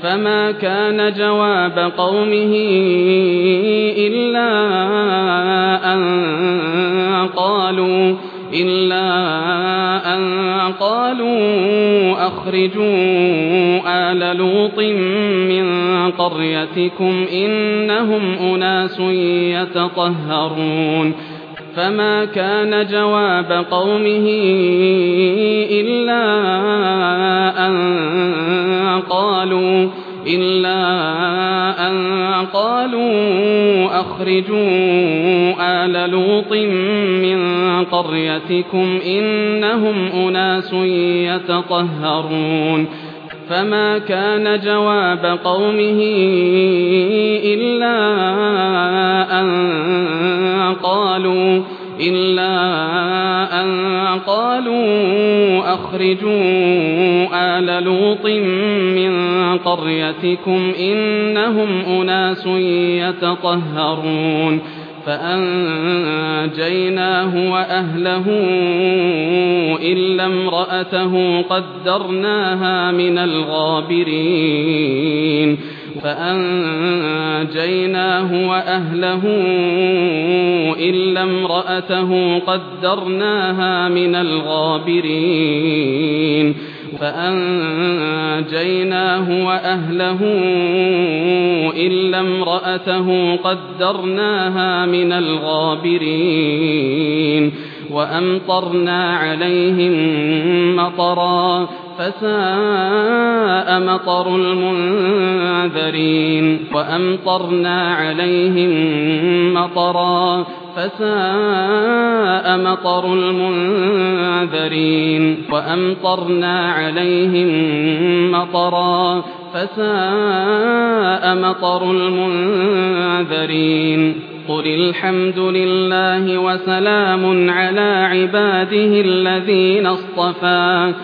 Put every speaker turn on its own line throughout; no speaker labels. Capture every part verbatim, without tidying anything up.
فما كان جواب قومه إلا أن قالوا إلا أن قالوا أخرجوا آل لوط من قريتكم إنهم أناس يتطهرون فما كان جواب قومه إلا أن قالوا إلا أن قالوا أخرجوا آل لوط من قريتكم إنهم أناس يتطهرون فما كان جواب قومه إلا أن قالوا إلا أن قالوا أخرجوا آل لوط من قريتكم إنهم أناس يتطهرون فأنجيناه وأهله إلا امرأته قدرناها من الغابرين فأنجيناه وأهله إلا امرأته قدرناها من الغابرين فأنجيناه وأهله إلا امرأته قدرناها من الغابرين وأمطرنا عليهم مطرا فساء مطر المنذرين وأمطرنا عليهم مطرا فساء مطر المنذرين وأمطرنا عليهم مطرا فساء مطر المنذرين قل الحمد لله وسلام على عباده الذين اصطفى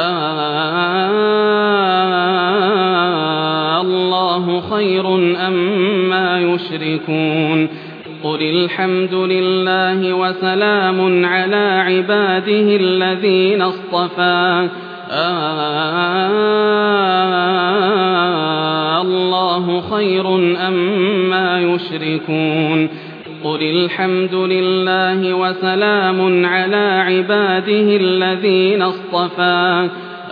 آه الله خير أما يشركون قل الحمد لله وسلام على عباده الذين اصطفى آه الله خير أما يشركون قل الحمد لله وسلام على عباده الذين اصطفى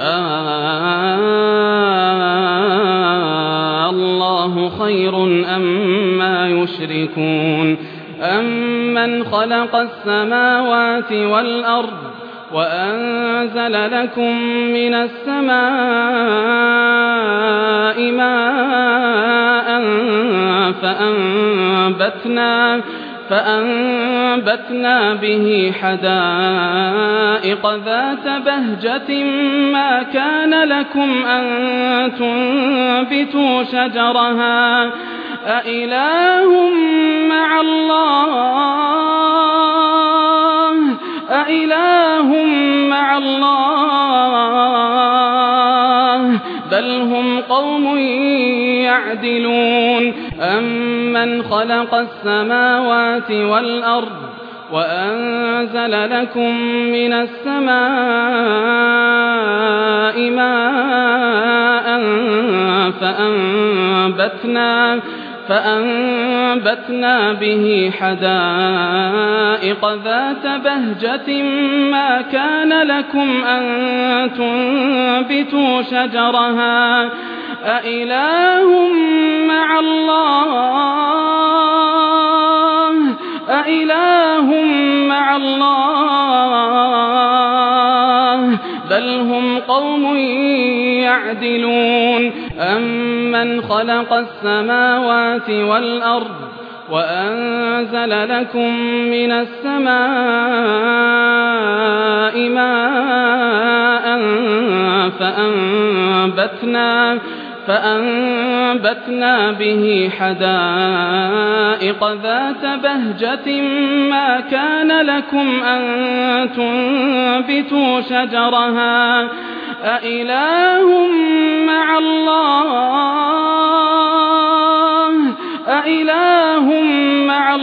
آه الله خير أما يشركون أمن خلق السماوات والأرض وأنزل لكم من السماء ماء فأنبتنا فأنبتنا به حدائق ذات بهجة ما كان لكم أن تنبتوا شجرها أإله مع الله أإله مع الله بل هم قوم يعدلون أمن خلق السماوات والأرض وأنزل لكم من السماء ماء فأنبتنا فأنبتنا به حدائق ذات بهجة ما كان لكم أن تنبتوا شجرها أإله مع الله أإله مع الله بل هم قوم يعدلون أمن خلق السماوات والأرض وأنزل لكم من السماء ماء فأنبتنا فأنبتنا به حدائق ذات بهجة ما كان لكم أن تنبتوا شجرها أإله مع الله أإله مع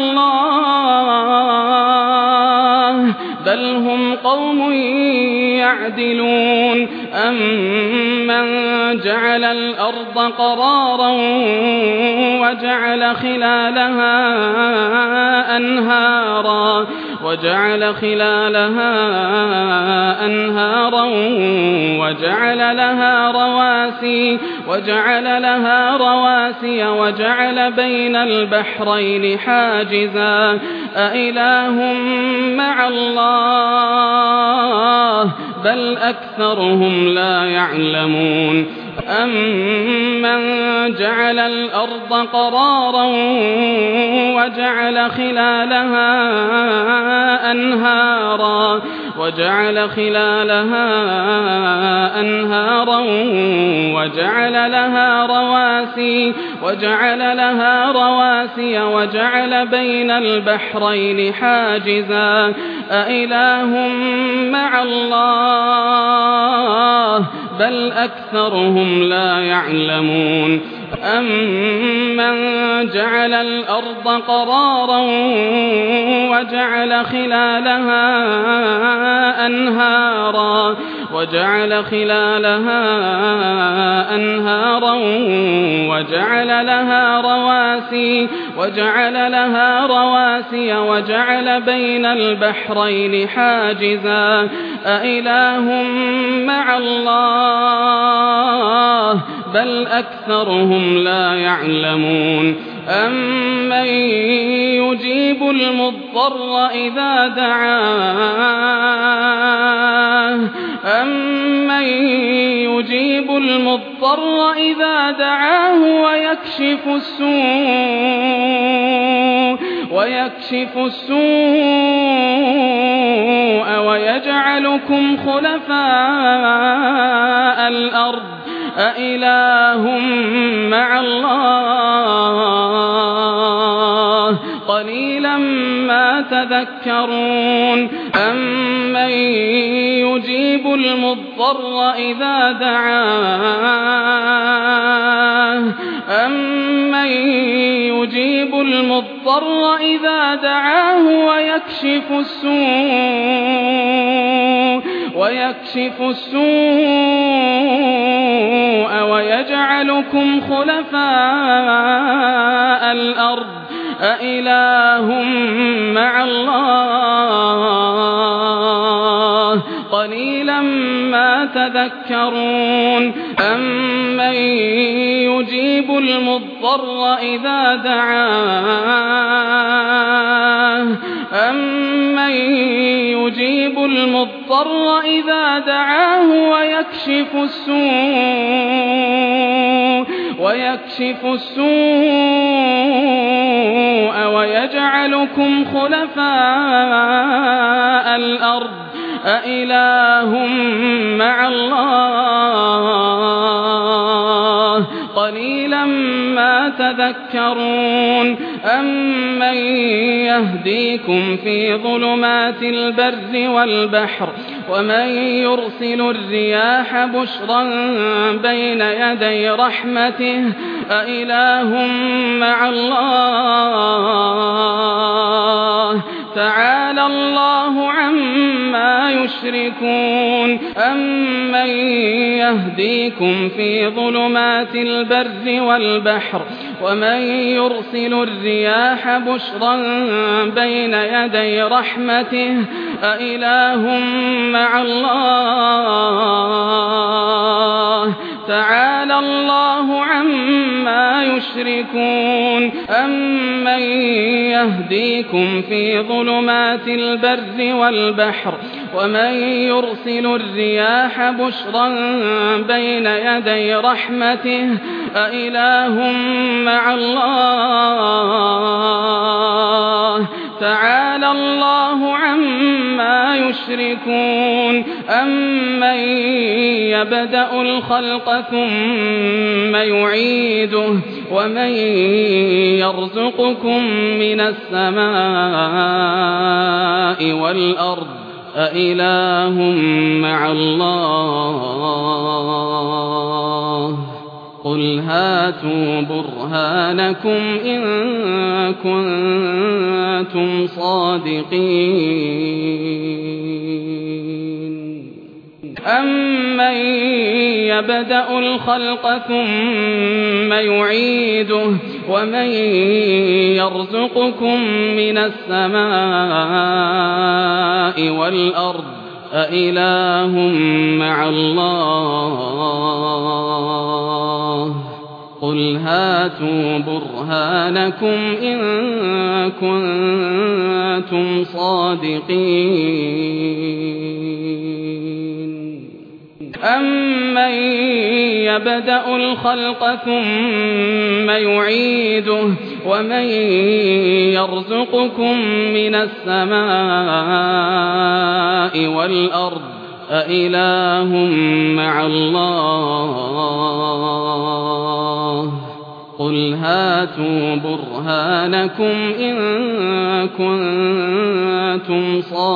الله بل هم قوم يعدلون أمن أَمَّن جَعَلَ الْأَرْضَ قَرَارًا وَجَعَلَ خِلَالَهَا أَنْهَارًا وَجَعَلَ خِلَالَهَا أَنْهَارًا وَجَعَلَ لَهَا رَوَاسِيَ وَجَعَلَ لَهَا رَوَاسِيَ وَجَعَلَ بَيْنَ الْبَحْرَيْنِ حَاجِزًا أَإِلَٰهٌ مَّعَ اللَّهِ بَلْ أَكْثَرُهُمْ لَا يَعْلَمُونَ أَمَّن جَعَلَ الْأَرْضَ قَرَارًا وَجَعَلَ خِلَالَهَا أَنْهَارًا وَجَعَلَ خِلَالَهَا أَنْهَارًا وَجَعَلَ لَهَا رَوَاسِيَ وَجَعَلَ لَهَا رَوَاسِيَ وَجَعَلَ بَيْنَ الْبَحْرَيْنِ حَاجِزًا أَإِلَٰهٌ مَّعَ اللَّهِ بَلْ أَكْثَرُهُمْ لا يعلمون أَمَّن جَعَلَ الْأَرْضَ قَرَارًا وَجَعَلَ خِلَالَهَا أَنْهَارًا وَجَعَلَ خِلَالَهَا أَنْهَارًا وَجَعَلَ لَهَا رَوَاسِيَ وَجَعَلَ لَهَا رَوَاسِيَ وَجَعَلَ بَيْنَ الْبَحْرَيْنِ حَاجِزًا أَإِلَٰهٌ مَّعَ اللَّهِ بَلْ أَكْثَرُهُمْ لا يعلمون أَمَّن يُجِيبُ الْمُضْطَرَّ إِذَا دَعَاهُ أَمَّن يُجِيبُ الْمُضْطَرَّ إِذَا دَعَاهُ وَيَكْشِفُ السُّوءَ وَيَكْشِفُ السُّوءَ وَيَجْعَلُكُمْ خُلَفَاءَ الْأَرْضِ أَإِلَٰهٌ مَّعَ اللَّهِ قَلِيلًا مَّا تَذَكَّرُونَ أَمَّن يُجِيبُ الْمُضْطَرَّ إِذَا دَعَاهُ أَمَّن يُجِيبُ الْمُضْطَرَّ إِذَا دَعَاهُ وَيَكْشِفُ السُّوءَ وَيَكْشِفُ السُّوءَ وَيَجْعَلُكُمْ خُلَفَاءَ الْأَرْضِ أَإِلَٰهٌ مَّعَ اللَّهِ قَلِيلًا مَّا تَذَكَّرُونَ أَمَّن يُجِيبُ الْمُضْطَرَّ إِذَا دَعَاهُ أَمَّن يُجِيبُ الْمُضْطَرَّ إِذَا دَعَاهُ وَيَكْشِفُ السُّوءَ وَيَكْشِفُ السُّوءَ وَيَجْعَلُكُمْ خُلَفَاءَ الْأَرْضِ أَإِلَٰهٌ مَّعَ اللَّهِ قَلِيلًا مَّا تَذَكَّرُونَ أَمَّن يَهْدِيكُمْ فِي ظُلُمَاتِ الْبَرِّ وَالْبَحْرِ وَمَن يُرْسِلُ الرِّيَاحَ بُشْرًا بَيْنَ يَدَيْ رَحْمَتِهِ أَإِلَٰهٌ مَّعَ اللَّهِ تَعَالَى اللَّهُ عَمَّا يُشْرِكُونَ أَمَّن يَهْدِيكُمْ فِي ظُلُمَاتِ الْبَرِّ وَالْبَحْرِ وَمَن يُرْسِلُ الرِّيَاحَ بُشْرًا بَيْنَ يَدَيْ رَحْمَتِهِ أَإِلَٰهٌ مَّعَ اللَّهِ تَعَالَى اللَّهُ عَمَّا يُشْرِكُونَ أَمَّن يَهْدِيكُمْ فِي ظُلُمَاتِ الْبَرِّ وَالْبَحْرِ وَمَن يُرْسِلُ الرِّيَاحَ بُشْرًا بَيْنَ يَدَيْ رَحْمَتِهِ أَإِلَٰهٌ مَّعَ اللَّهِ تَعَالَى اللَّهُ عَمَّا يُشْرِكُونَ أَمَّن يَبْدَأُ الْخَلْقَ ثُمَّ يُعِيدُهُ وَمَن يَرْزُقُكُم مِّنَ السَّمَاءِ وَالْأَرْضِ أَإِلَٰهٌ مَّعَ اللَّهِ قُلْ هَاتُوا بُرْهَانَكُمْ إِن كُنتُمْ صَادِقِينَ أَمَّن يبدأ الخلق ثم يعيده ومن يرزقكم من السماء والأرض أإله مع الله قل هاتوا برهانكم إن كنتم صادقين أمن يبدأ الخلق ثم يعيده ومن يرزقكم من السماء والأرض أإله مع الله قل هاتوا برهانكم إن كنتم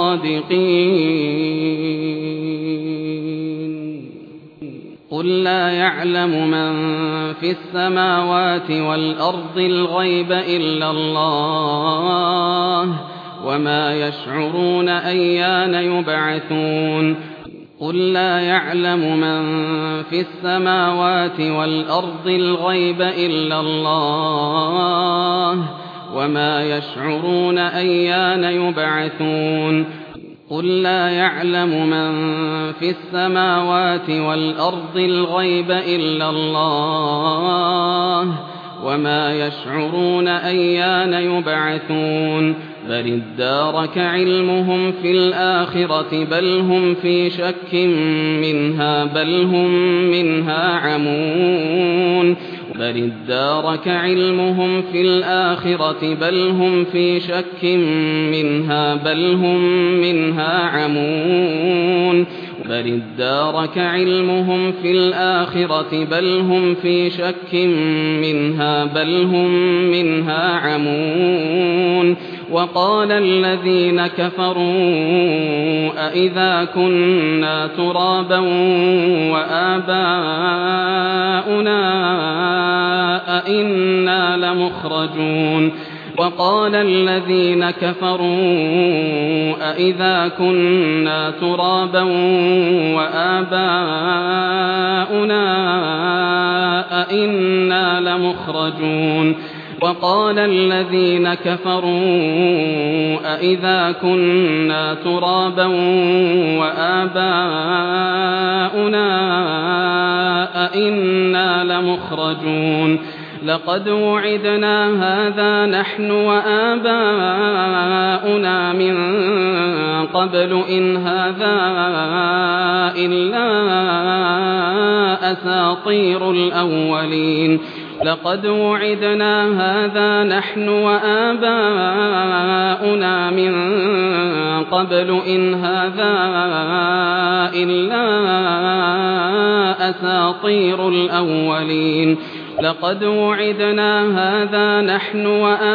صادقين قل لا يعلم من في السماوات والأرض الغيب إلا الله وما يشعرون أيان يبعثون قل لا يعلم من في السماوات والأرض الغيب إلا الله وما يشعرون أيان يبعثون قل لا يعلم من في السماوات والأرض الغيب إلا الله وما يشعرون أيان يبعثون بل ادارك علمهم في الآخرة بل هم في شك منها بل هم منها عمون بل ادارك علمهم في الآخرة بل هم في شك منها بل هم منها عمون بل ادارك علمهم في الآخرة بل هم في شك منها بل هم منها عمون وقال الذين كفروا أئذا كنا ترابا وآباؤنا أئنا لمخرجون وقال الذين كفروا أئذا كنا ترابا وآباؤنا أئنا لمخرجون وقال الذين كفروا أئذا كنا ترابا وآباؤنا أئنا لمخرجون لقد وعدنا هذا نحن وآباؤنا من قبل إن هذا إلا أساطير الأولين لقد وعدنا هذا نحن وآباؤنا من قبل إن هذا إلا أساطير الأولين لقد وعدنا هذا نحن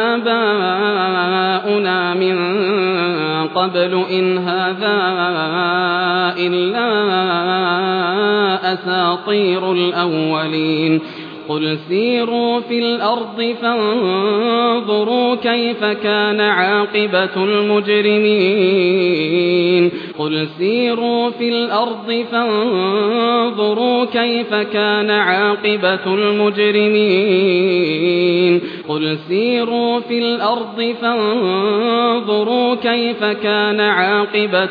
وآباؤنا من قبل إن هذا إلا أساطير الأولين قل سيروا في الأرض فانظروا كيف كان عاقبة المجرمين قل سيروا في الأرض فانظروا كيف كان عاقبة المجرمين قل سيروا في الأرض فانظروا كيف كان عاقبة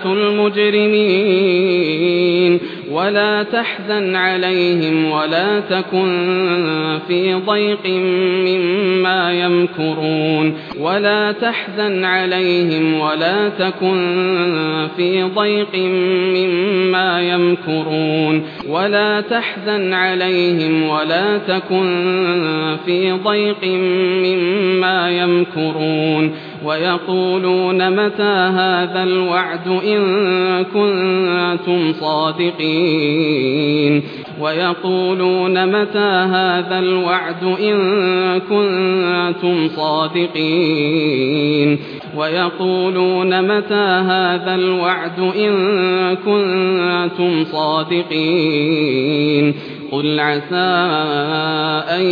المجرمين ولا تحزن عليهم ولا تكن في ضيق مما يمكرون ولا تحزن عليهم ولا تكن في ضيق مما يمكرون ولا تحزن عليهم ولا تكن في ضيق مما يمكرون ويقولون متى هذا الوعد إن كنتم صادقين ويقولون متى هذا الوعد إن كنتم صادقين ويقولون متى هذا الوعد إن كنتم صادقين قل عسى أن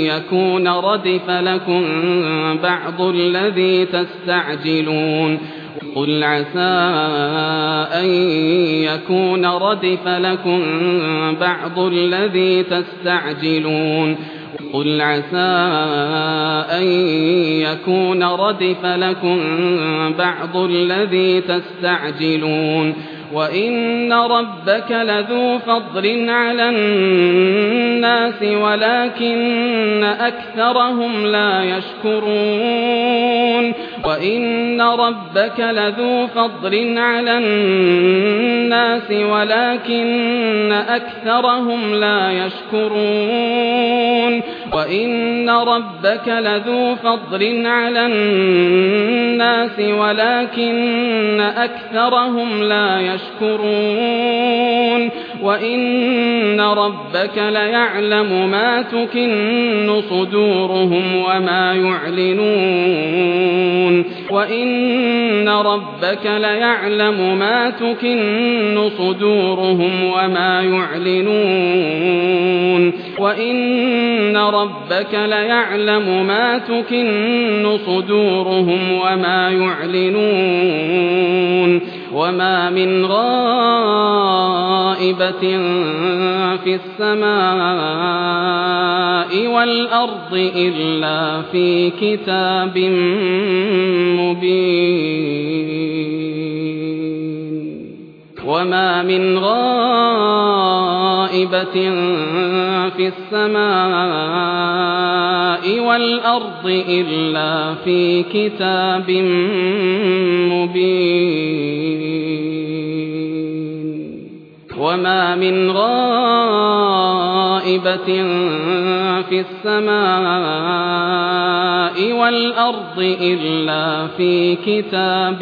يكون ردف لكم بعض الذي تستعجلون قل عسى أن يكون ردف لكم بعض الذي تستعجلون قل عسى أن يكون ردف لكم بعض الذي تستعجلون وإن ربك لذو فضل على الناس ولكن أكثرهم لا يشكرون وإن ربك لذو فضل على الناس ولكن أكثرهم لا يشكرون وإن ربك لذو فضل على الناس ولكن أكثرهم لا يشكرون يشكرون وإن ربك ليعلم ما تكن صدورهم وما يعلنون وإن ربك ليعلم ما تكن صدورهم وما يعلنون وإن ربك ليعلم ما تكن صدورهم وما يعلنون وما من غائبة في السماء والأرض إلا في كتاب مبين وما من غائبة في السماء والأرض إلا في كتاب مبين وما من غائبة في السماء والأرض إلا في كتاب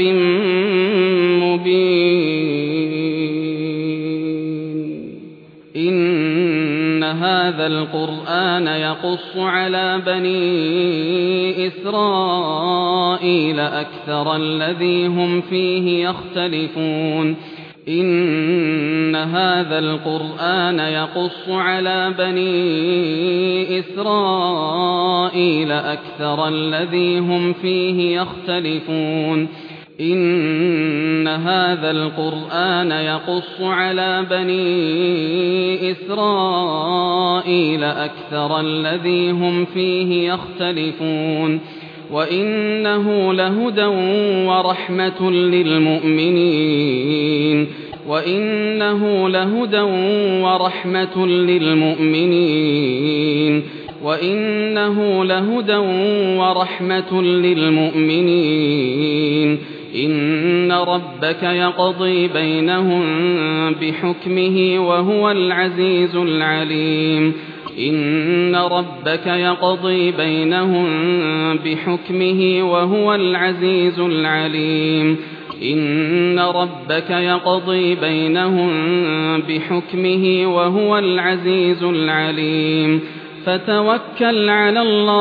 مبين إن هذا القرآن يقص على بني إسرائيل أكثر الذي هم فيه يختلفون إن هذا القرآن يقص على بني إسرائيل أكثر الذي هم فيه يختلفون إن هذا القرآن يقص على بني إسرائيل أكثر الذي هم فيه يختلفون وإنه لهدى ورحمة للمؤمنين وإنه لهدى ورحمة للمؤمنين وإنه لهدى ورحمة للمؤمنين إن ربك يقضي بينهم بحكمه وهو العزيز العليم إن ربك يقضي بينهم بحكمه وهو العزيز العليم إن ربك يقضي بينهم بحكمه وهو العزيز العليم فتوكل على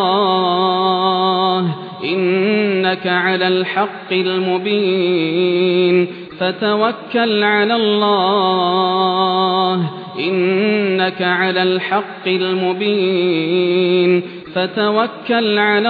الله إنك على الحق المبين فتوكل على الله إنك على الحق المبين فتوكل على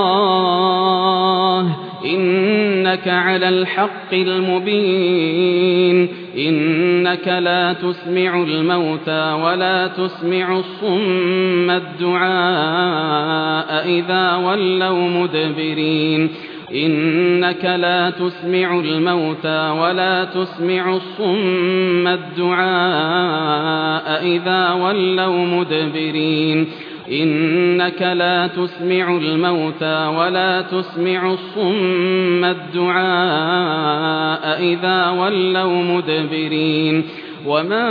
الله إنك على الحق المبين إنك لا تسمع الموتى ولا تسمع الصم الدعاء إذا ولوا مدبرين إنك لا تسمع الموتى ولا تسمع الصم الدعاء إذا ولوا مدبرين إنك لا تسمع الموتى ولا تسمع الصم الدعاء إذا ولوا مدبرين وما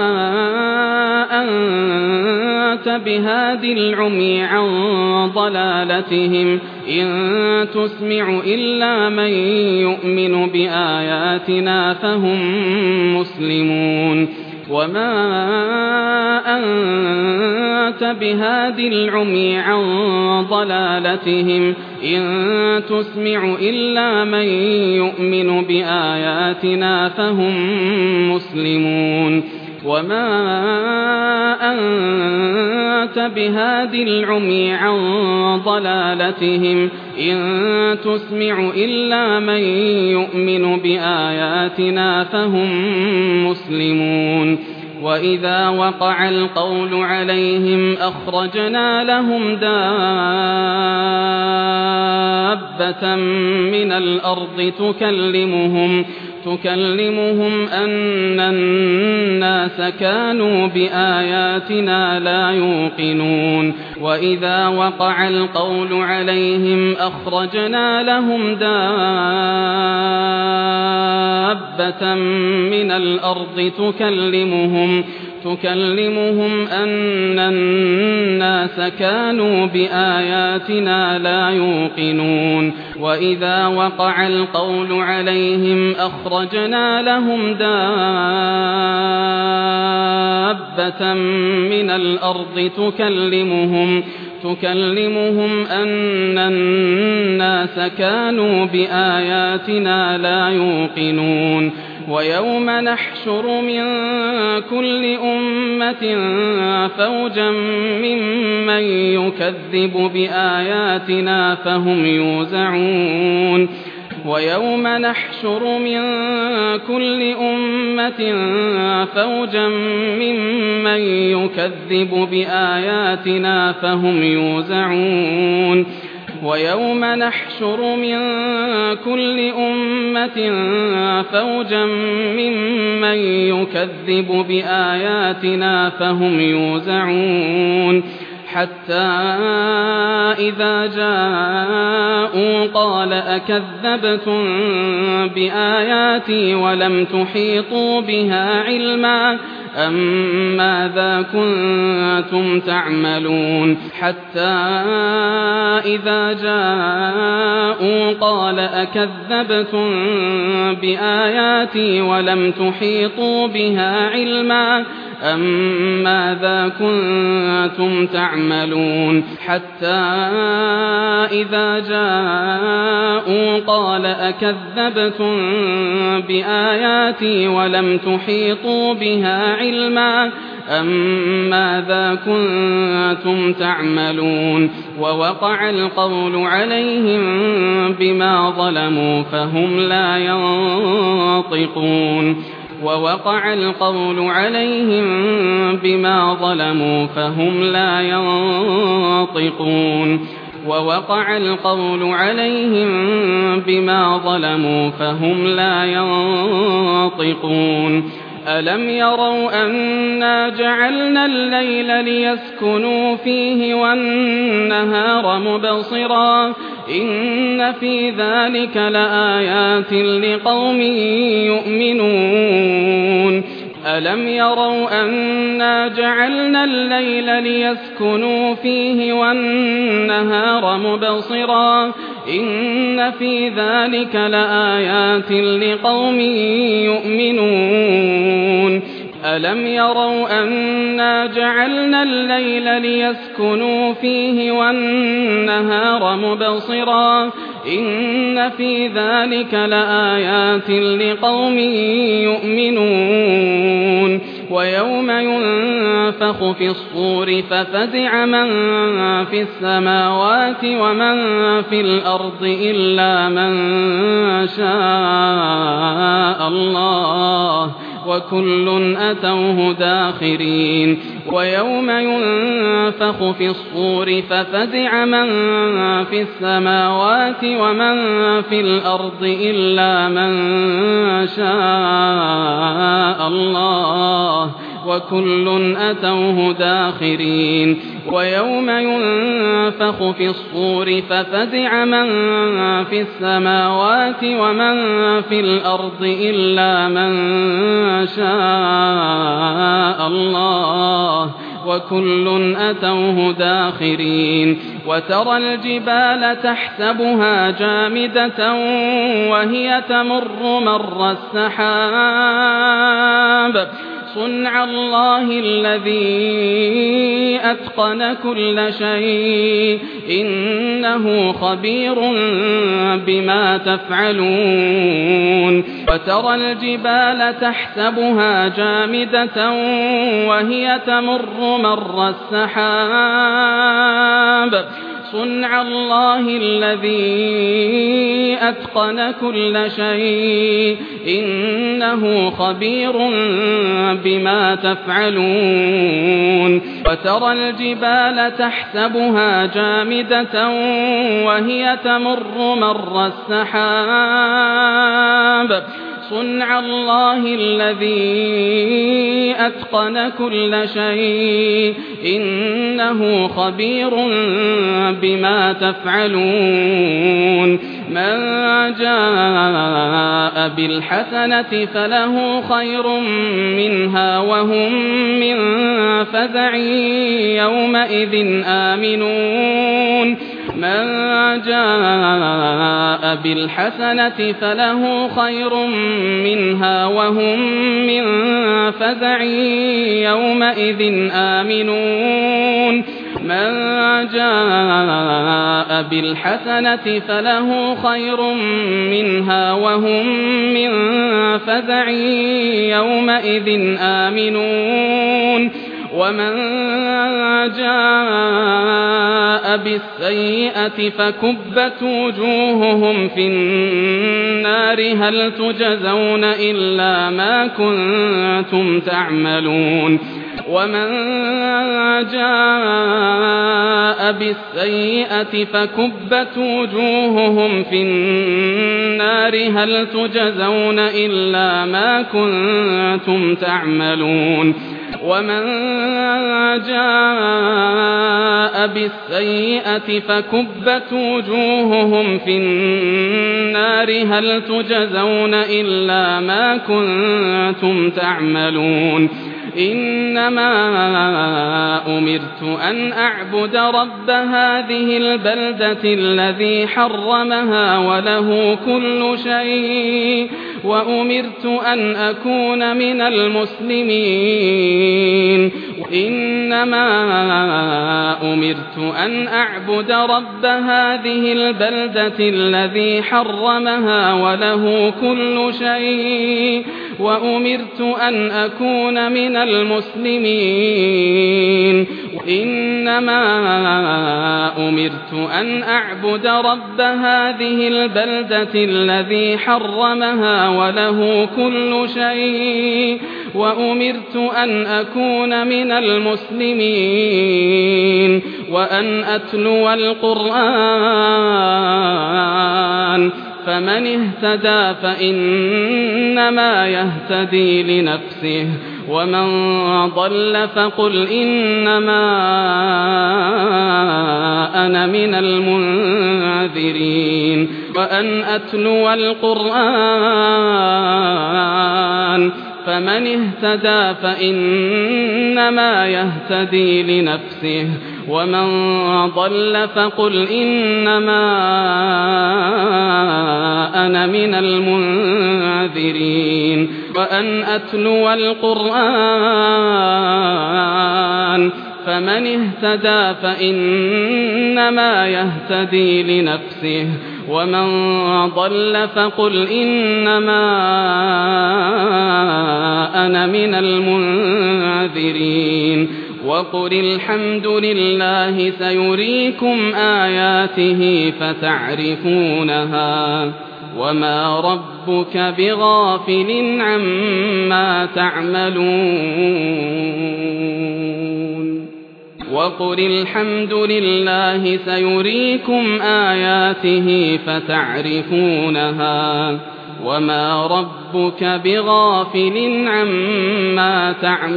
أنت بهاد العمي عن ضلالتهم إن تسمع إلا من يؤمن بآياتنا فهم مسلمون وما أنت بهاد العمي عن ضلالتهم إن تسمع إلا من يؤمن بآياتنا فهم مسلمون وما أنت بهاد العمي عن ضلالتهم إن تسمع إلا من يؤمن بآياتنا فهم مسلمون وإذا وقع القول عليهم أخرجنا لهم دابة من الأرض تكلمهم تكلمهم أن الناس كانوا بآياتنا لا يوقنون وإذا وقع القول عليهم أخرجنا لهم دابة من الأرض تكلمهم تكلمهم أن الناس كانوا بآياتنا لا يوقنون وإذا وقع القول عليهم أخرجنا لهم دابة من الأرض تكلمهم تكلمهم أن الناس كانوا بآياتنا لا يوقنون ويوم نحشر من كل أمة فوجا ممن يكذب بآياتنا فهم يوزعون ويوم نحشر من كل أمة فوجا ممن يكذب بآياتنا فهم يوزعون ويوم نحشر من كل أمة فوجا ممن يكذب بآياتنا فهم يوزعون حتى إذا جاءوا قال أكذبتم بآياتي ولم تحيطوا بها علما أم ماذا كنتم تعملون حتى إذا جاءوا قال أكذبتم بآياتي ولم تحيطوا بها علما أم ماذا كنتم تعملون حتى إذا جاءوا قال أكذبتم بآياتي ولم تحيطوا بها علما أم ماذا كنتم تعملون ووقع القول عليهم بما ظلموا فهم لا ينطقون ووقع القول عليهم بما ظلموا فهم لا ينطقون ووقع القول عليهم بما ظلموا فهم لا ينطقون ألم يروا أنا جعلنا الليل ليسكنوا فيه والنهار مبصرا إن في ذلك لآيات لقوم يؤمنون ألم يروا أنا جعلنا الليل ليسكنوا فيه والنهار مبصرا إن في ذلك لآيات لقوم يؤمنون ألم يروا أنا جعلنا الليل ليسكنوا فيه والنهار مبصرا إن في ذلك لآيات لقوم يؤمنون ويوم ينفخ في الصور ففزع من في السماوات ومن في الأرض إلا من شاء الله وكل أتوه داخرين ويوم ينفخ في الصور ففزع من في السماوات ومن في الأرض إلا من شاء الله وكل أتوه داخرين ويوم ينفخ في الصور ففزع من في السماوات ومن في الأرض إلا من شاء الله وكل أتوه داخرين وترى الجبال تحسبها جامدة وهي تمر مر السحاب صنع الله الذي أتقن كل شيء إنه خبير بما تفعلون وترى الجبال تحسبها جامدة وهي تمر مر السحاب صنع الله الذي أتقن كل شيء إنه خبير بما تفعلون وترى الجبال تحسبها جامدة وهي تمر مر السحاب صنع الله الذي أتقن كل شيء إنه خبير بما تفعلون من جاء بالحسنة فله خير منها وهم من فزع يومئذ آمنون من جاء بالحسنة فله خير منها وهم من فزع يومئذ آمنون من جاء بالحسنة فله خير منها وهم من فزع يومئذ آمنون ومن جاء بالسيئة فكبت وجوههم في النار هل تجزون إلا ما كنتم تعملون ومن جاء بالسيئة فكبت وجوههم في النار هل تجزون إلا ما كنتم تعملون ومن جاء بالسيئة فكبت وجوههم في النار هل تجزون إلا ما كنتم تعملون إنما أمرت أن أعبد رب هذه البلدة الذي حرمها وله كل شيء وأمرت أن أكون من المسلمين إنما أمرت أن أعبد رب هذه البلدة الذي حرمها وله كل شيء وأمرت أن أكون من المسلمين إنما أمرت أن أعبد رب هذه البلدة الذي حرمها وله كل شيء وأمرت أن أكون من المسلمين وأن أتلو القرآن فمن اهتدى فإنما يهتدي لنفسه ومن ضل فقل إنما أنا من المنذرين وأن أتلو القرآن فمن اهتدى فإنما يهتدي لنفسه ومن ضل فقل إنما أنا من المنذرين وأن أتلو القرآن فمن اهتدى فإنما يهتدي لنفسه ومن ضل فقل إنما أنا من المنذرين وقل الحمد لله سيريكم آياته فتعرفونها وما ربك بغافل عما تعملون وقل الحمد لله سيريكم آياته فتعرفونها وما ربك بغافل عما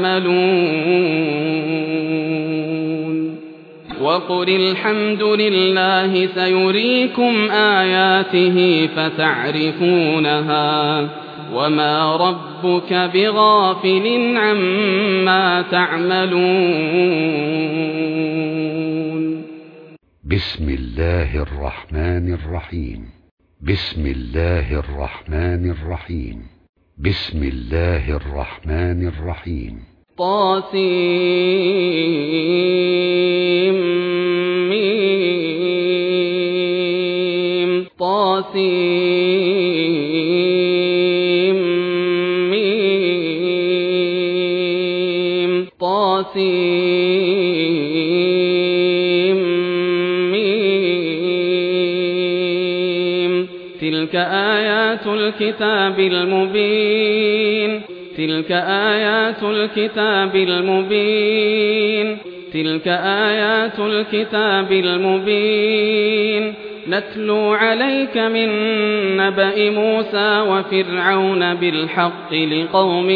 تعملون وقل الحمد لله سيريكم آياته فتعرفونها وما ربك بغافل عما تعملون
بسم الله الرحمن الرحيم بسم الله الرحمن الرحيم بسم الله الرحمن الرحيم.
طاسيم طاسيم ميم طاسيم ميم تلك آيات الكتاب المبين تلك آيات الكتاب المبين تلك آيات الكتاب المبين نتلو عليك من نبأ موسى وفرعون بالحق لقوم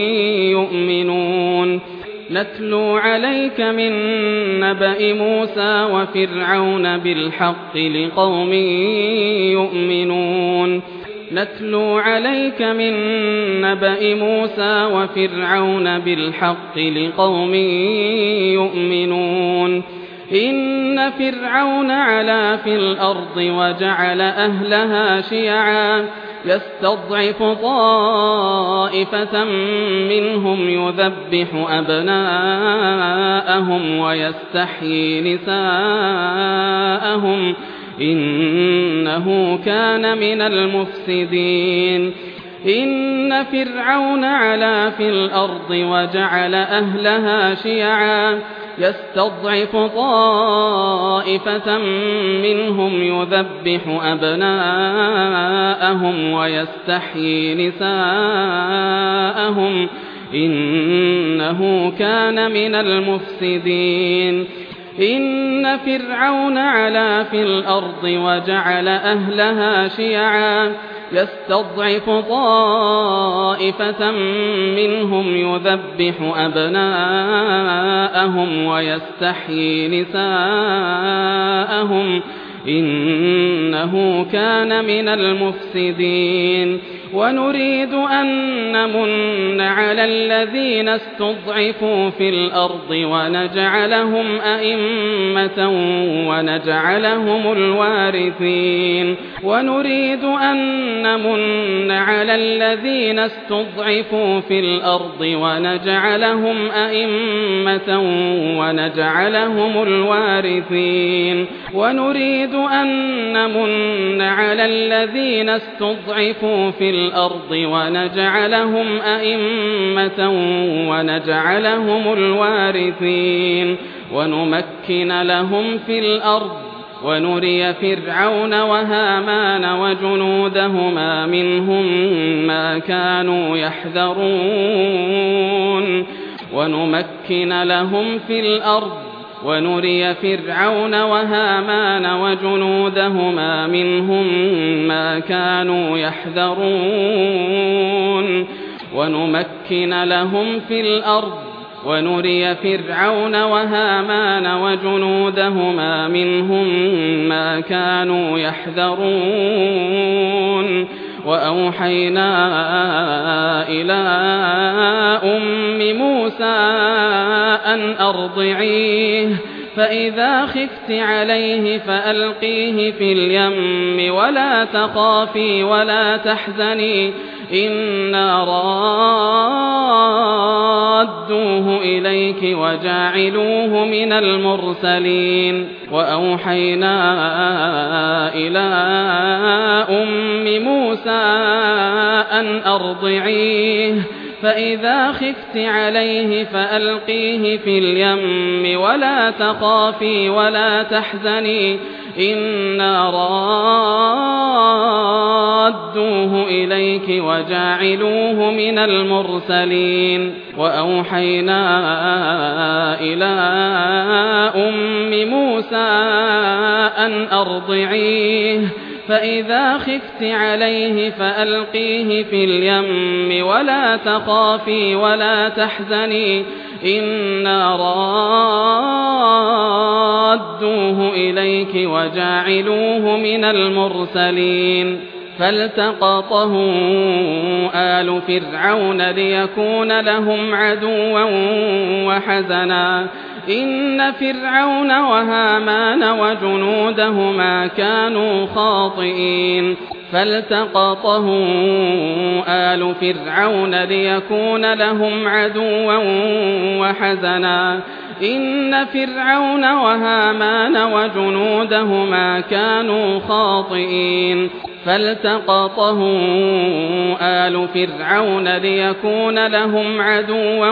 يؤمنون نتلو عليك من نبأ موسى وفرعون بالحق لقوم يؤمنون نتلو عليك من نبأ موسى وفرعون بالحق لقوم يؤمنون إن فرعون علا في الأرض وجعل أهلها شيعا يستضعف طائفة منهم يذبح أبناءهم ويستحيي نساءهم إنه كان من المفسدين إن فرعون علا في الأرض وجعل أهلها شيعا يستضعف طائفة منهم يذبح أبناءهم ويستحيي نساءهم إنه كان من المفسدين إن فرعون علا في الأرض وجعل أهلها شيعا يستضعف طائفة منهم يذبح أبناءهم ويستحيي نساءهم إنه كان من المفسدين ونريد أن نمن على الذين استضعفوا في الأرض ونجعلهم أئمة ونجعلهم الوارثين ونريد أن نمن على الذين استضعفوا في الأرض ونجعلهم أئمة ونجعلهم الوارثين ونريد أن نمن على الذين استضعفوا في الأرض ونجعلهم أئمة ونجعلهم الوارثين ونمكن لهم في الأرض ونري فرعون وهامان وجنودهما منهم ما كانوا يحذرون ونمكن لهم في الأرض ونري فرعون وهامان وجنودهما منهم ما كانوا يحذرون ونمكن لهم في الأرض ونري فرعون وهامان وجنودهما منهم ما كانوا يحذرون وأوحينا إلى أم موسى أن أرضعيه فإذا خفت عليه فألقيه في اليم ولا تخافي ولا تحزني إنا رادوه إليك وجاعلوه من المرسلين وأوحينا إلى أم موسى أن أرضعيه فإذا خفت عليه فألقيه في اليم ولا تخافي ولا تحزني إنا رادوه إليك وجاعلوه من المرسلين وأوحينا إلى أم موسى أن أرضعيه فإذا خفت عليه فألقيه في اليم ولا تخافي ولا تحزني إنا رادوه إليك وجاعلوه من المرسلين فالتقطه آل فرعون ليكون لهم عدوا وحزنا إن فرعون وهامان وجنودهما كانوا خاطئين فالتقطه آل فرعون ليكون لهم عدوا وحزنا إن فرعون وهامان وجنودهما كانوا خاطئين فالتقطه آل فرعون ليكون لهم عدوا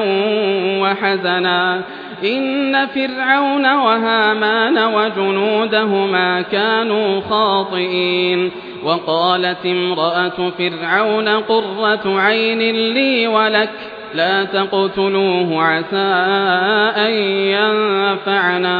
وحزنا إن فرعون وهامان وجنودهما كانوا خاطئين وقالت امرأة فرعون قرة عين لي ولك لا تقتلوه عسى أن ينفعنا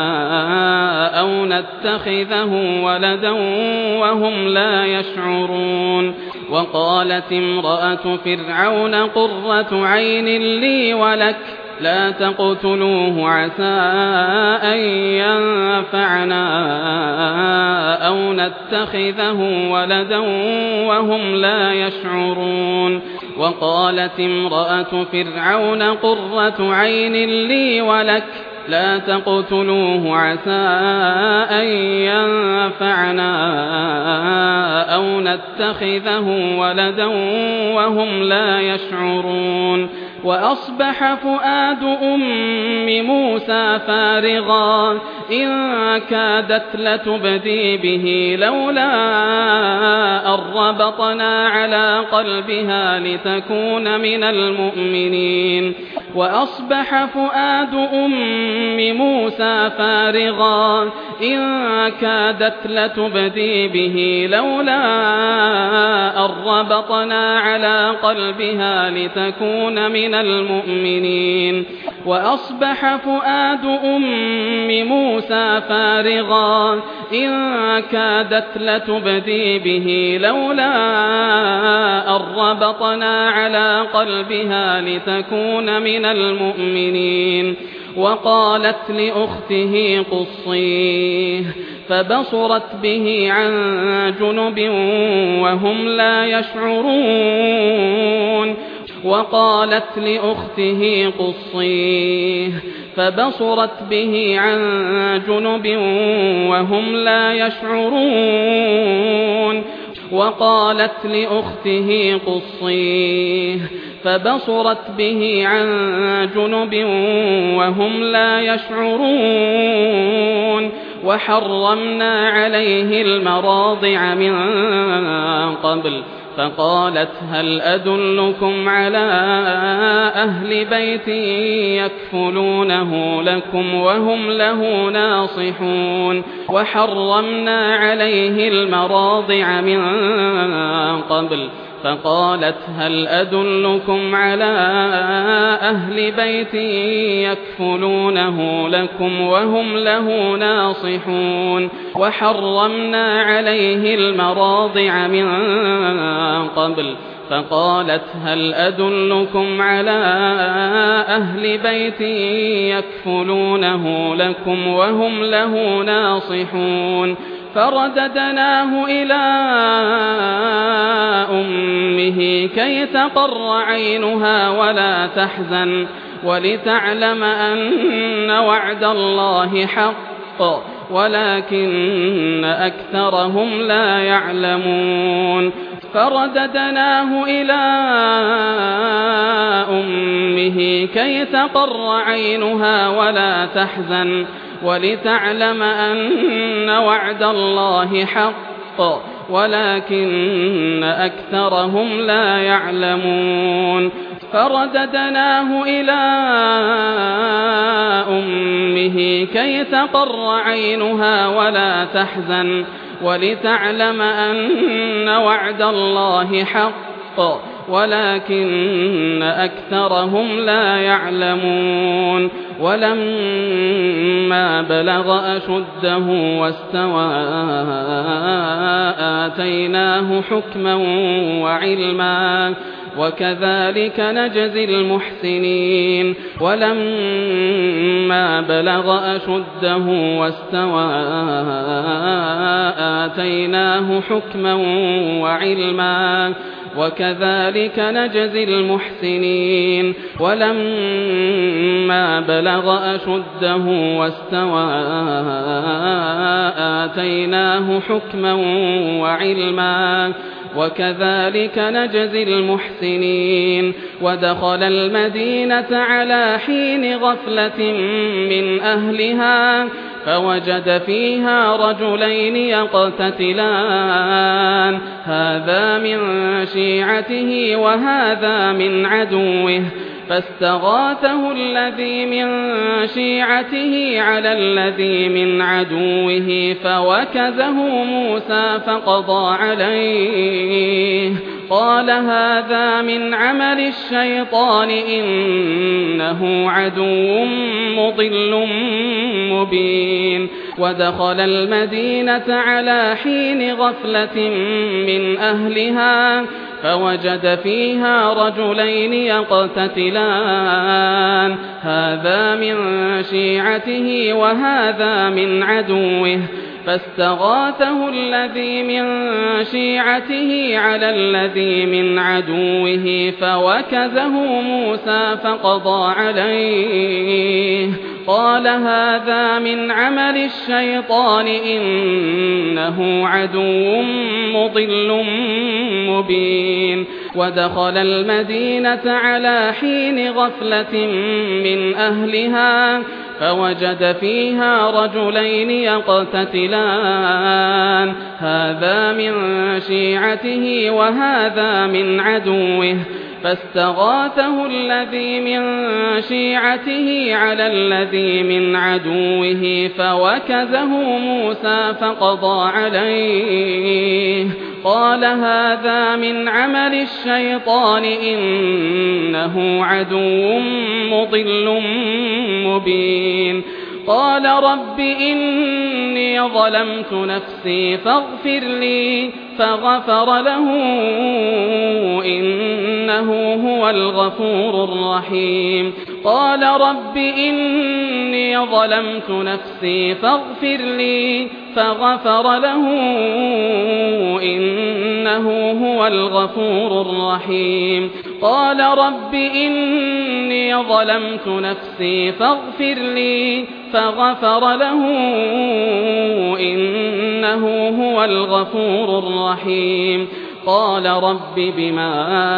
أو نتخذه ولدا وهم لا يشعرون وقالت امرأة فرعون قرة عين لي ولك لا تقتلوه عسى أن ينفعنا أو نتخذه ولدا وهم لا يشعرون وقالت امرأة فرعون قرة عين لي ولك لا تقتلوه عسى أن ينفعنا أو نتخذه ولدا وهم لا يشعرون وأصبح فؤاد أم موسى فارغا إن كادت لتبدي به لولا أن ربطنا على قلبها لتكون من المؤمنين وأصبح فؤاد أم موسى فارغا إن كادت لتبدي به لولا أن ربطنا على قلبها لتكون من المؤمنين وأصبح فؤاد أم موسى فارغا إن كادت لتبدي به لولا أن ربطنا على قلبها لتكون من المؤمنين وقالت لأخته قصيه فبصرت به عن جنب وهم لا يشعرون وقالت لأخته قصيه فبصرت به عن جنب وهم لا يشعرون وقالت لأخته قصيه فبصرت به عن جنب وهم لا يشعرون وحرمنا عليه المراضع من قبل فقالت هل أدلكم على أهل بيت يكفلونه لكم وهم له ناصحون وحرمنا عليه المراضع من قبل فقالت هل أدلكم على أهل بيت يكفلونه لكم وهم له ناصحون وحرمنا عليه المراضع من قبل فقالت هل أدلكم على أهل بيت يكفلونه لكم وهم له ناصحون فرددناه إلى أمه كي تقر عينها ولا تحزن ولتعلم أن وعد الله حق ولكن أكثرهم لا يعلمون فرددناه إلى أمه كي تقر عينها ولا تحزن ولتعلم أن وعد الله حق ولكن أكثرهم لا يعلمون فرددناه إلى أمه كي تقر عينها ولا تحزن ولتعلم أن وعد الله حق ولكن أكثرهم لا يعلمون ولما بلغ أشده واستوى آتيناه حكما وعلما وكذلك نجزي المحسنين ولما بلغ أشده واستوى آتيناه حكما وعلما وكذلك نجزي المحسنين ولما بلغ أشده واستوى آتيناه حكما وعلما وكذلك نجزي المحسنين ودخل المدينة على حين غفلة من أهلها فوجد فيها رجلين يقتتلان هذا من شيعته وهذا من عدوه فاستغاثه الذي من شيعته على الذي من عدوه فوكزه موسى فقضى عليه قال هذا من عمل الشيطان إنه عدو مضل مبين ودخل المدينة على حين غفلة من أهلها فوجد فيها رجلين يقتتلان هذا من شيعته وهذا من عدوه فاستغاثه الذي من شيعته على الذي من عدوه فوكزه موسى فقضى عليه قال هذا من عمل الشيطان إنه عدو مضل مبين ودخل المدينة على حين غفلة من أهلها فوجد فيها رجلين يقتتلان هذا من شيعته وهذا من عدوه فاستغاثه الذي من شيعته على الذي من عدوه فوكزه موسى فقضى عليه قال هذا من عمل الشيطان إنه عدو مضل مبين قال رب إني ظلمت نفسي فاغفر لي فغفر له إنه هو الغفور الرحيم قال رب إني ظلمت نفسي فاغفر لي فغفر له إنه هو الغفور الرحيم قال رب إني ظلمت نفسي فاغفر لي فغفر له إنه هو الغفور الرحيم قال رب بما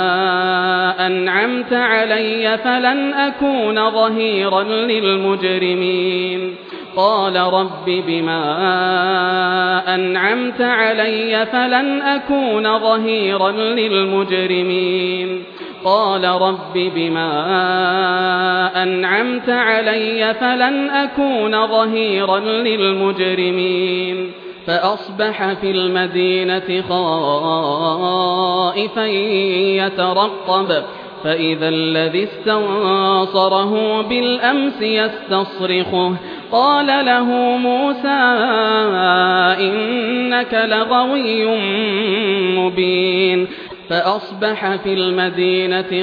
أنعمت علي فلن أكون ظهيرا للمجرمين قال رب بما أنعمت علي فلن أكون ظهيرا للمجرمين قال رب بما أنعمت علي فلن أكون ظهيرا للمجرمين فأصبح في المدينة خائفا يترقب فإذا الذي استنصره بالأمس يستصرخه قال له موسى إنك لغوي مبين فأصبح في المدينة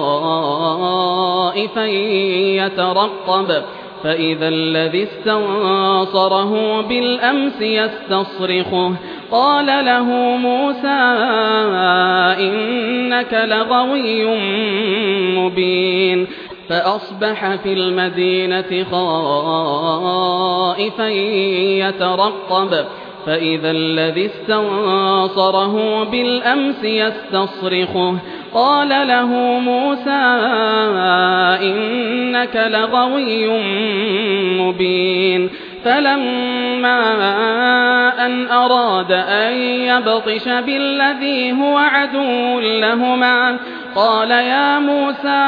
خائفا يترقب فإذا الذي استنصره بالأمس يستصرخه قال له موسى إنك لغوي مبين فأصبح في المدينة خائفا يترقب فإذا الذي استنصره بالأمس يستصرخه قال له موسى إنك لغوي مبين فلما أن أراد أن يبطش بالذي هو عدو لهما قال يا موسى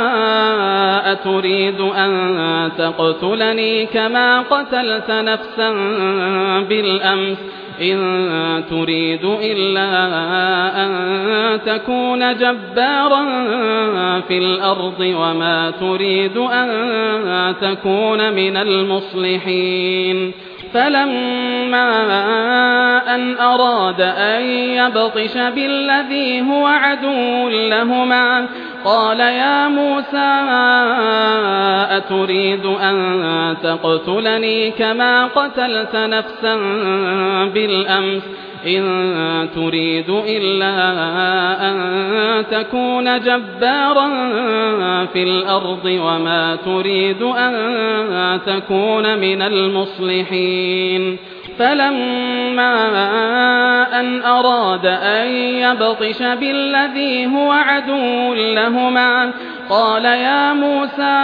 أتريد أن تقتلني كما قتلت نفسا بالأمس إن تريد إلا أن تكون جبارا في الأرض وما تريد أن تكون من المصلحين فلما أن أراد أن يبطش بالذي هو عدو لهما قال يا موسى أتريد أن تقتلني كما قتلت نفسا بالأمس إن تريد إلا أن تكون جبارا في الأرض وما تريد أن تكون من المصلحين فلما أن أراد أن يبطش بالذي هو عدو لهما قال يا موسى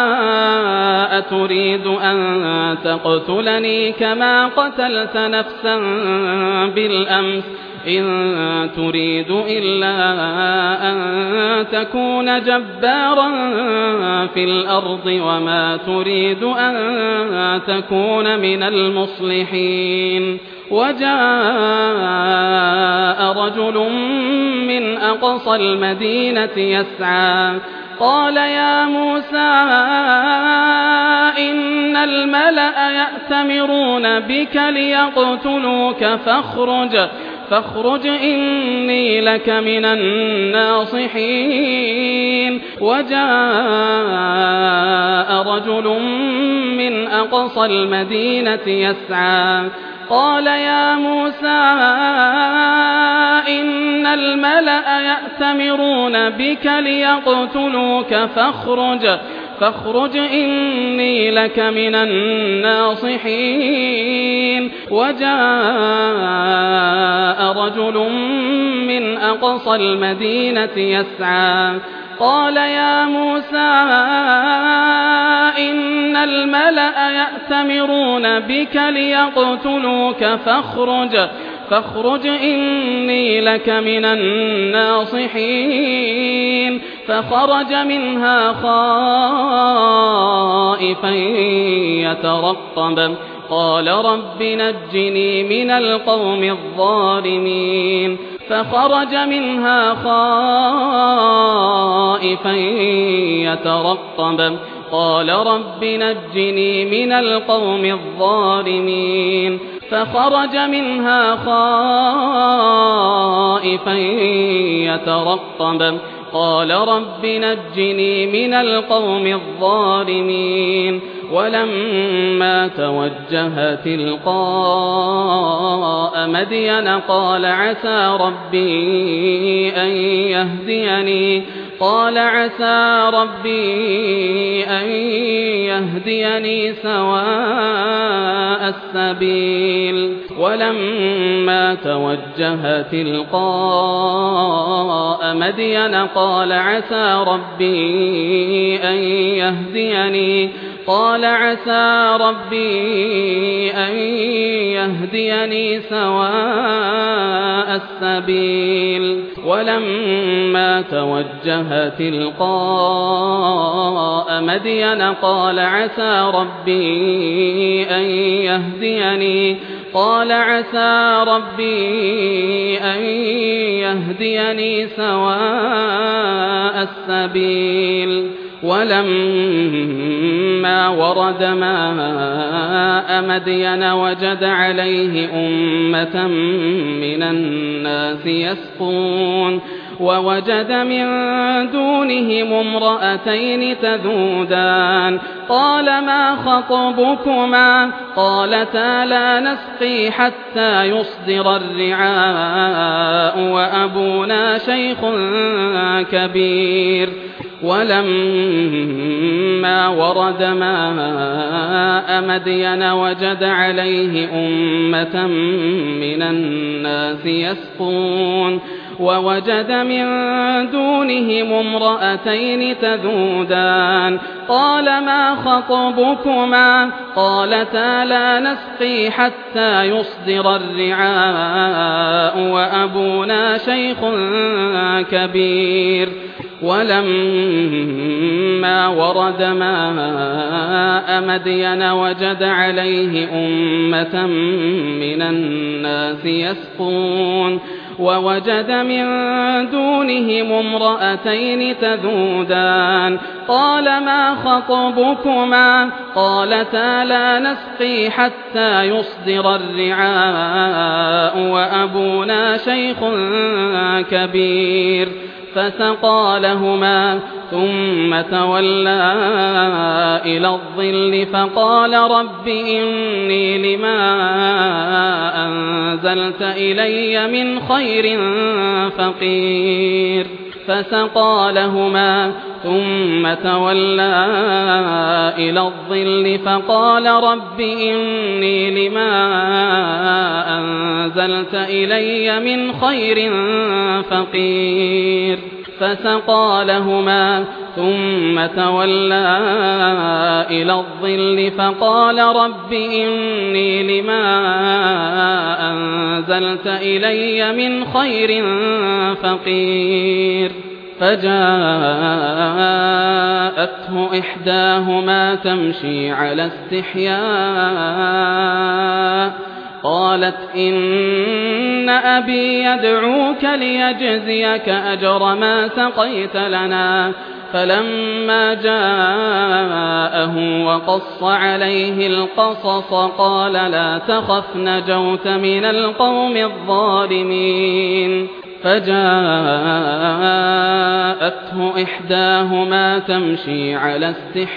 أتريد أن تقتلني كما قتلت نفسا بالأمس إن تريد إلا أن تكون جبارا في الأرض وما تريد أن تكون من المصلحين وجاء رجل من أقصى المدينة يسعى قال يا موسى إن الملأ يأتمرون بك ليقتلوك فاخرج فاخرج إني لك من الناصحين وجاء رجل من أقصى المدينة يسعى قال يا موسى إن الملأ يأتمرون بك ليقتلوك فاخرج فاخرج إني لك من الناصحين وجاء رجل من أقصى المدينة يسعى قال يا موسى إن الملأ يأتمرون بك ليقتلوك فاخرج فاخرج إني لك من الناصحين فخرج منها خائفا يترقب قال رب نجني من القوم الظالمين فخرج منها خائفا يترقب قال رب نجني من القوم الظالمين فخرج منها خائفا يترقب قال رب نجني من القوم الظالمين ولما توجه تلقاء مدين قال عسى ربي أن يهديني قال عسى ربي أن يهديني سواء السبيل ولما توجه تلقاء مدين قال عسى ربي أن يهديني قال عسى ربي أن يهديني سواء السبيل ولما توجه تلقاء مدين قال عسى ربي أن يهديني قال عسى ربي أن يهديني سواء السبيل ولما ورد ماء مدين وجد عليه أمة من الناس يسقون ووجد من دونهم امرأتين تذودان قال ما خطبكما قالتا لا نسقي حتى يصدر الرعاء وأبونا شيخ كبير ولما ورد ماء مدين وجد عليه أمة من الناس يسقون ووجد من دونهم امرأتين تذودان قال ما خطبكما قالتا لا نسقي حتى يصدر الرعاء وأبونا شيخ كبير ولما ورد ماء مدين وجد عليه أمة من الناس يسقون ووجد من دونهم امرأتين تذودان قال ما خطبكما قالتا لا نسقي حتى يصدر الرعاء وأبونا شيخ كبير فسقى لهما ثم تولى إلى الظل فقال رب إني لما أنزلت إلي من خير فقير فسقى لهما ثم تولى إلى الظل فقال رب إني لما أنزلت إلي من خير فقير فسقى لهما ثم تولى إلى الظل فقال رب إني لما أنزلت إلي من خير فقير فجاءته إحداهما تمشي على استحياء قالت إن أبي يدعوك ليجزيك أجر ما سقيت لنا فلما جاءه وقص عليه القصص قال لا تخف نجوت من القوم الظالمين فجاءته إحداهما تمشي على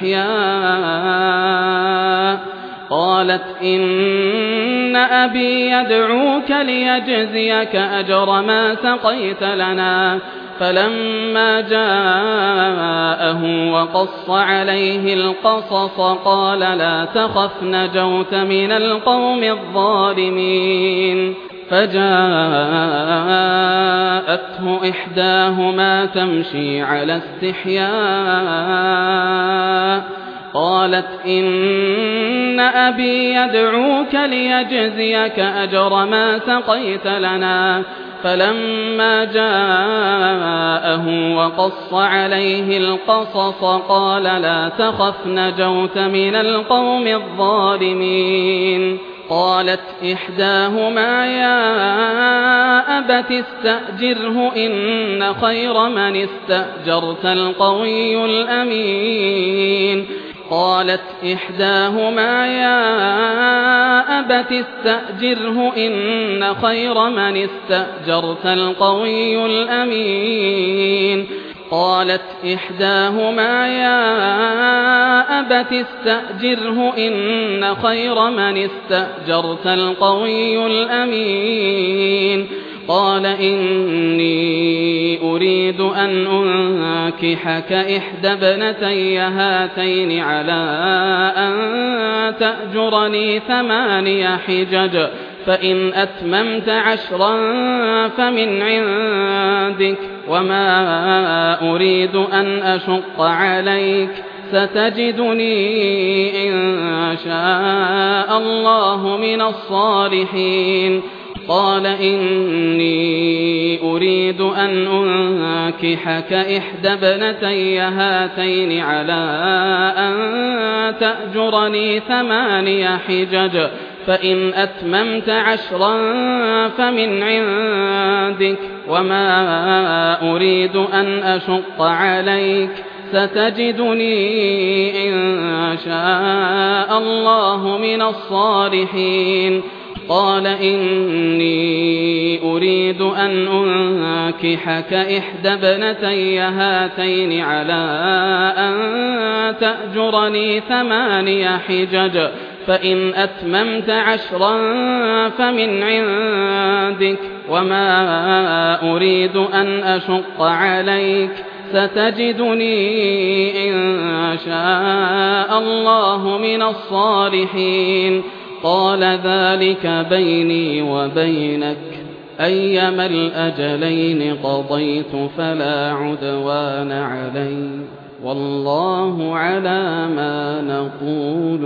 استحياء قالت إن أبي يدعوك ليجزيك أجر ما سقيت لنا فلما جاءه وقص عليه القصص قال لا تخف نجوت من القوم الظالمين فجاءته إحداهما تمشي على استحياء قالت إن أبي يدعوك ليجزيك أجر ما سقيت لنا فلما جاءه وقص عليه القصص قال لا تخف نجوت من القوم الظالمين قالت إحداهما يا أبت استأجره إن خير من استأجرت القوي الأمين قالت إحداهما يا أبت استأجره إن خير من استأجرت القوي الأمين قالت إحداهما يا أبت استأجره إن خير من استأجرت القوي الأمين قال إني أريد أن أنكحك إحدى ابنتي هاتين على أن تأجرني ثماني حجج فإن أتممت عشرا فمن عندك وما أريد أن أشق عليك ستجدني إن شاء الله من الصالحين قال إني أريد أن أنكحك إحدى ابنتي هاتين على أن تأجرني ثماني حجج فإن أتممت عشرا فمن عندك وما أريد أن أشق عليك ستجدني إن شاء الله من الصالحين قال إني أريد أن أنكحك إحدى ابنتي هاتين على أن تأجرني ثماني حجج فإن أتممت عشرا فمن عندك وما أريد أن أشق عليك ستجدني إن شاء الله من الصالحين قال ذلك بيني وبينك أيما الأجلين قضيت فلا عدوان علي والله على ما نقول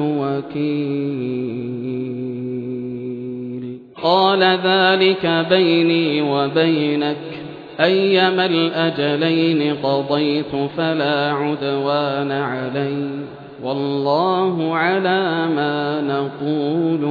وكيل قال ذلك بيني وبينك أيما الأجلين قضيت فلا عدوان علي والله على ما نقول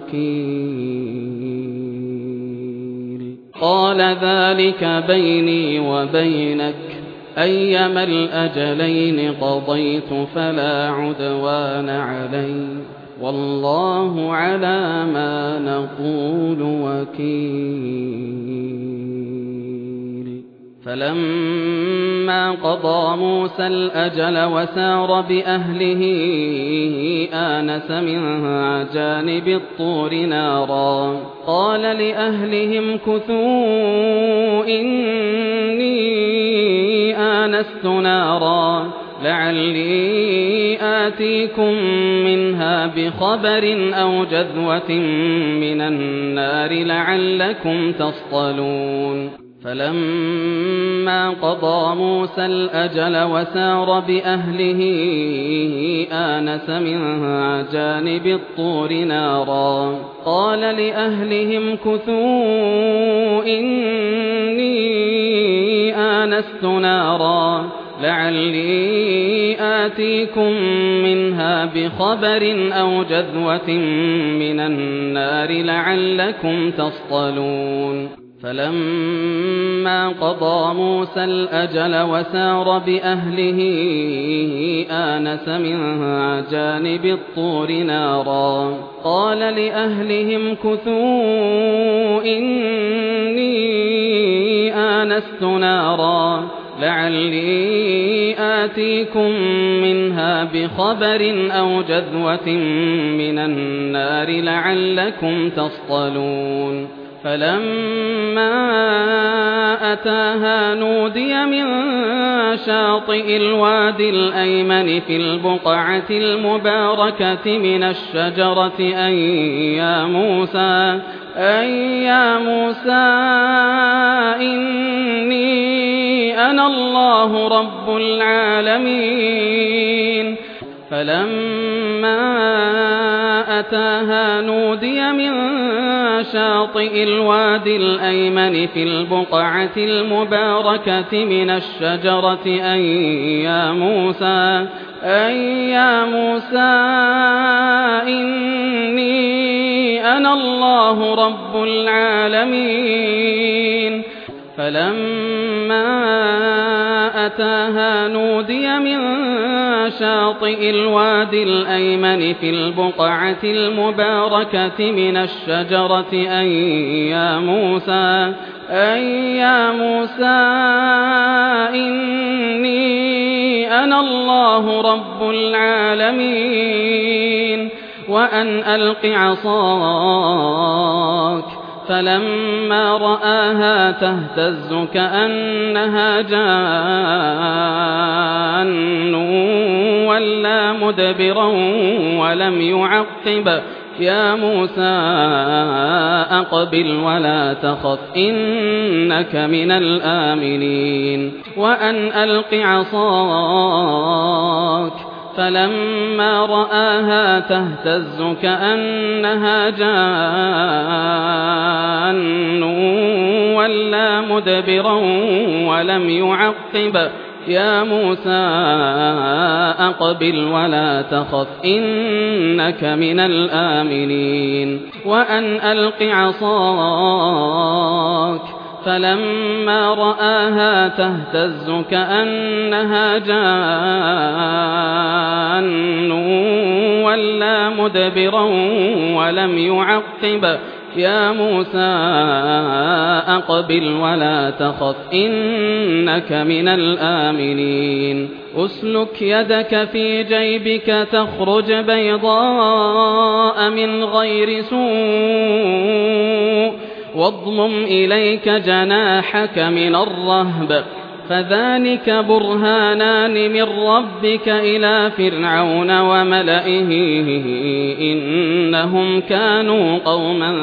وكيل قال ذلك بيني وبينك أيما الأجلين قضيت فلا عدوان علي والله على ما نقول وكيل فلما فلما قضى موسى الأجل وسار بأهله آنس من جانب الطور نارا قال لأهلهم كثوا إني آنست نارا لعلي آتيكم منها بخبر أو جذوة من النار لعلكم تصطلون فلما قضى موسى الأجل وسار بأهله آنس من جانب الطور نارا قال لأهلهم كثوا إني آنست نارا لعلي آتيكم منها بخبر أو جذوة من النار لعلكم تصطلون فلما قضى موسى الأجل وسار بأهله آنس من جانب الطور نارا قال لأهلهم كثوا إني آنست نارا لعلي آتيكم منها بخبر أو جذوة من النار لعلكم تصطلون فلما أتاها نودي من شاطئ الوادي الأيمن في البقعة المباركة من الشجرة أن يا موسى أن يا موسى إني أنا الله رب العالمين فلما أتاها نودي من شاطئ الوادي الأيمن في البقعة المباركة من الشجرة أن يا موسى أن يا موسى إني أنا الله رب العالمين فلما أتاها نودي من شاطئ الوادي الأيمن في البقعة المباركة من الشجرة أن يا موسى أن يا موسى إني أنا الله رب العالمين وأن ألق عصاك فلما رآها تهتز كأنها جان ولا مدبرا ولم يعقب يا موسى أقبل ولا تخف إنك من الآمنين وأن ألق عصاك فلما رآها تهتز كأنها جان ولا مدبرا ولم يعقب يا موسى أقبل ولا تخف إنك من الآمنين وأن ألق عصاك فلما رآها تهتز كأنها جان ولا مدبرا ولم يعقب يا موسى أقبل ولا تخف إنك من الآمنين أسلك يدك في جيبك تخرج بيضاء من غير سوء واضمم إليك جناحك من الرهب فذلك برهانان من ربك إلى فرعون وملئه إنهم كانوا قوما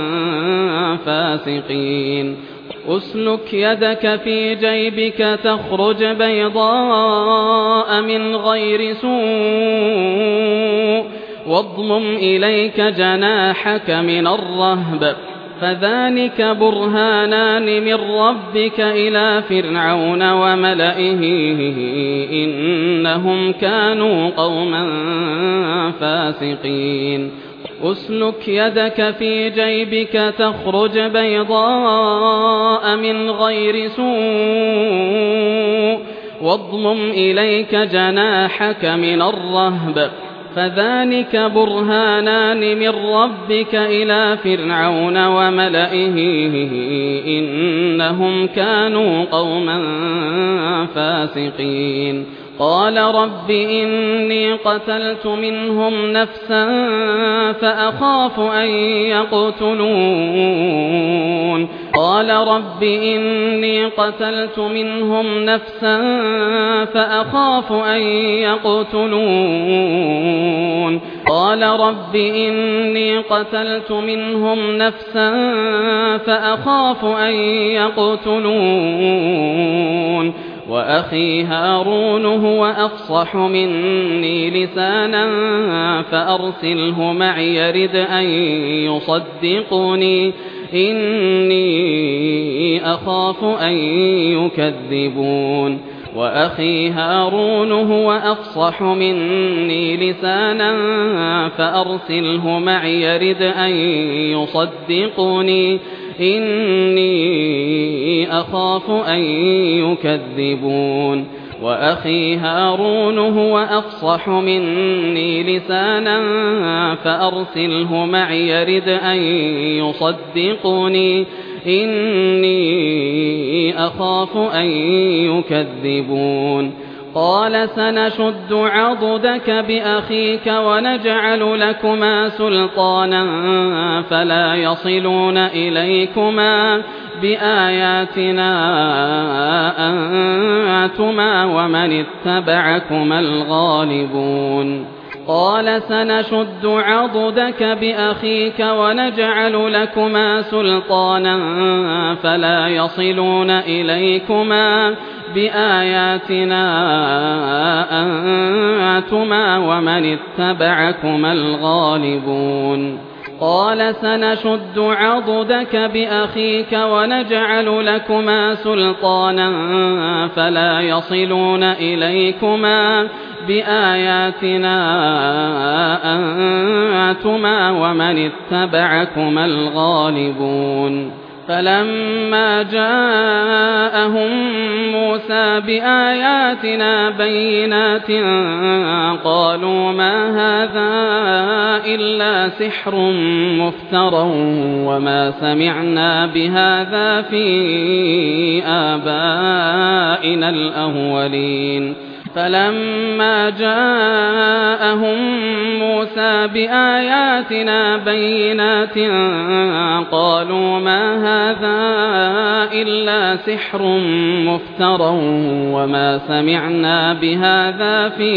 فاسقين أسلك يدك في جيبك تخرج بيضاء من غير سوء واضمم إليك جناحك من الرهب فذلك برهانان من ربك إلى فرعون وملئه إنهم كانوا قوما فاسقين أسلك يدك في جيبك تخرج بيضاء من غير سوء واضمم إليك جناحك من الرهب فذلك برهانان من ربك إلى فرعون وملئه إنهم كانوا قوما فاسقين قال رب إني قتلت منهم نفسا فأخاف أن يقتلون قال رب إني قتلت منهم نفسا فأخاف أن يقتلون قال رب إني قتلت منهم نفسا فأخاف أن يقتلون وأخي هارون هو أفصح مني لسانا فأرسله معي يرد أن يصدقني إني أخاف أن يكذبون وأخي هارون هو أفصح مني لسانا فأرسله معي يرد أن يصدقني إني أخاف أن يكذبون وأخي هارون هو أفصح مني لسانا فأرسله معي يرد أن يصدقني إني أخاف أن يكذبون قال سنشد عضدك بأخيك ونجعل لكما سلطانا فلا يصلون إليكما بآياتنا أنتما ومن اتبعكما الغالبون قال سنشد عضدك بأخيك ونجعل لكما سلطانا فلا يصلون إليكما بآياتنا أنتما ومن اتبعكما الغالبون قال سنشد عضدك بأخيك ونجعل لكما سلطانا فلا يصلون إليكما بآياتنا أنتما ومن اتبعكما الغالبون فلما جاءهم موسى بآياتنا بينات قالوا ما هذا إلا سحر مفترى وما سمعنا بهذا في آبائنا الأولين فلما جاءهم موسى بآياتنا بينات قالوا ما هذا إلا سحر مفترى وما سمعنا بهذا في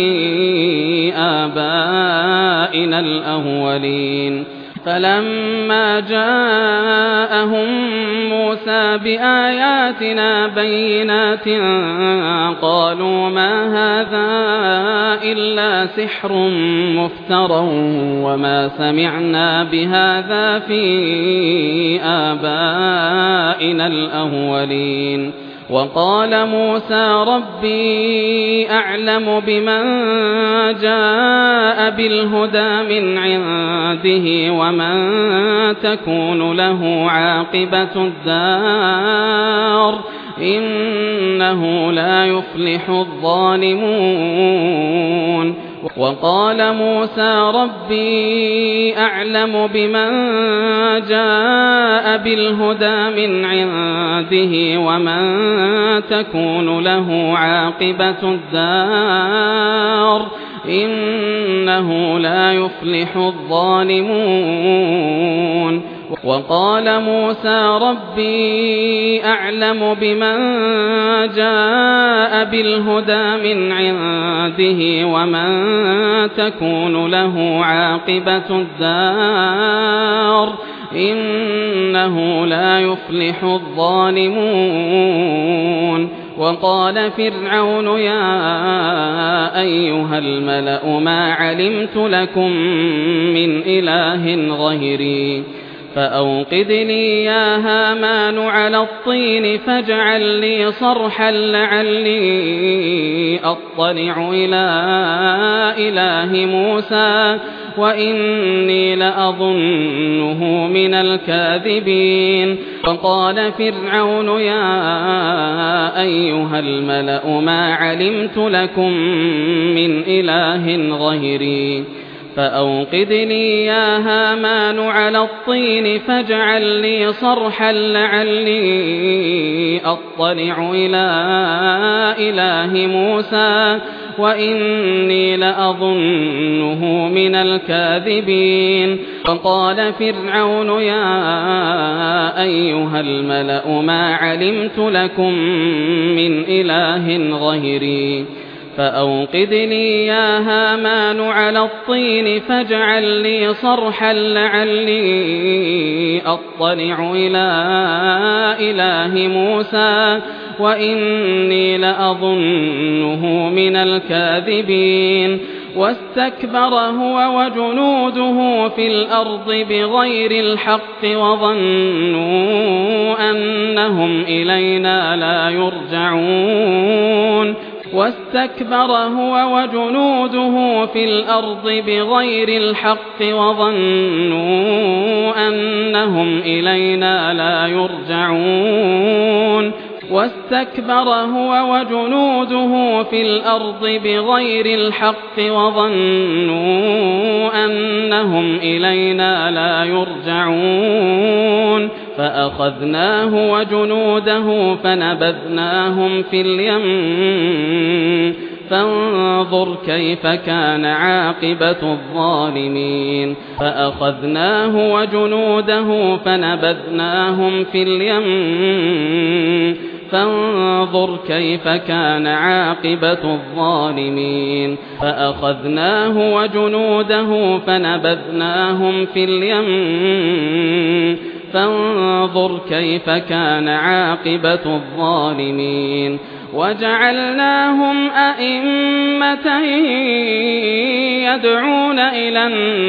آبائنا الأولين فلما جاءهم موسى بآياتنا بينات قالوا ما هذا إلا سحر مفترى وما سمعنا بهذا في آبائنا الأولين وقال موسى ربي أعلم بمن جاء بالهدى من عنده ومن تكون له عاقبة الدار إنه لا يفلح الظالمون وقال موسى ربي أعلم بمن جاء بالهدى من عنده ومن تكون له عاقبة الدار إنه لا يفلح الظالمون وقال موسى ربي أعلم بمن جاء بالهدى من عنده ومن تكون له عاقبة الدار إنه لا يفلح الظالمون وقال فرعون يا أيها الملأ ما علمت لكم من إله غيري فأوقد لي يا هامان على الطين فاجعل لي صرحا لعلي أطلع إلى إله موسى وإني لأظنه من الكاذبين وقال فرعون يا أيها الملأ ما علمت لكم من إله غيري فأوقد لي يا هامان على الطين فاجعل لي صرحا لعلي أطلع إلى إله موسى وإني لأظنه من الكاذبين فقال فرعون يا أيها الملأ ما علمت لكم من إله غيري فأوقد لي يا هامان على الطين فاجعل لي صرحا لعلي أطلع إلى إله موسى وإني لأظنه من الكاذبين واستكبر هو وجنوده في الأرض بغير الحق وظنوا أنهم إلينا لا يرجعون واستكبر هو وجنوده في الأرض بغير الحق وظنوا أنهم إلينا لا يرجعون واستكبر هو وجنوده في الأرض بغير الحق وظنوا أنهم إلينا لا يرجعون فأخذناه وجنوده فنبذناهم في اليم فانظر كيف كان عاقبة الظالمين فأخذناه وجنوده فنبذناهم في اليم فانظر كيف كان عاقبة الظالمين فأخذناه وجنوده فنبذناهم في اليم فانظر كيف كان عاقبة الظالمين وجعلناهم أئمة يدعون إلى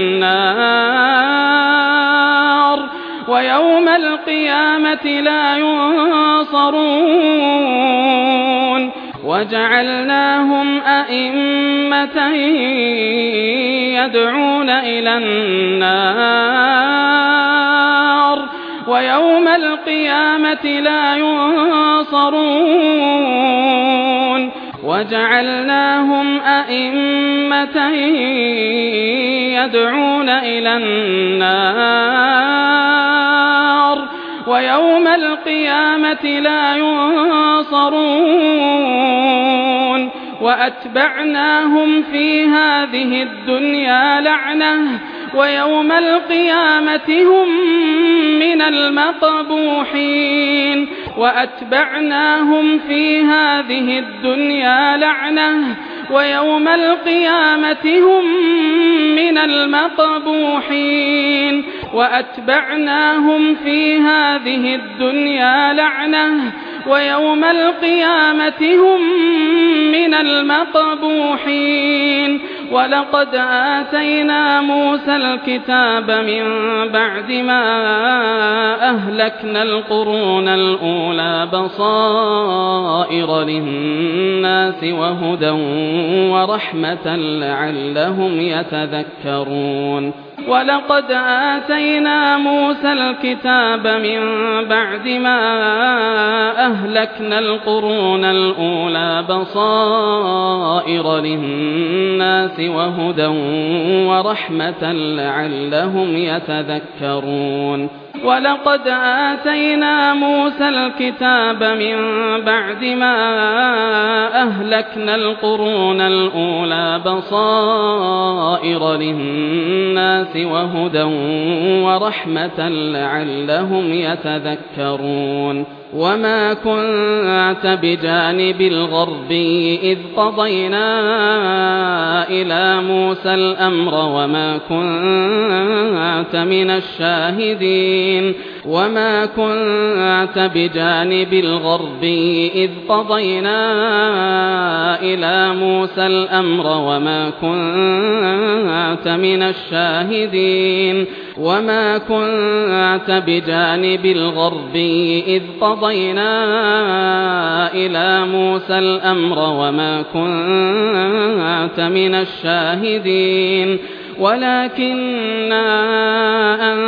النار ويوم القيامة لا ينصرون وجعلناهم أئمة يدعون إلى النار ويوم القيامة لا ينصرون وجعلناهم أئمة يدعون إلى النار ويوم القيامة لا ينصرون وأتبعناهم في هذه الدنيا لعنة ويوم القيامة هم من المقبوحين وأتبعناهم في هذه الدنيا لعنة ويوم القيامة هم من المقبوحين وأتبعناهم في هذه الدنيا لعنة ويوم القيامة هم من المقبوحين ولقد آتينا موسى الكتاب من بعد ما أهلكنا القرون الأولى بصائر للناس وهدى ورحمة لعلهم يتذكرون ولقد آتينا موسى الكتاب من بعد ما أهلكنا القرون الأولى بصائر للناس وهدى ورحمة لعلهم يتذكرون ولقد آتينا موسى الكتاب من بعد ما أهلكنا القرون الأولى بصائر للناس وهدى ورحمة لعلهم يتذكرون وما كنت بجانب الغربي إذ قضينا إلى موسى الأمر وما كنت من الشاهدين وما كنت بجانب الغربي إذ قضينا إلى موسى الأمر وما كنت من الشاهدين وما كنت بجانب الغربي إذ قضينا إلى موسى الأمر وما كنت من الشاهدين ولكننا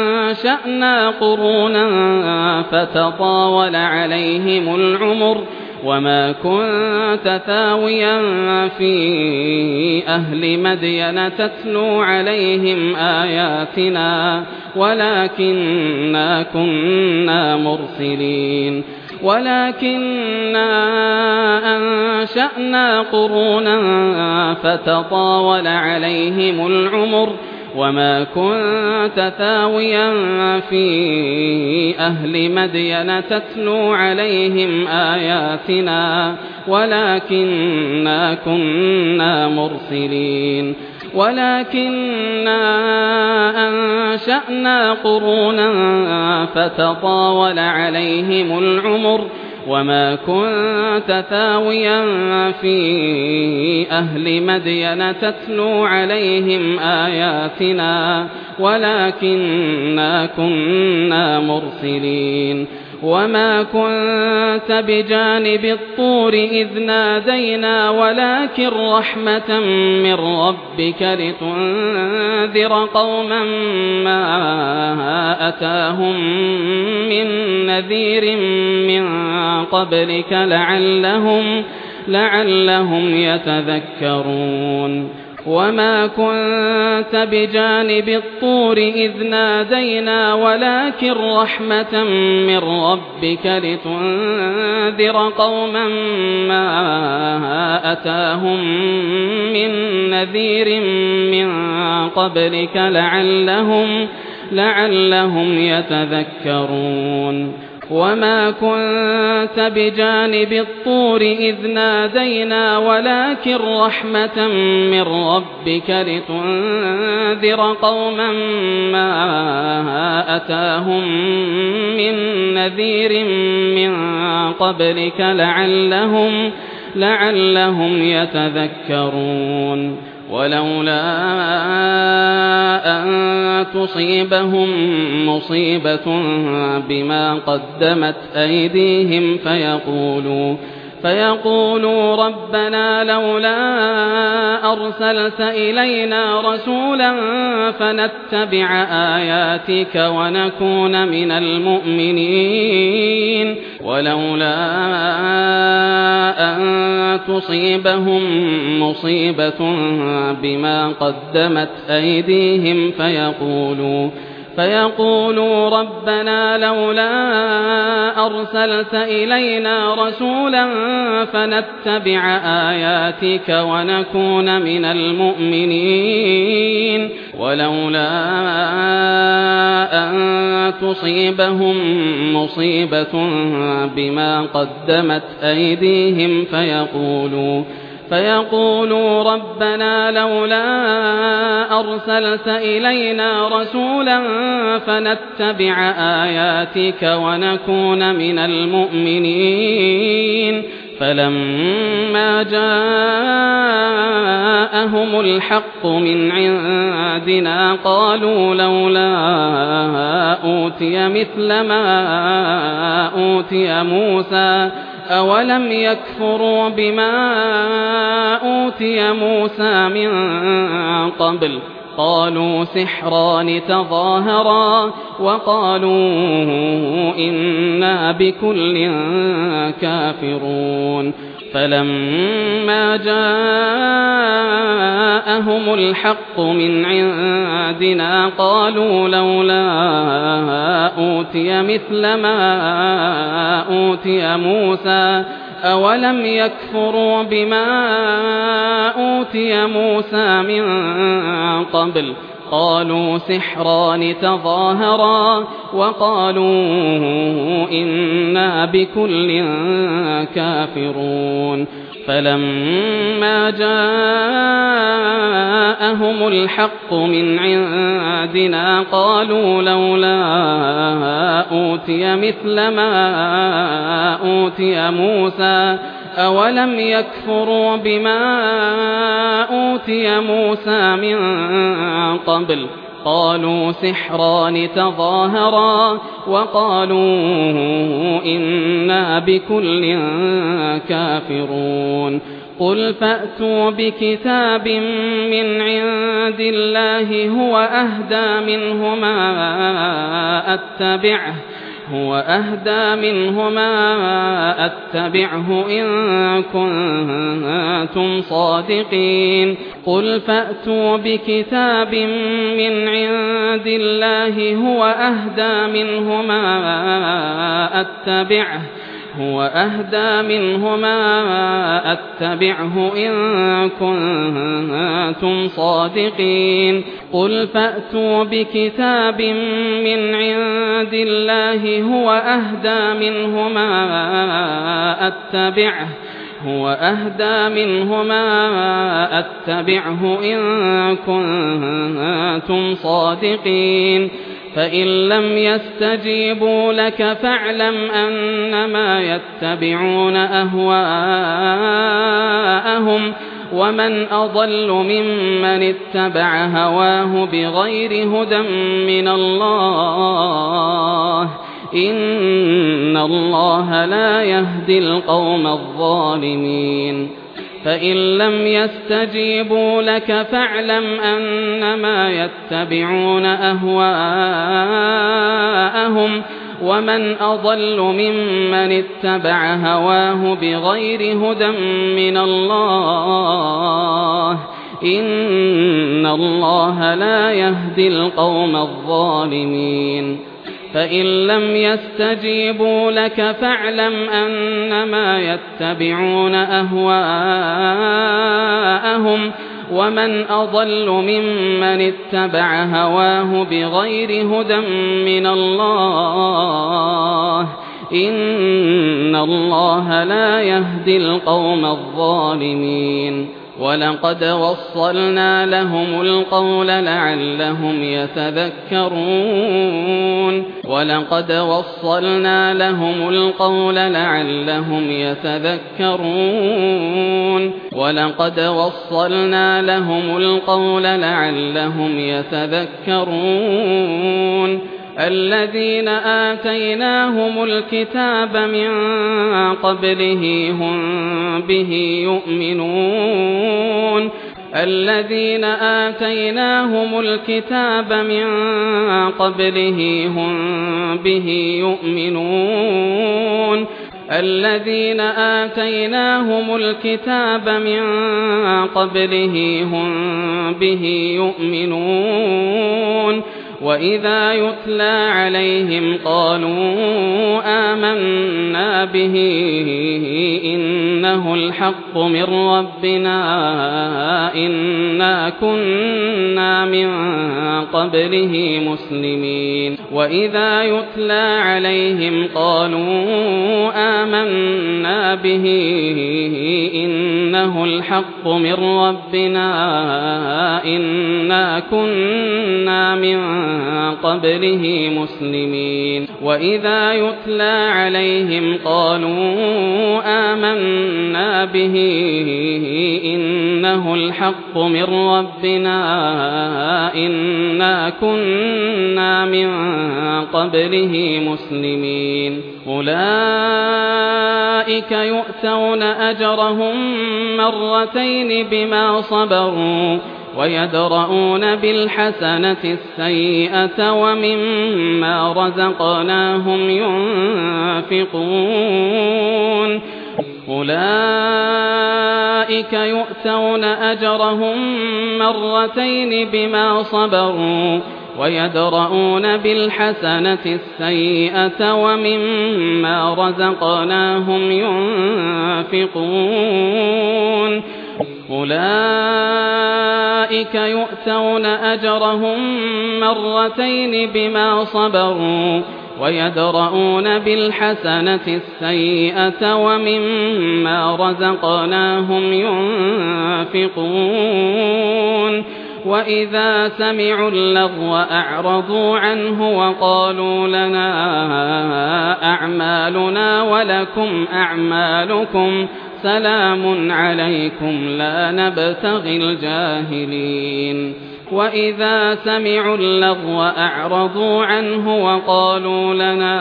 أنشأنا قرونا فتطاول عليهم العمر وما كنت ثاويا في أهل مدين تتلو عليهم آياتنا ولكننا كنا مرسلين ولكننا أنشأنا قرونا فتطاول عليهم العمر وما كنت ثاويا في أهل مدين تتلو عليهم آياتنا ولكننا كنا مرسلين ولكننا أنشأنا قرونا فتطاول عليهم العمر وما كنت ثاويا في أهل مدين تتلو عليهم آياتنا ولكننا كنا مرسلين وما كنت بجانب الطور إذ نادينا ولكن رحمة من ربك لتنذر قوما ما أتاهم من نذير من قبلك لعلهم, لعلهم يتذكرون وما كنت بجانب الطور إذ نادينا ولكن رحمة من ربك لتنذر قوما ما أتاهم من نذير من قبلك لعلهم, لعلهم يتذكرون وما كنت بجانب الطور إذ نادينا ولكن رحمة من ربك لتنذر قوما ما أتاهم من نذير من قبلك لعلهم, لعلهم يتذكرون ولولا أن تصيبهم مصيبة بما قدمت أيديهم فيقولوا فيقولوا ربنا لولا أرسلت إلينا رسولا فنتبع آياتك ونكون من المؤمنين ولولا أن تصيبهم مصيبة بما قدمت أيديهم فيقولوا فيقولوا ربنا لولا أرسلت إلينا رسولا فنتبع آياتك ونكون من المؤمنين ولولا أن تصيبهم مصيبة بما قدمت أيديهم فيقولوا فيقولوا ربنا لولا أرسلت إلينا رسولا فنتبع آياتك ونكون من المؤمنين فلما جاءهم الحق من عندنا قالوا لولا أوتي مثل ما أوتي موسى أولم يكفروا بما أوتي موسى من قبل قالوا سحران تظاهرا وقالوا إنا بكل كافرون فلما جاءهم الحق من عندنا قالوا لولا أوتي مثل ما أوتي موسى أولم يكفروا بما أوتي موسى من قبل قالوا سحران تظاهرا وقالوا إنا بكل كافرون فلما جاءهم الحق من عندنا قالوا لولا أوتي مثل ما أوتي موسى أولم يكفروا بما أوتي موسى من قبل قالوا سحران تظاهرا وقالوا إنا بكل كافرون قل فأتوا بكتاب من عند الله هو أهدى منهما أتبعه هو أهدى منهما أتبعه إن كنتم صادقين قل فأتوا بكتاب من عند الله هو أهدى منهما أتبعه هو أهدى منهما أتبعه إن كنتم صادقين قل فأتوا بكتاب من عند الله هو أهدى منهما أتبعه هو أهدى منهما أتبعه إن كنتم صادقين فإن لم يستجيبوا لك فاعلم أنما يتبعون أهواءهم ومن أضل ممن اتبع هواه بغير هدى من الله إن الله لا يهدي القوم الظالمين فإن لم يستجيبوا لك فاعلم أنما يتبعون أهواءهم ومن أضل ممن اتبع هواه بغير هدى من الله إن الله لا يهدي القوم الظالمين فإن لم يستجيبوا لك فاعلم أنما يتبعون أهواءهم ومن أضل ممن اتبع هواه بغير هدى من الله إن الله لا يهدي القوم الظالمين ولقد وصلنا لهم القول لعلهم يتذكرون ولقد وصلنا لهم القول لعلهم يتذكرون ولقد وصلنا لهم القول لعلهم يتذكرون الذين آتيناهم الكتاب من قبله هم به يؤمنون الذين آتيناهم الكتاب من قبله هم به يؤمنون الذين آتيناهم الكتاب من قبله هم به يؤمنون وإذا يتلى عليهم قالوا آمنا به إنه الحق من ربنا إنا كنا من قبله مسلمين وإذا يتلى عليهم قالوا آمنا به إنه الحق من ربنا إنا كنا من قبله مسلمين وإذا يتلى عليهم قالوا آمنا به إنه الحق من ربنا إنا كنا من قبله مسلمين أولئك يؤتون أجرهم مرتين بما صبروا ويدرؤون بالحسنة السيئة ومما رزقناهم ينفقون أولئك يؤتون أجرهم مرتين بما صبروا ويدرؤون بالحسنة السيئة ومما رزقناهم ينفقون أولئك يؤتون أجرهم مرتين بما صبروا ويدرؤون بالحسنة السيئة ومما رزقناهم ينفقون وإذا سمعوا اللغو أعرضوا عنه وقالوا لنا أعمالنا ولكم أعمالكم سلام عليكم لا نبتغي الجاهلين وإذا سمعوا اللغو أعرضوا عنه وقالوا لنا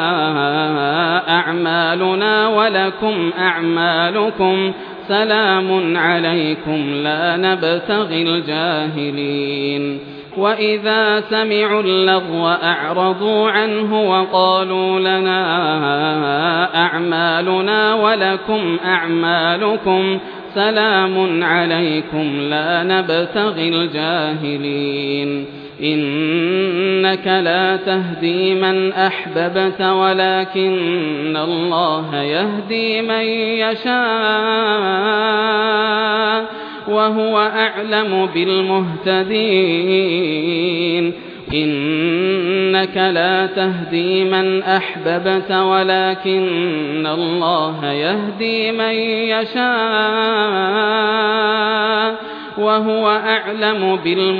أعمالنا ولكم أعمالكم سلام عليكم لا نبتغي الجاهلين وإذا سمعوا اللغو أعرضوا عنه وقالوا لنا أعمالنا ولكم أعمالكم سلام عليكم لا نبتغي الجاهلين إنك لا تهدي من أحببت ولكن الله يهدي من يشاء وهو أعلم بالمهتدين إنك لا تهدي من أحببت ولكن الله يهدي من يشاء وهو أعلم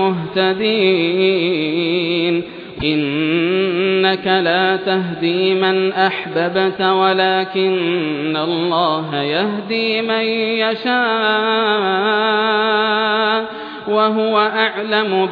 بالمهتدين إنك لا تهدي من أحببت ولكن الله يهدي من يشاء وهو أعلم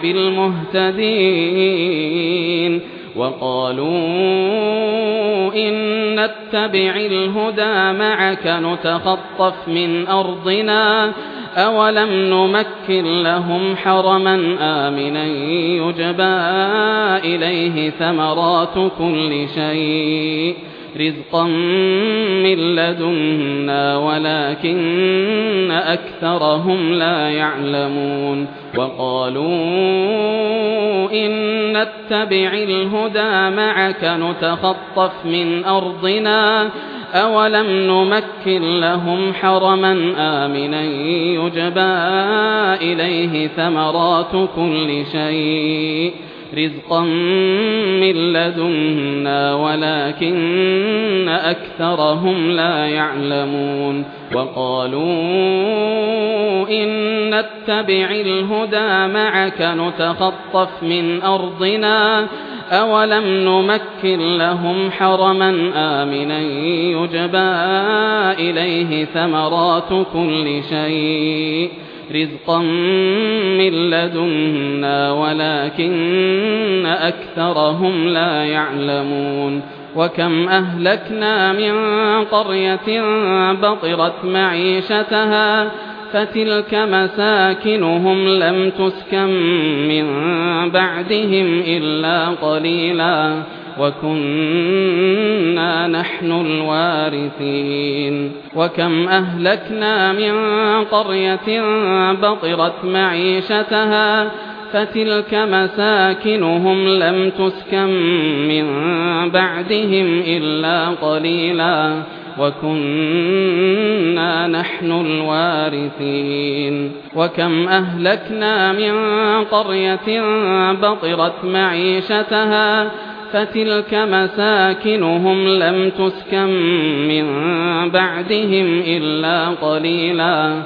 بالمهتدين وقالوا إن نتبع الهدى معك نتخطف من أرضنا أولم نمكن لهم حرما آمنا يجبى إليه ثمرات كل شيء رزقا من لدنا ولكن أكثرهم لا يعلمون وقالوا إن نتبع الهدى معك نتخطف من أرضنا أولم نمكن لهم حرما آمنا يجبى إليه ثمرات كل شيء رزقا من لدنا ولكن أكثرهم لا يعلمون وقالوا إن نتبع الهدى معك نتخطف من أرضنا أولم نمكن لهم حرما آمنا يجبى إليه ثمرات كل شيء رزقا من لدنا ولكن أكثرهم لا يعلمون وكم أهلكنا من قرية بطرت معيشتها فتلك مساكنهم لم تسكن من بعدهم إلا قليلا وكنا نحن الوارثين وكم أهلكنا من قرية بطرت معيشتها فتلك مساكنهم لم تسكن من بعدهم إلا قليلا وكنا نحن الوارثين وكم أهلكنا من قرية بطرت معيشتها فتلك مساكنهم لم تسكن من بعدهم إلا قليلا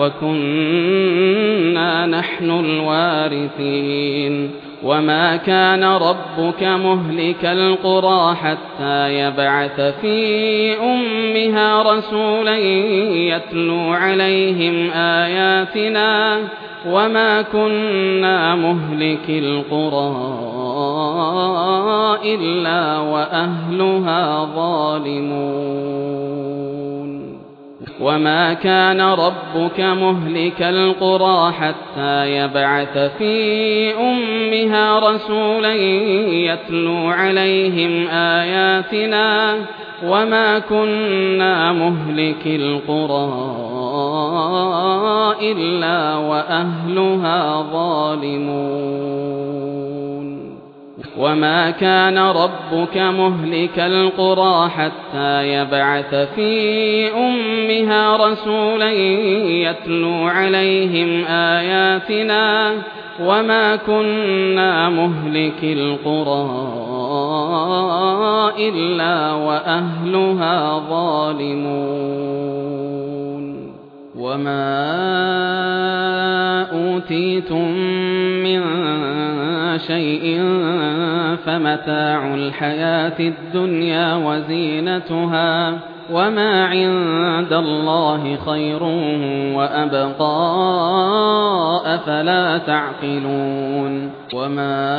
وكنا نحن الوارثين وما كان ربك مهلك القرى حتى يبعث في أمها رسولا يتلو عليهم آياتنا وما كنا مهلك القرى إلا وأهلها ظالمون وما كان ربك مهلك القرى حتى يبعث في أمها رسولا يتلو عليهم آياتنا وما كنا مهلك القرى إلا وأهلها ظالمون وما كان ربك مهلك القرى حتى يبعث في أمها رسولا يتلو عليهم آياتنا وما كنا مهلك القرى إلا وأهلها ظالمون وما أوتيتم من شيء فمتاع الحياة الدنيا وزينتها وما عند الله خير وأبقى أفلا تعقلون وما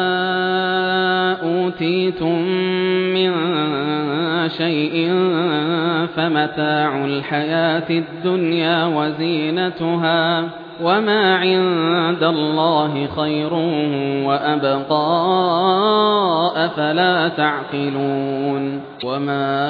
أوتيتم من شيء فمتاع الحياة الدنيا وزينتها وما عند الله خير وأبقى أفلا تعقلون وما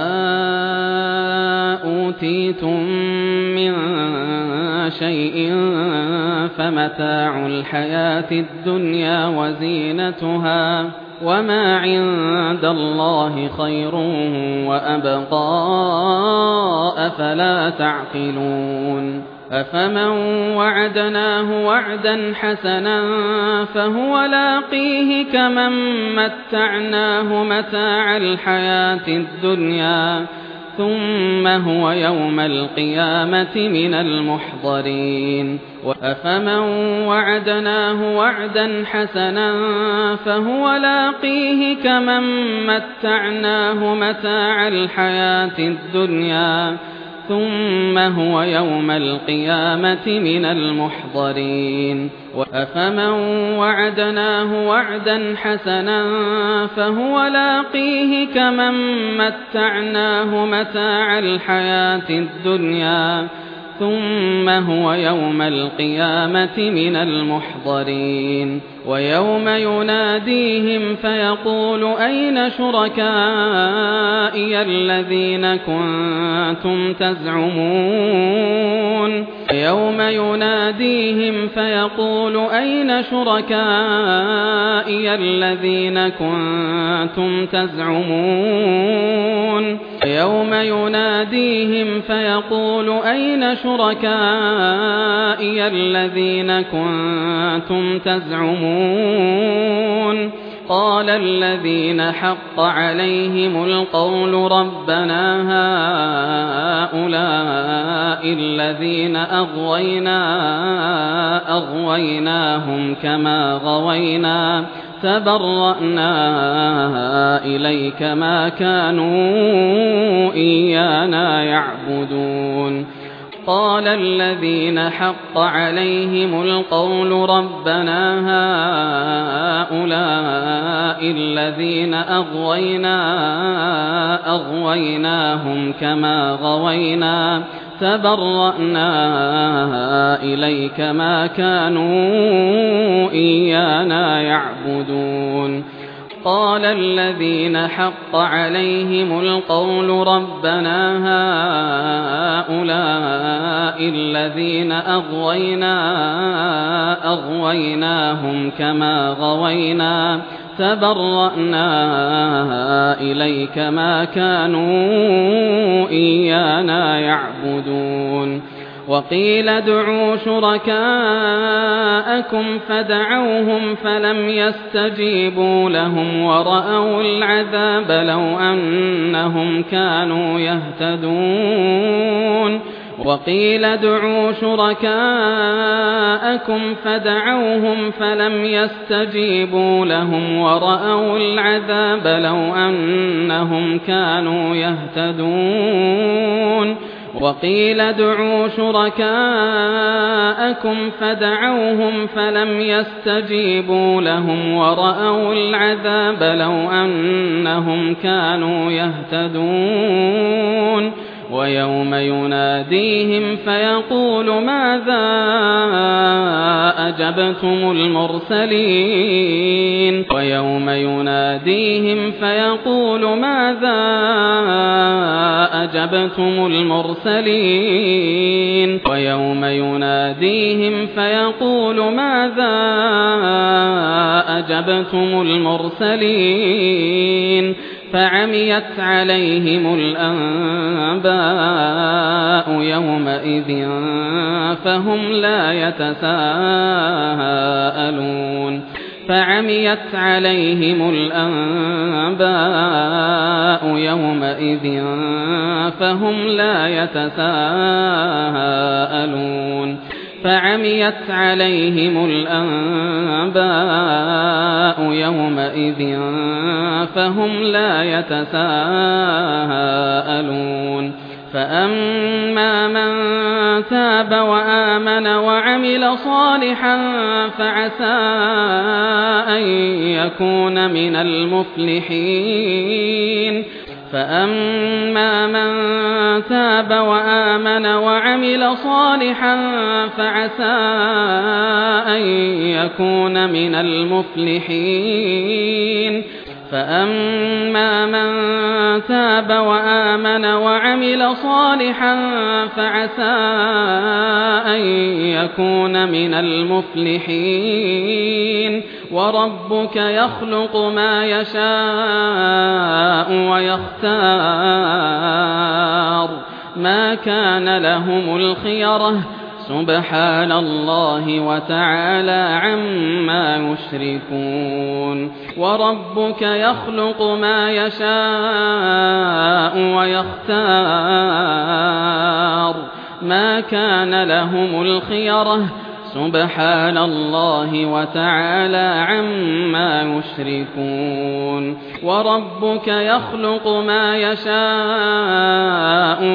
أوتيتم من شيء فمتاع الحياة الدنيا وزينتها وما عند الله خير وأبقى أفلا تعقلون أفمن وعدناه وعدا حسنا فهو لاقيه كمن متعناه متاع الحياة الدنيا ثم هو يوم القيامة من المحضرين أفمن وعدناه وعدا حسنا فهو لاقيه كمن متعناه متاع الحياة الدنيا ثم هو يوم القيامة من المحضرين أفمن وعدناه وعدا حسنا فهو لاقيه كمن متعناه متاع الحياة الدنيا ثم هو يوم القيامة من المحضرين ويوم يناديهم فيقول أين شركائي الذين كنتم تزعمون يوم يناديهم فيقول أين شركائي الذين كنتم تزعمون يوم يناديهم فيقول أين شركائي الذين كنتم تزعمون قال الذين حق عليهم القول ربنا هؤلاء الذين أغوينا أغويناهم كما غوينا تبرأنا إليك ما كانوا إيانا يعبدون قال الذين حق عليهم القول ربنا هؤلاء الذين أغوينا أغويناهم كما غوينا تبرأنا إليك ما كانوا إيانا يعبدون قال الذين حق عليهم القول ربنا هؤلاء الذين أغوينا أغويناهم كما غوينا تبرأنا إليك ما كانوا إيانا يعبدون وقيل ادعوا شركاءكم فدعوهم فلم يستجيبوا لهم ورأوا العذاب لو أنهم كانوا يهتدون وقيل ادعوا شركاءكم فدعوهم فلم يستجيبوا لهم ورأوا العذاب لو أنهم كانوا يهتدون وقيل ادعوا شركاءكم فدعوهم فلم يستجيبوا لهم ورأوا العذاب لو أنهم كانوا يهتدون ويوم يناديهم فيقول ماذا أجبتم المرسلين ويوم يناديهم فيقول ماذا أجبتم المرسلين ويوم يناديهم فيقول ماذا أجبتم المرسلين فعميت عليهم الأنباء يومئذ فهم لا يتساءلون فعميت عليهم الأنباء يومئذ فهم لا يتساءلون فعميت عليهم الأنباء يومئذ فهم لا يتساءلون فأما من تاب وآمن وعمل صالحا فعسى أن يكون من المفلحين فأما من تاب وآمن وآمن وعمل صالحا فعسى أن يكون من المفلحين فأما من تاب وآمن وعمل صالحا فعسى أن يكون من المفلحين وربك يخلق ما يشاء ويختار ما كان لهم الخيرة سبحان الله وتعالى عما يشركون وربك يخلق ما يشاء ويختار ما كان لهم الخيرة سبحان الله وتعالى عما يشركون وربك يخلق ما يشاء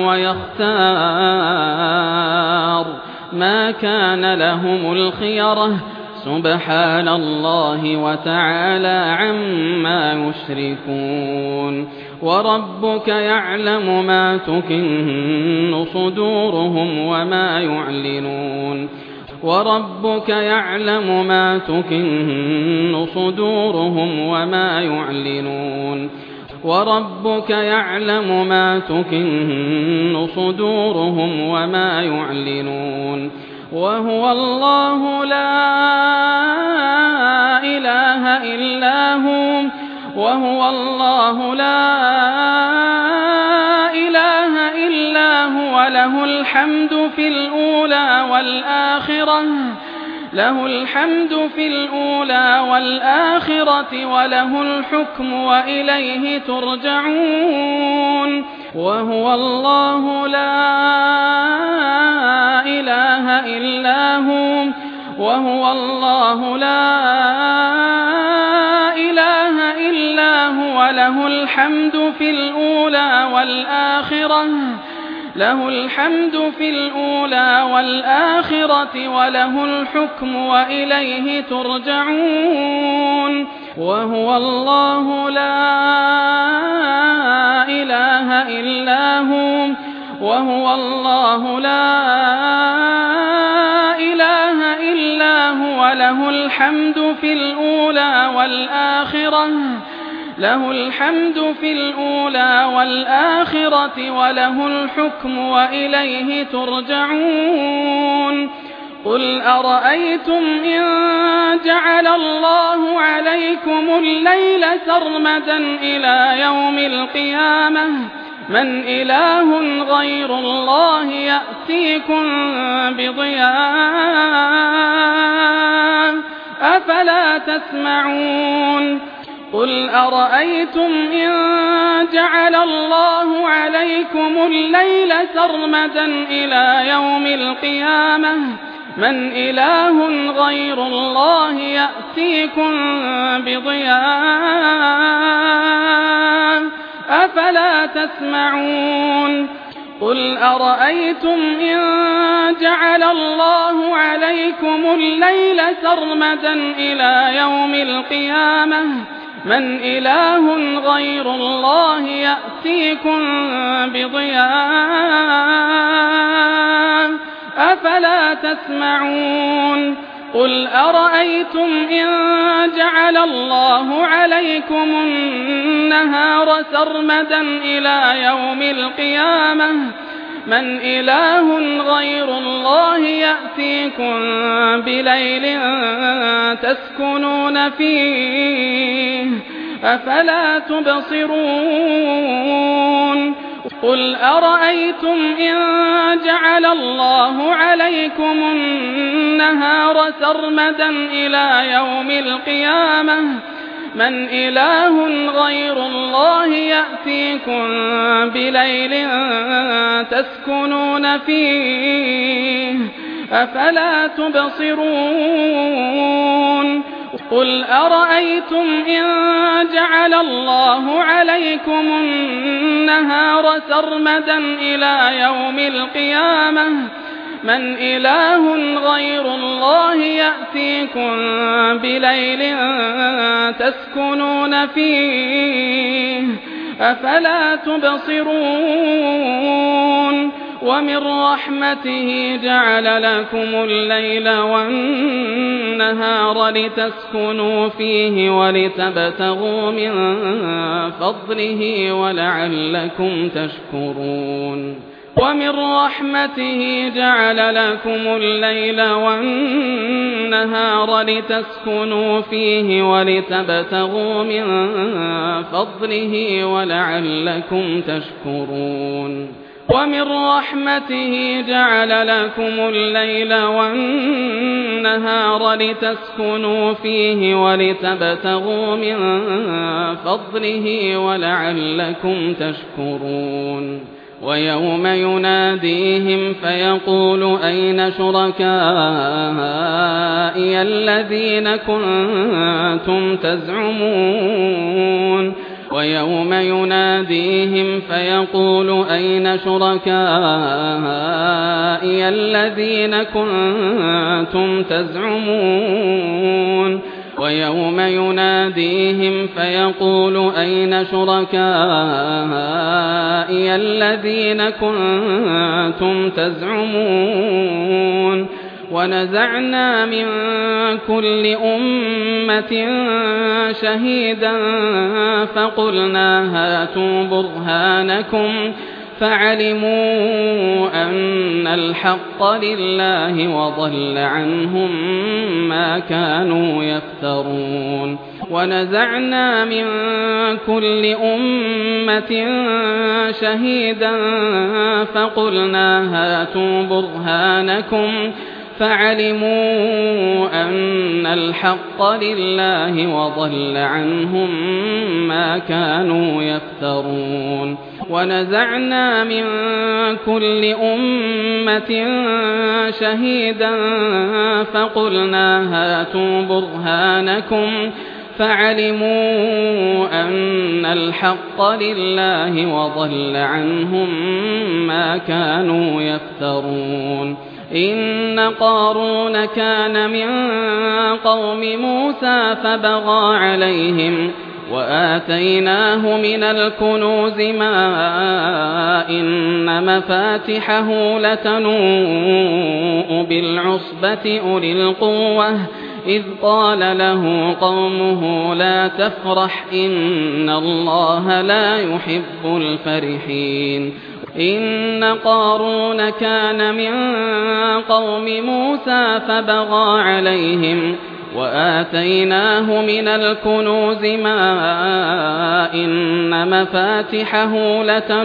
ويختار ما كان لهم الخيرة سبحان الله وتعالى عما يشركون وربك يعلم ما تكن صدورهم وما يعلنون وربك يعلم ما تكن صدورهم وما يعلنون وربك يعلم ما تكن صدورهم وما يعلنون وهو الله لا إله إلا هو وهو الله لا إله إلا هو له الحمد في الأولى والآخرة له الحمد في الأولى والآخرة وله الحكم وإليه ترجعون وهو الله لا إله إلا هو وهو الله لا إله إلا هو له الحمد في الأولى والآخرة له الحمد في الأولى والآخرة وله الحكم وإليه ترجعون وهو الله لا إله إلا هو وهو الله لا إله إلا هو له الحمد في الأولى والآخرة له الحمد في الأولى والآخرة وله الحكم وإليه ترجعون قل أرأيتم إن جعل الله عليكم الليل سرمدا إلى يوم القيامة من إله غير الله يأتيكم بضياء أفلا تسمعون قل أرأيتم إن جعل الله عليكم الليل سرمدا إلى يوم القيامة من إله غير الله يأتيكم بضياء أفلا تسمعون قل أرأيتم إن جعل الله عليكم الليل سرمدا إلى يوم القيامة من إله غير الله يأتيكم بضياء أفلا تسمعون قل أرأيتم إن جعل الله عليكم النهار سرمدا إلى يوم القيامة من إله غير الله يأتيكم بليل تسكنون فيه أفلا تبصرون قل أرأيتم إن جعل الله عليكم النهار سرمدا إلى يوم القيامة من إله غير الله يأتيكم بليل تسكنون فيه أفلا تبصرون قل أرأيتم إن جعل الله عليكم النهار سرمدا إلى يوم القيامة من إله غير الله يأتيكم بليل تسكنون فيه أفلا تبصرون ومن رحمته جعل لكم الليل والنهار لتسكنوا فيه ولتبتغوا من فضله ولعلكم تشكرون ومن رحمته جعل لكم الليل والنهار لتسكنوا فيه ولتبتغوا من فضله ولعلكم تشكرون ومن رحمته جعل لكم الليل والنهار لتسكنوا فيه ولتبتغوا من فضله ولعلكم تشكرون ويوم يناديهم فيقول أين شركائي الذين كنتم تزعمون ويوم يناديهم فيقول أين شركائي الذين كنتم تزعمون ويوم يناديهم فيقول أين شركائي الذين كنتم تزعمون ونزعنا من كل أمة شهيدا فقلنا هاتوا برهانكم فعلموا أن الحق لله وضل عنهم ما كانوا يفترون ونزعنا من كل أمة شهيدا فقلنا هاتوا برهانكم فعلموا أن الحق لله وضل عنهم ما كانوا يفترون ونزعنا من كل أمة شهيدا فقلنا هاتوا برهانكم فعلموا أن الحق لله وضل عنهم ما كانوا يفترون إن قارون كان من قوم موسى فبغى عليهم وآتيناه من الكنوز ما إن مفاتحه لتنوء بالعصبة أولي القوة إذ قال له قومه لا تفرح إن الله لا يحب الفرحين إن قارون كان من قوم موسى فبغى عليهم وآتيناه من الكنوز ما إن مفاتحه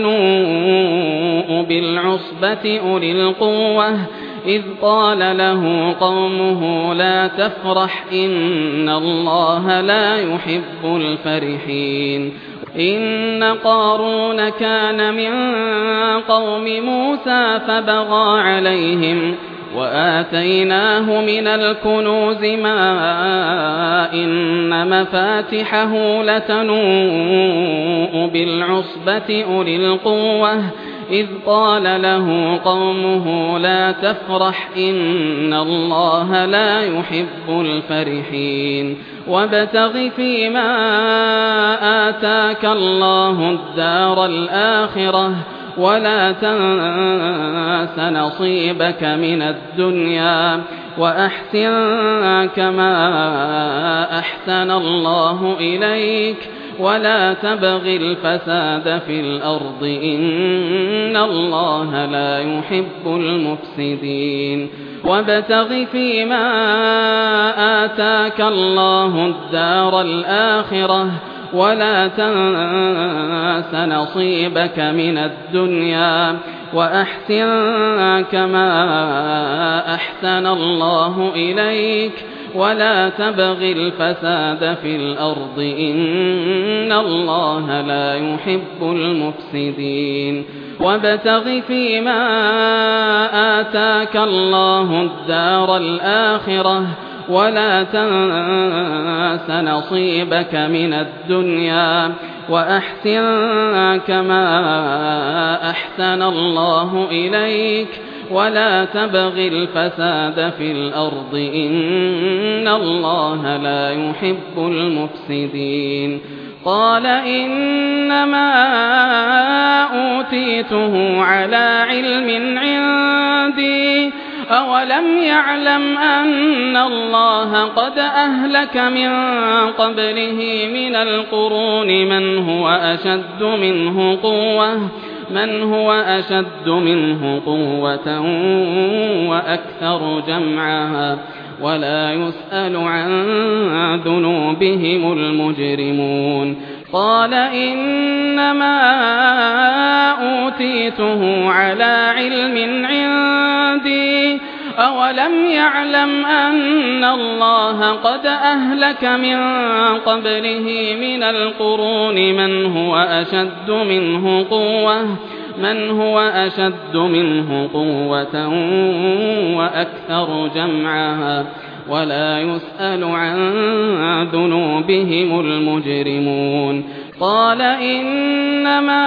لتنوء بالعصبة أولي القوة إذ قال له قومه لا تفرح إن الله لا يحب الفرحين إن قارون كان من قوم موسى فبغى عليهم وآتيناه من الكنوز ما إن مفاتحه لتنوء بالعصبة أولي القوة إذ قال له قومه لا تفرح إن الله لا يحب الفرحين وابتغ فيما آتاك الله الدار الآخرة ولا تنس نصيبك من الدنيا وأحسن كما أحسن الله إليك ولا تبغ الفساد في الأرض إن الله لا يحب المفسدين وابتغ فيما آتاك الله الدار الآخرة ولا تنس نصيبك من الدنيا وأحسن كما أحسن الله إليك ولا تبغ الفساد في الأرض إن الله لا يحب المفسدين وابتغ فيما آتاك الله الدار الآخرة ولا تنس نصيبك من الدنيا وأحسن كما أحسن الله إليك ولا تبغ الفساد في الأرض إن الله لا يحب المفسدين قال إنما أوتيته على علم عندي أولم يعلم أن الله قد أهلك من قبله من القرون من هو أشد منه قوة من هو أشد منه قوة وأكثر جمعا ولا يسأل عن ذنوبهم المجرمون قال إنما أوتيته على علم عندي أولم يعلم أن الله قد أهلك من قبله من القرون من هو أشد منه قوة من هو أشد منه قوة وأكثر جمعا ولا يسأل عن ذنوبهم المجرمون قال إنما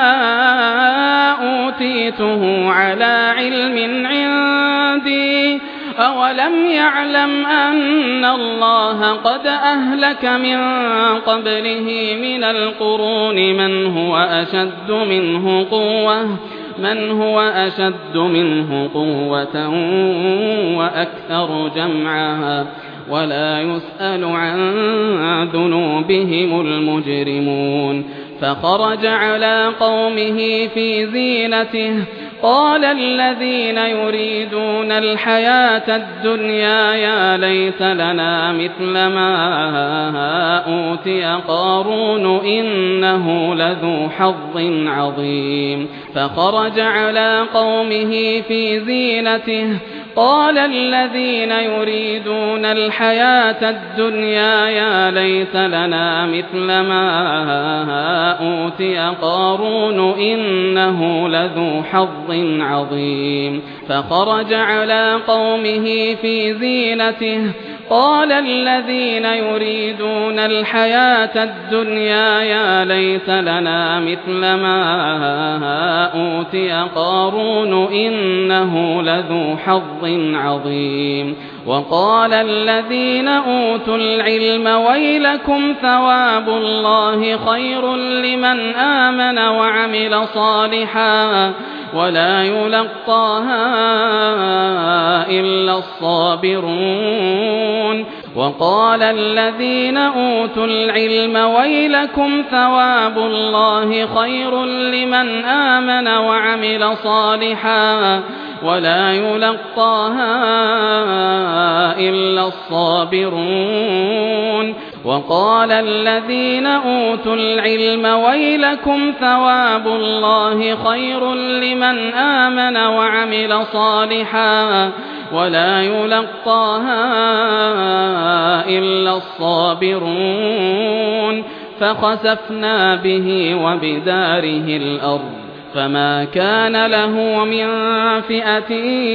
أوتيته على علم عندي أولم يعلم أن الله قد أهلك من قبله من القرون من هو أشد منه قوة من هو أشد منه قوة وأكثر جمعا ولا يسأل عن ذنوبهم المجرمون فخرج على قومه في زينته قال الذين يريدون الحياة الدنيا يا ليت لنا مثل ما أوتي قارون إنه لذو حظ عظيم فخرج على قومه في زينته قال الذين يريدون الحياة الدنيا يا ليت لنا مثل ما أوتي قارون إنه لذو حظ عظيم فخرج على قومه في زينته قال الذين يريدون الحياة الدنيا يا ليت لنا مثل ما أوتي قارون إنه لذو حظ عظيم وقال الذين أوتوا العلم ويلكم ثواب الله خير لمن آمن وعمل صالحا ولا يلقاها إلا الصابرون وقال الذين أوتوا العلم ويلكم ثواب الله خير لمن آمن وعمل صالحا ولا يلقاها إلا الصابرون وقال الذين أوتوا العلم ويلكم ثواب الله خير لمن آمن وعمل صالحا ولا يلقاها إلا الصابرون فخسفنا به وبداره الأرض فما كان له من فئة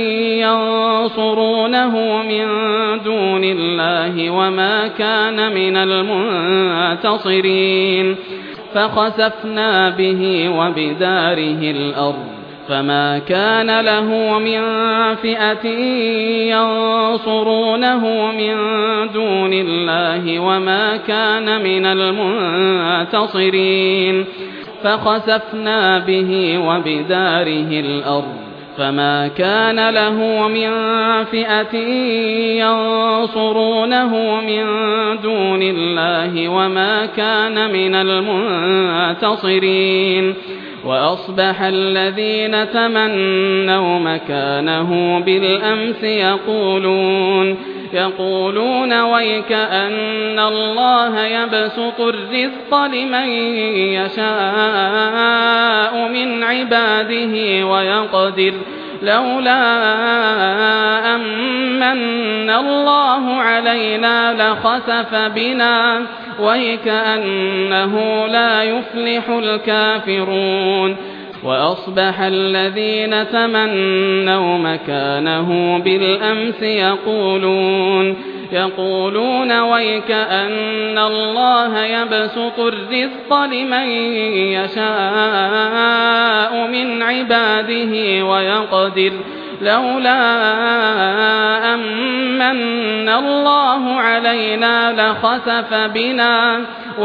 ينصرونه من دون الله وما كان من المنتصرين فخسفنا به وبداره الأرض فما كان له من فئة ينصرونه من دون الله وما كان من المنتصرين فخسفنا به وبداره الأرض فما كان له من فئة ينصرونه من دون الله وما كان من المنتصرين وأصبح الذين تمنوا مكانه بالأمس يقولون يقولون ويك أن الله يبسط الرزق لمن يشاء من عباده ويقدر لولا أمن الله علينا لخسف بنا ويكأنه لا يفلح الكافرون وأصبح الذين تمنوا مكانه بالأمس يقولون يقولون ويك أن الله يبسط الرزق لمن يشاء من عباده ويقدر لولا أمن الله علينا لخسف بنا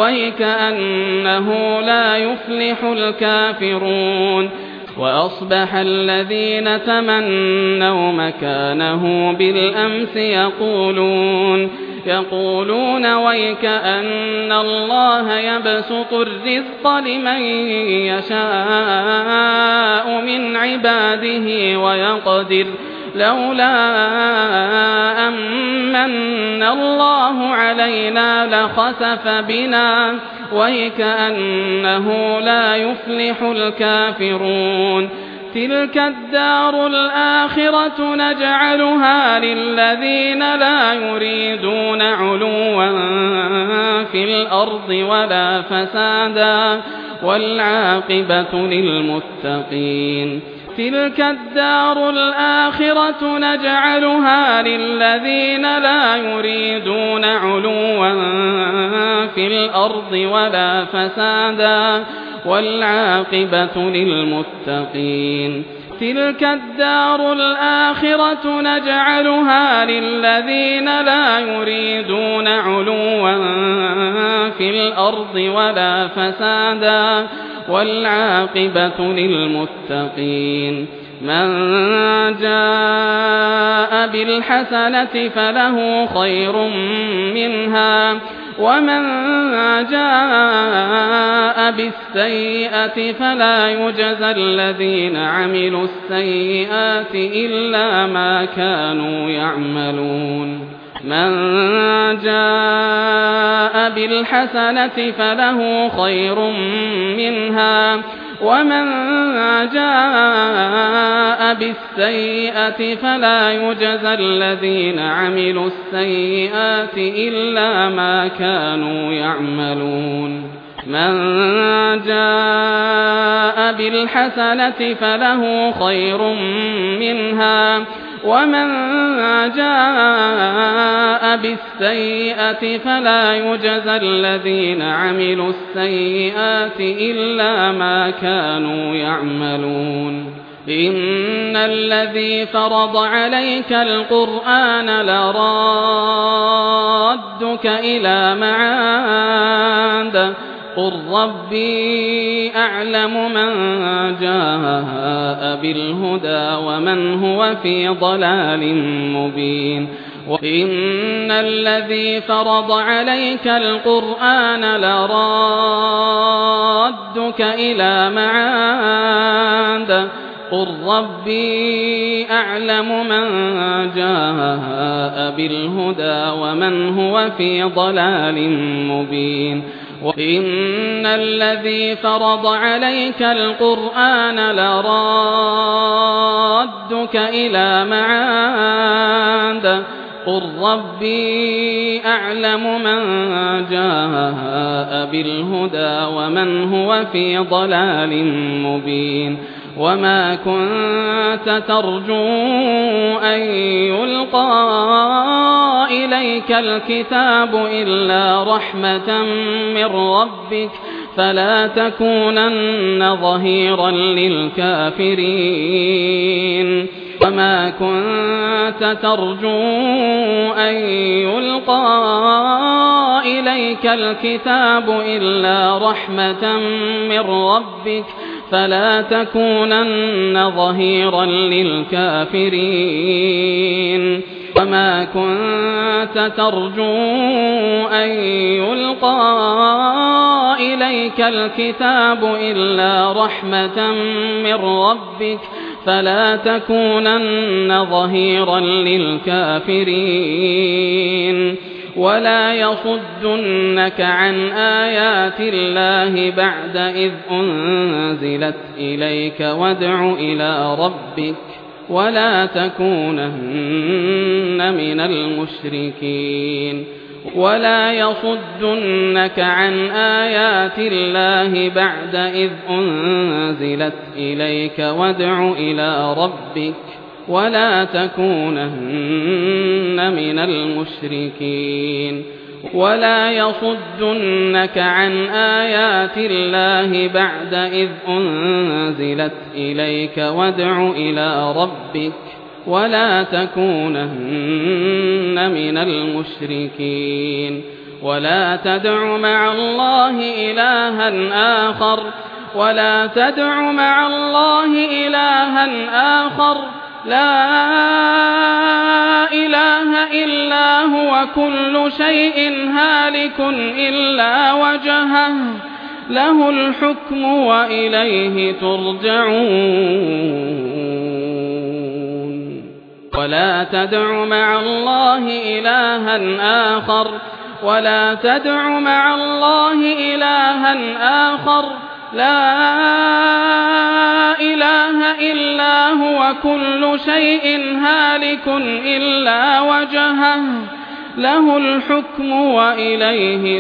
وكأنه لا يفلح الكافرون وأصبح الذين تمنوا مكانه بالأمس يقولون يقولون ويكأن الله يبسط الرزق لمن يشاء من عباده ويقدر لولا أمن الله علينا لخسف بنا ويكأنه لا يفلح الكافرون تلك الدار الآخرة نجعلها للذين لا يريدون علوا في الأرض ولا فسادا والعاقبة للمتقين تلك الدار الآخرة نجعلها للذين لا يريدون علوا في الأرض ولا فسادا والعاقبة للمتقين تلك الدار الآخرة نجعلها للذين لا يريدون علوا في الأرض ولا فسادا والعاقبة للمتقين من جاء بالحسنة فله خير منها ومن جاء بالسيئة فلا يجزى الذين عملوا السيئات إلا ما كانوا يعملون من جاء بالحسنة فله خير منها ومن جاء بالسيئة فلا يجزى الذين عملوا السيئات إلا ما كانوا يعملون من جاء بالحسنة فله خير منها ومن جاء بالسيئة فلا يجزى الذين عملوا السيئات إلا ما كانوا يعملون إن الذي فرض عليك القرآن لرادك إلى معاد قل ربي أعلم من جاء بالهدى ومن هو في ضلال مبين وإن الذي فرض عليك القرآن لرادك إلى معاد قل ربي أعلم من جاء بالهدى ومن هو في ضلال مبين وإن الذي فرض عليك القرآن لرادك إلى معاد قل ربي أعلم من جاء بالهدى ومن هو في ضلال مبين وما كنت ترجو أن يلقى إليك الكتاب إلا رحمة من ربك فلا تكونن ظهيرا للكافرين وما كنت ترجو أن يلقى إليك الكتاب إلا رحمة من ربك فلا تكونن ظهيرا للكافرين وما كنت ترجو أن يلقى إليك الكتاب إلا رحمة من ربك فلا تكونن ظهيرا للكافرين ولا يصدنك عن آيات الله بعد إذ أنزلت إليك وادع إلى ربك ولا تكونن من المشركين ولا يصدنك عن آيات الله بعد إذ أنزلت إليك وادع إلى ربك ولا تكونن من المشركين ولا يصدنك عن آيات الله بعد إذ أنزلت إليك وادع إلى ربك ولا تكونن من المشركين ولا تدع مع الله إلها آخر ولا تدع مع الله إلها آخر لا إله إلا هو كل شيء هالك إلا وجهه له الحكم وإليه ترجعون ولا تدع مع الله إلها آخر ولا تدع مع الله إلها آخر لا إله إلا هو كل شيء هالك إلا وجهه له الحكم وإليه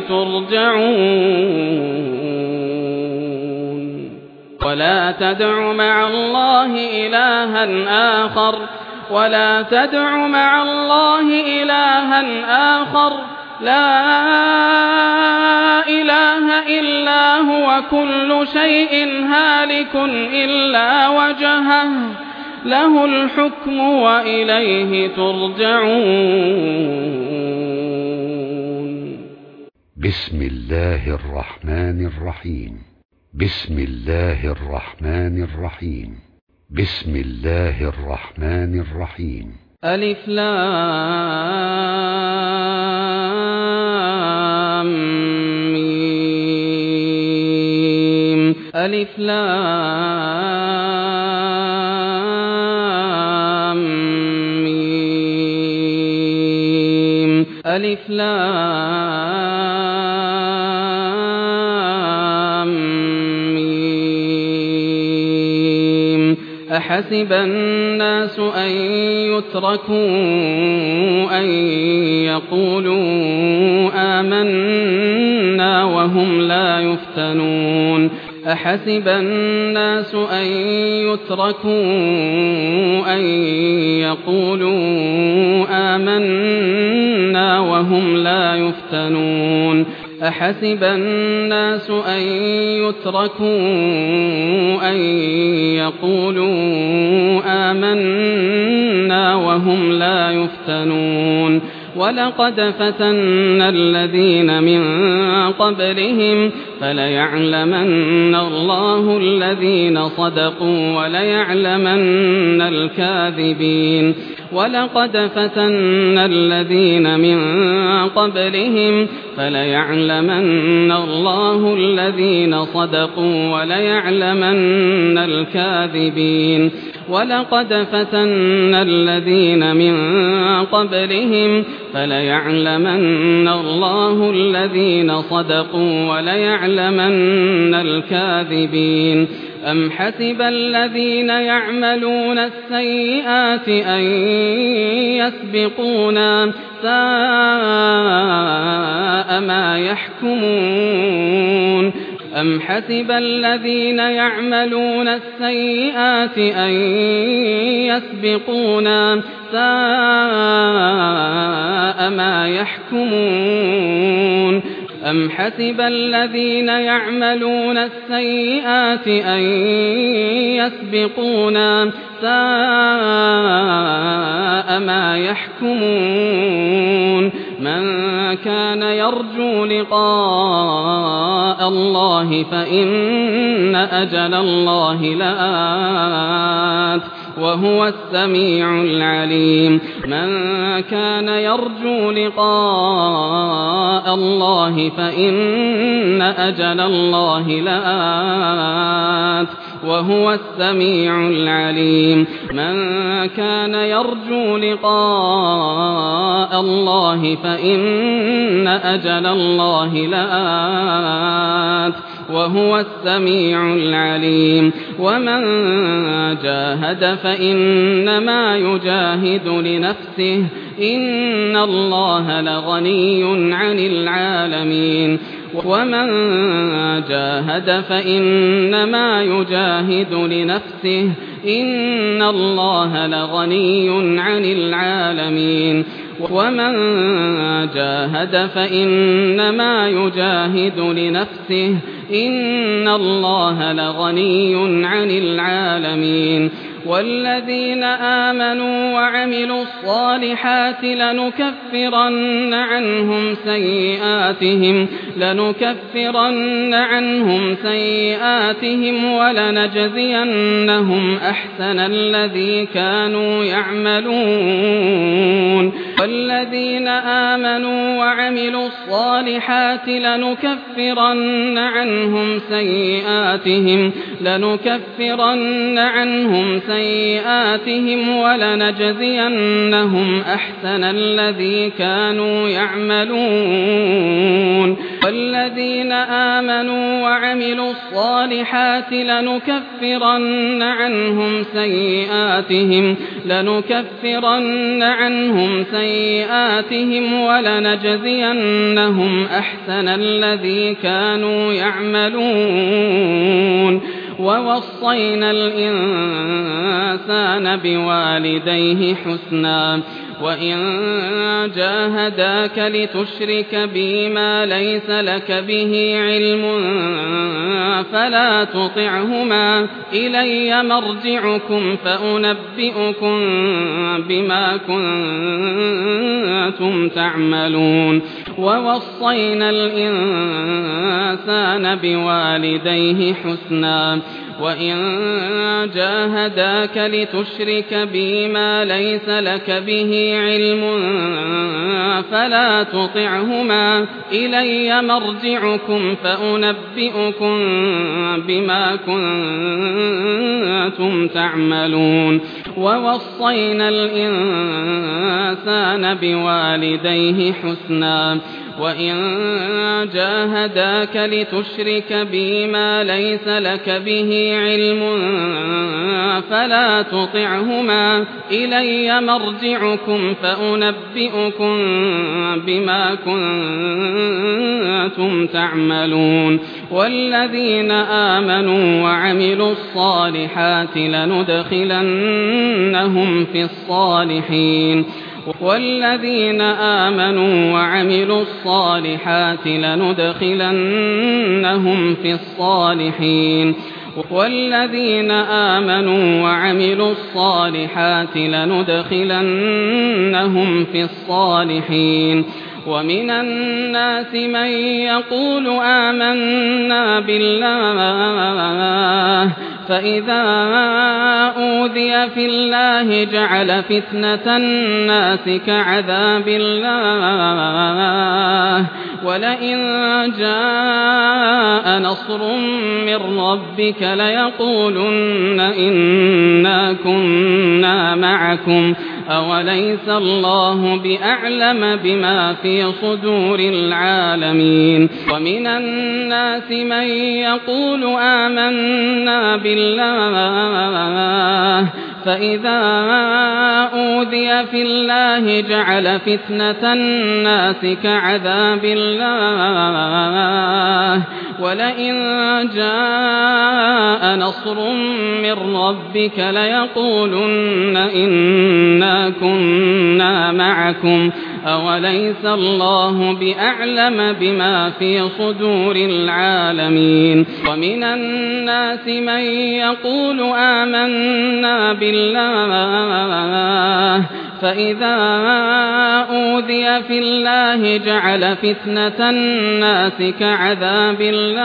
ترجعون ولا تدع مع الله إلها آخر ولا تدع مع الله إلها آخر لا إله إلا هو كل شيء هالك إلا وجهه له الحكم وإليه ترجعون.
بسم الله الرحمن الرحيم. بسم الله الرحمن الرحيم. بسم الله الرحمن الرحيم.
ألف لام ميم ألف لام ميم ألف لام ميم أحسب الناس أن يتركوا أن يقولوا آمنا وهم لا يفتنون أحسب الناس أن يتركوا أن يقولوا آمنا وهم لا يفتنون أحسب الناس أن يتركوا أن يقولوا آمنا وهم لا يفتنون ولقد فتنا الذين من قبلهم فليعلمن الله الذين صدقوا وليعلمن الكاذبين ولقد فتنا الذين من قبلهم فليعلمن الله الذين صدقوا وليعلمن الكاذبين ولقد فتنا الذين من قبلهم فليعلمن الله الذين صدقوا وليعلمن الكاذبين أم حسب الذين يعملون السيئات أن يسبقونا ساء ما يحكمون أم حسب الذين يعملون السيئات أن يسبقونا ساء ما يحكمون أم حسب الذين يعملون السيئات أن يسبقونا ساء ما يحكمون من كان يرجو لقاء الله فإن أجل الله لآت وهو السميع العليم من كان يرجو لقاء الله فإن أجل الله لآت وهو السميع العليم من كان يرجو لقاء الله فإن أجل الله لآت وهو السميع العليم ومن جاهد فإنما يجاهد لنفسه إن الله لغني عن العالمين ومن جاهد فإنما يجاهد لنفسه إن الله لغني عن العالمين ومن جاهد فإنما يجاهد لنفسه إن الله لغني عن العالمين والذين آمنوا وعملوا الصالحات لنكفرن عنهم سيئاتهم لنكفرن عنهم سيئاتهم ولنجزينهم أحسن الذي كانوا يعملون والذين آمنوا وعملوا الصالحات لنكفرن عنهم سيئاتهم لنكفرن عنهم سيئاتهم ولنجزينهم أحسن الذي كانوا يعملون والذين آمنوا وعملوا الصالحات لنكفرن عنهم سيئاتهم لنكفرن عنهم سيئاتهم ولنجزينهم أحسن الذي كانوا يعملون ووصينا الإنسان بوالديه حسنا وإن جاهداك لتشرك بي ما ليس لك به علم فلا تطعهما إلي مرجعكم فأنبئكم بما كنتم تعملون ووصينا الإنسان بوالديه حسنا وإن جاهداك لتشرك بي ما ليس لك به علم فلا تطعهما إلي مرجعكم فأنبئكم بما كنتم تعملون ووصينا الإنسان بوالديه حسنا وإن جاهداك لتشرك بي ما ليس لك به علم فلا تطعهما إلي مرجعكم فأنبئكم بما كنتم تعملون والذين آمنوا وعملوا الصالحات لندخلنهم في الصالحين والذين آمنوا وعملوا الصالحات لندخلنهم في الصالحين والذين آمنوا وعملوا الصالحات لندخلنهم في الصالحين ومن الناس من يقول آمنا بالله فإذا أوذي في الله جعل فتنة الناس كعذاب الله ولئن جاء نصر من ربك ليقولن إنا كنا معكم أوليس الله بأعلم بما في صدور العالمين ومن الناس من يقول آمنا بالله فإذا أوذي في الله جعل فتنة الناس كعذاب الله ولئن جاء نصر من ربك ليقولن إنا كنا معكم أوليس الله بأعلم بما في صدور العالمين ومن الناس من يقول آمنا بالله فإذا أوذي في الله جعل فتنة الناس كعذاب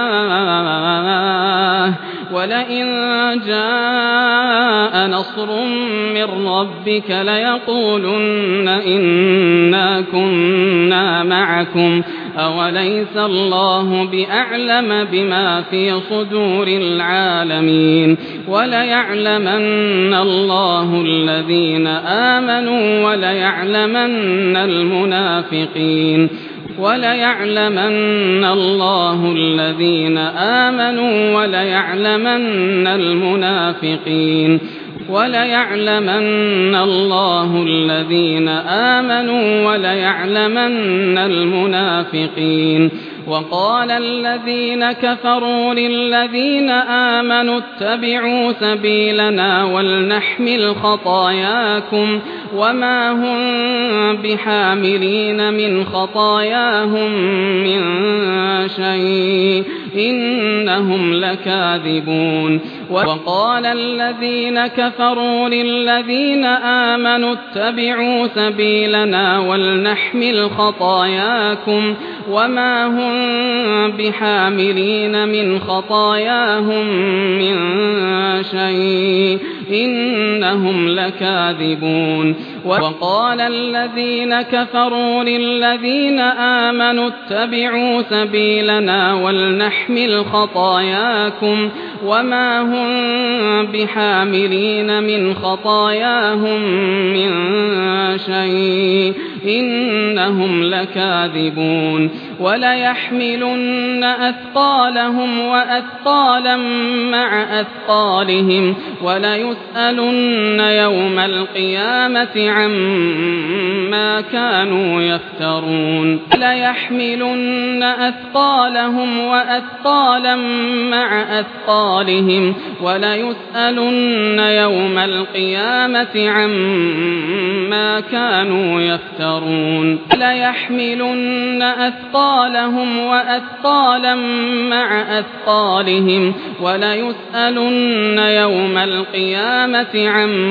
الله ولئن جاء نصر من ربك ليقولن إنا كنا معكم أوليس الله بأعلم بما في صدور العالمين وليعلمن الله الذين آمنوا وليعلمن المنافقين وليعلمن الله الذين آمنوا وليعلمن المنافقين وليعلمن الله الذين آمنوا وليعلمن المنافقين وقال الذين كفروا للذين آمنوا اتبعوا سبيلنا ولنحمل خطاياكم وما هم بحاملين من خطاياهم من شيء إنهم لكاذبون وقال الذين كفروا للذين آمنوا اتبعوا سبيلنا ولنحمل خطاياكم وما هم بحاملين من خطاياهم من شيء إنهم لكاذبون وقال الذين كفروا للذين آمنوا اتبعوا سبيلنا ولنحمل خطاياكم وما هم بحاملين من خطاياهم من شيء إنهم لكاذبون وليحملن أثقالهم وأثقالا مع أثقالهم وليسألن يوم القيامة عما كانوا يفترون ليحملن أثقالهم وأثقالا مع أثقالهم وليسألن يوم القيامة عما كانوا يفترون ليحملن أثقالهم وأثقالا مع أثقالهم وليسألن يوم القيامة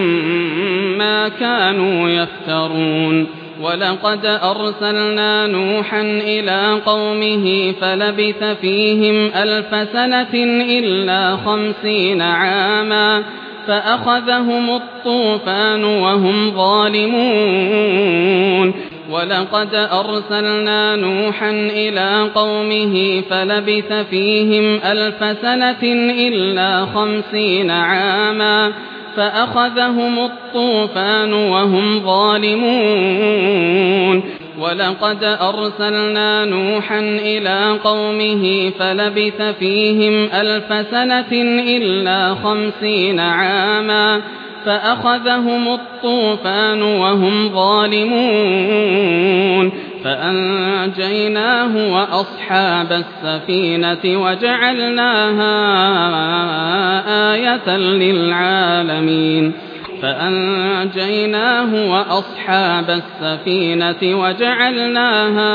عما كانوا يفترون ولقد أرسلنا نوحا إلى قومه فلبث فيهم ألف سنة إلا خمسين عاما فأخذهم الطوفان وهم ظالمون ولقد أرسلنا نوحا إلى قومه فلبث فيهم ألف سنة إلا خمسين عاما فأخذهم الطوفان وهم ظالمون ولقد أرسلنا نوحا إلى قومه فلبث فيهم ألف سنة إلا خمسين عاما فأخذهم الطوفان وهم ظالمون فأنجيناه وأصحاب السفينة وجعلناها آية للعالمين فأنجيناه وأصحاب السفينة وجعلناها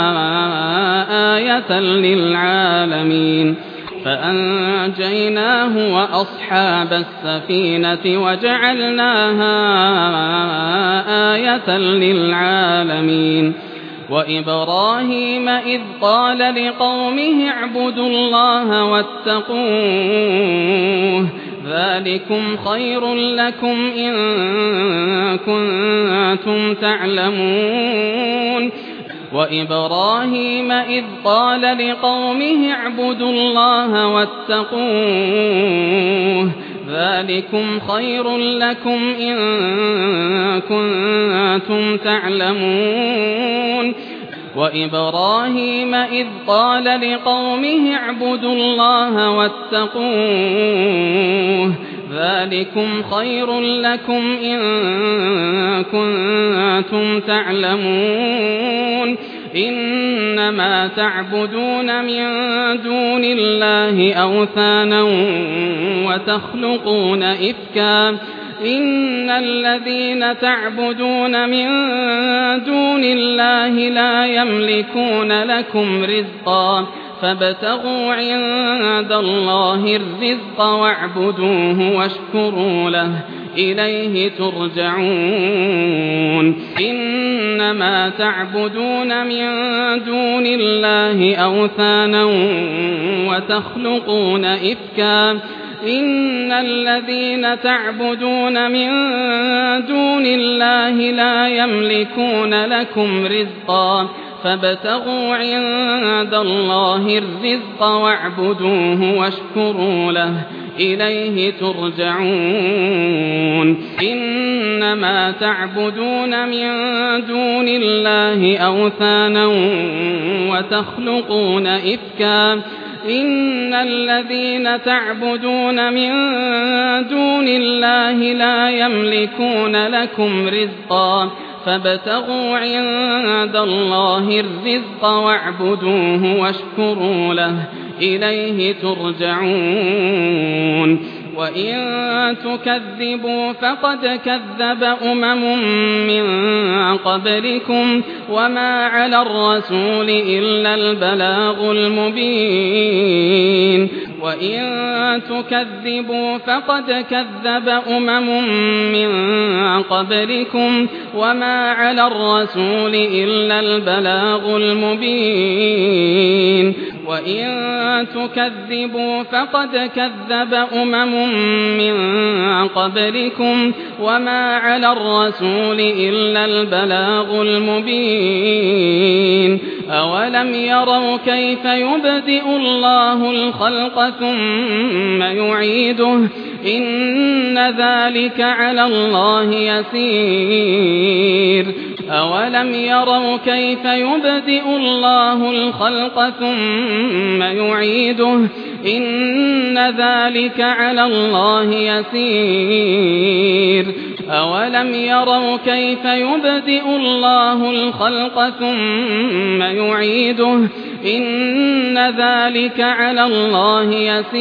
آية للعالمين فأنجيناه وأصحاب السفينة وجعلناها آية للعالمين وإبراهيم إذ قال لقومه اعبدوا الله واتقوه ذلكم خير لكم إن كنتم تعلمون وإبراهيم إذ قال لقومه اعبدوا الله واتقوه ذلكم خير لكم إن كنتم تعلمون وإبراهيم إذ قال لقومه اعبدوا الله واتقوه ذلكم خير لكم إن كنتم تعلمون إنما تعبدون من دون الله أوثانا وتخلقون إفكا إن الذين تعبدون من دون الله لا يملكون لكم رزقا فابتغوا عند الله الرزق واعبدوه واشكروا له إليه ترجعون إنما تعبدون من دون الله أوثانا وتخلقون إفكا إن الذين تعبدون من دون الله لا يملكون لكم رزقا فابتغوا عند الله الرزق واعبدوه واشكروا له إليه ترجعون إنما تعبدون من دون الله أوثانا وتخلقون إفكا إن الذين تعبدون من دون الله لا يملكون لكم رزقا فابتغوا عند الله الرزق واعبدوه واشكروا له إليه ترجعون وإن تكذبوا فقد كذب أمم من قبلكم وما على الرسول إلا البلاغ المبين وإن تكذبوا فقد كذب أمم من قبلكم وما على الرسول إلا البلاغ المبين وإن تكذبوا فقد كذب أمم من قبلكم وما على الرسول إلا البلاغ المبين أولم يروا كيف يبدئ الله الخلق ثم يعيده إن ذلك على الله يسير أولم يروا كيف يبدئ الله الخلق ثم يعيده إن ذلك على الله يسير أولم يروا كيف يبدئ الله الخلق ثم يعيده إن ذلك على الله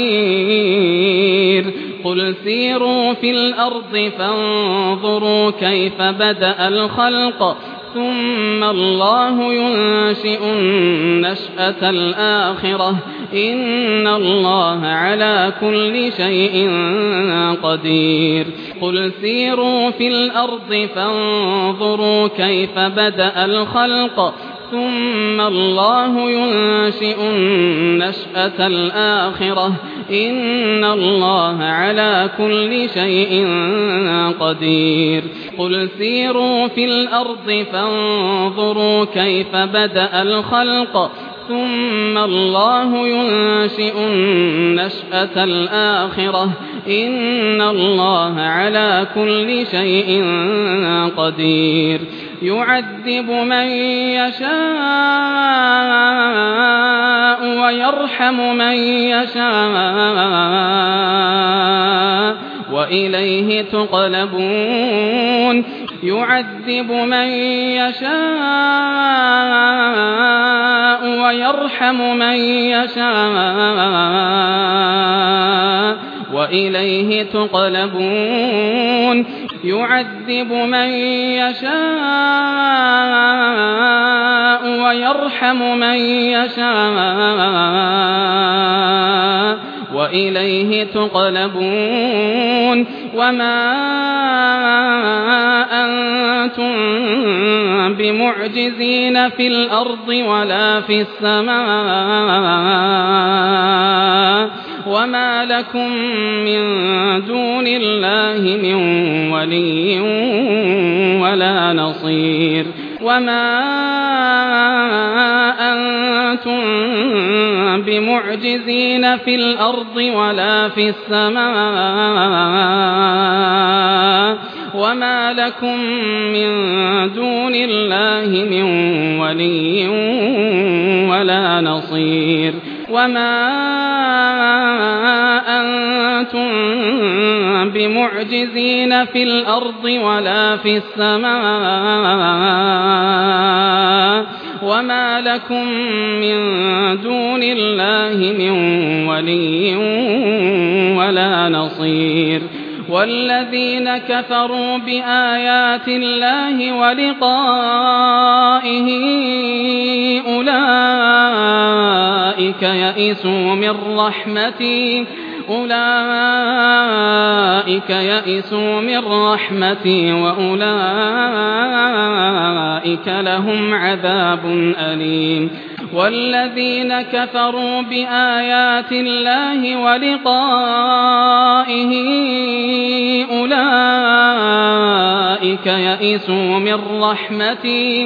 يسير قل سيروا في الأرض فانظروا كيف بدأ الخلق ثم الله ينشئ النشأة الآخرة إن الله على كل شيء قدير قل سيروا في الأرض فانظروا كيف بدأ الخلق ثم الله ينشئ النشأة الآخرة إن الله على كل شيء قدير قل سيروا في الأرض فانظروا كيف بدأ الخلق ثم الله ينشئ النشأة الآخرة إن الله على كل شيء قدير يعذب من يشاء ويرحم من يشاء وإليه تقلبون يعذب من يشاء ويرحم من يشاء وإليه تقلبون يعذب من يشاء ويرحم من يشاء وإليه تقلبون وما أنتم بمعجزين في الأرض ولا في السماء وما لكم من دون الله من ولي ولا نصير وما أنتم بمعجزين في الأرض ولا في السماء وما لكم من دون الله من ولي ولا نصير وما أنتم بمعجزين في الأرض ولا في السماء وما لكم من دون الله من ولي ولا نصير والذين كفروا بآيات الله ولقائه أولئك يئسوا من رحمتي أولئك يئسوا من رحمتي وأولئك لهم عذاب أليم والذين كفروا بآيات الله ولقائه أولئك يئسوا من رحمتي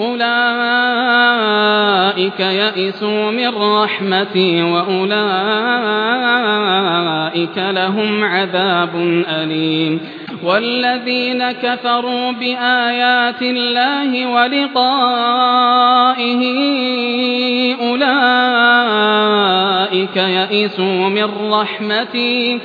أولئك يئسوا من رحمتي وأولئك لهم عذاب أليم والذين كفروا بآيات الله ولقائه أولئك يئسوا من رحمتي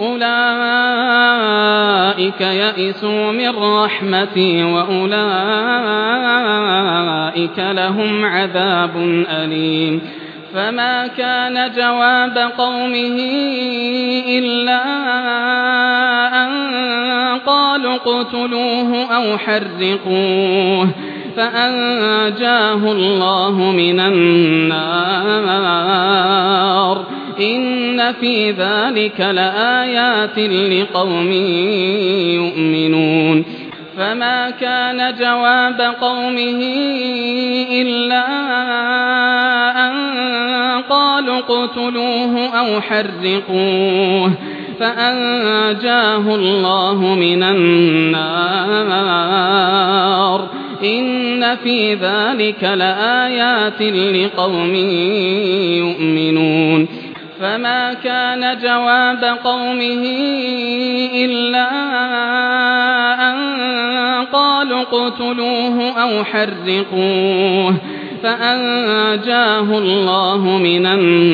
أولئك يئسوا من رحمتي وأولئك لهم عذاب أليم فما كان جواب قومه إلا أن قالوا اقتلوه أو حرقوه فأنجاه الله من النار إن في ذلك لآيات لقوم يؤمنون فما كان جواب قومه إلا أن قالوا اقتلوه أو حرقوه فأنجاه الله من النار إن في ذلك لآيات لقوم يؤمنون فما كان جواب قومه إلا أن قالوا اقتلوه أو حرقوه فأنجاه الله من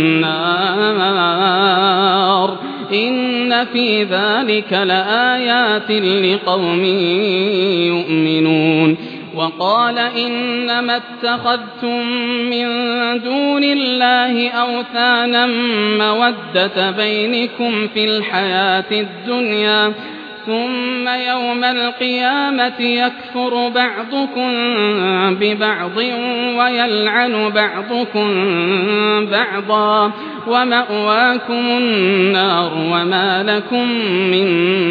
النار إن في ذلك لآيات لقوم يؤمنون وقال إنما اتخذتم من دون الله أوثانا مودة بينكم في الحياة الدنيا ثم يوم القيامة يكفر بعضكم ببعض ويلعن بعضكم بعضا ومأواكم النار وما لكم من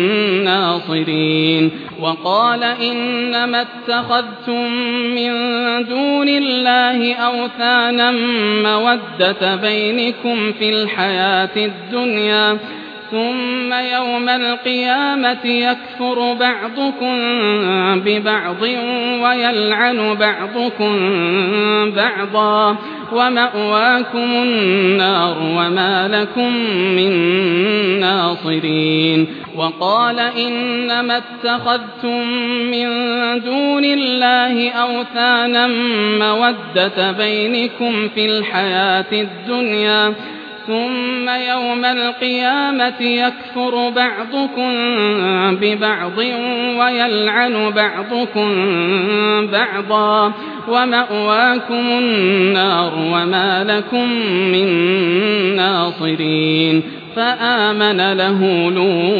ناصرين وقال إنما اتخذتم من دون الله أوثانا مودة بينكم في الحياة الدنيا ثم يوم القيامة يكفر بعضكم ببعض ويلعن بعضكم بعضا ومأواكم النار وما لكم من ناصرين وقال إنما اتخذتم من دون الله أوثانا مودة بينكم في الحياة الدنيا ثم يوم القيامة يكفر بعضكم ببعض ويلعن بعضكم بعضا ومأواكم النار وما لكم من ناصرين فآمن له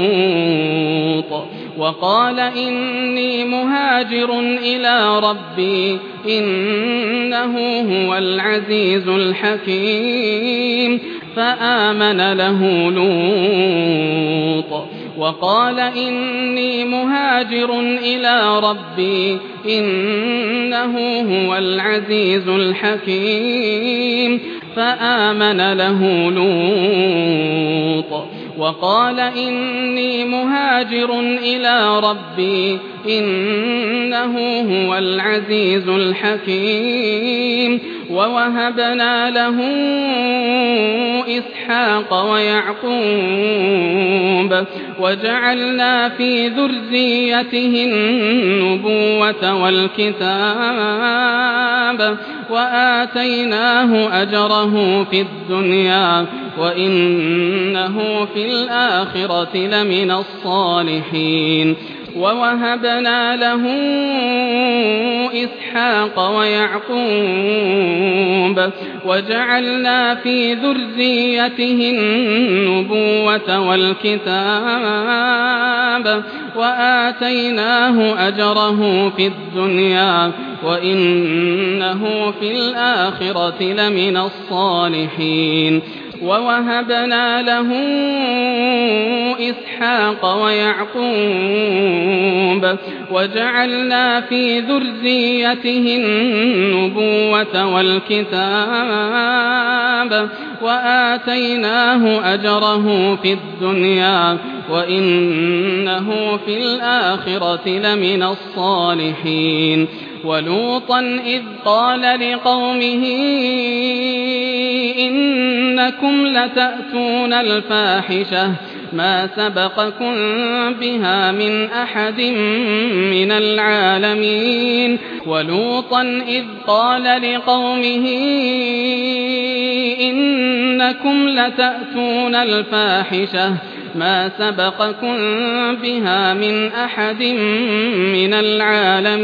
لوط وقال إني مهاجر إلى ربي إنه هو العزيز الحكيم فآمن له لوط وقال إني مهاجر إلى ربي إنه هو العزيز الحكيم فآمن له لوط وقال إني مهاجر إلى ربي إنه هو العزيز الحكيم ووهبنا له إسحاق ويعقوب وجعلنا في ذريته النبوة والكتاب وآتيناه أجره في الدنيا وإنه في الآخرة لمن الصالحين ووهبنا له إسحاق ويعقوب وجعلنا في ذريته النبوة والكتاب وآتيناه أجره في الدنيا وإنه في الآخرة لمن الصالحين ووهبنا له إسحاق ويعقوب وجعلنا في ذريته النبوة والكتاب وآتيناه أجره في الدنيا وإنه في الآخرة لمن الصالحين ولوطا إذ قال لقومه إنكم لتأتون الفاحشة ما سبقكم بها من أحد من العالمين ولوطا إذ قال لقومه إنكم لتأتون الفاحشة ما سبقكم بها من أحد من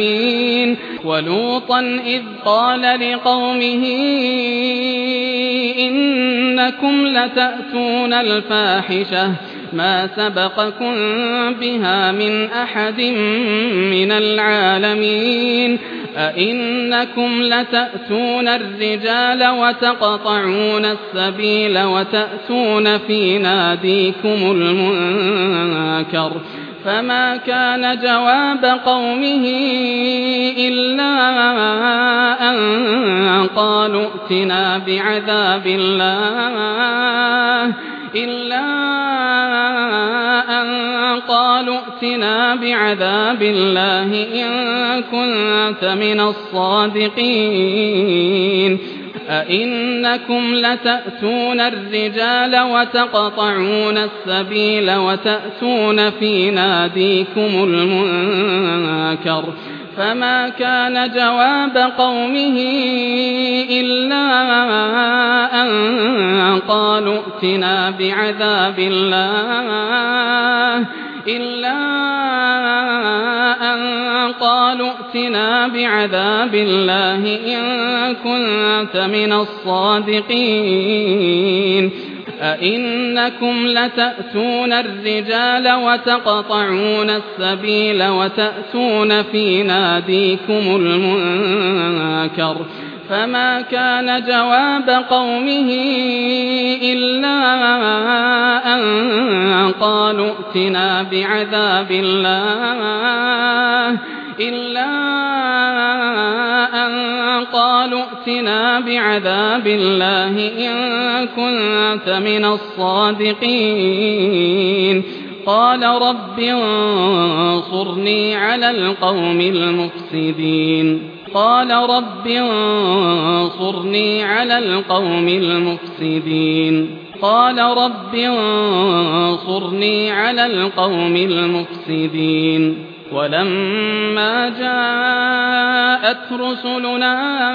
العالمين ولوطا إذ قال لقومه إنكم لتأتون الفاحشة ما سبقكم بها من أحد من العالمين أئنكم لتأتون الرجال وتقطعون السبيل وتأتون في ناديكم المنكر فما كان جواب قومه إلا أن قالوا ائتنا بعذاب الله إلا أن قالوا ائتنا بعذاب الله إن كنت من الصادقين أئنكم لتأتون الرجال وتقطعون السبيل وتأتون في ناديكم المنكر فما كان جواب قومه إلا أن قالوا ائتنا بعذاب الله إلا أن قالوا ائتنا بعذاب الله إن كنت من الصادقين أئنكم لتأتون الرجال وتقطعون السبيل وتأتون في ناديكم المنكر فما كان جواب قومه إلا أن قالوا ائتنا بعذاب الله إلا أن قالوا ائتنا بعذاب الله إن كنت من الصادقين قال رب انصرني على القوم المفسدين قال رب انصرني على القوم المفسدين قال رب انصرني على القوم المفسدين ولما جاءت رسلنا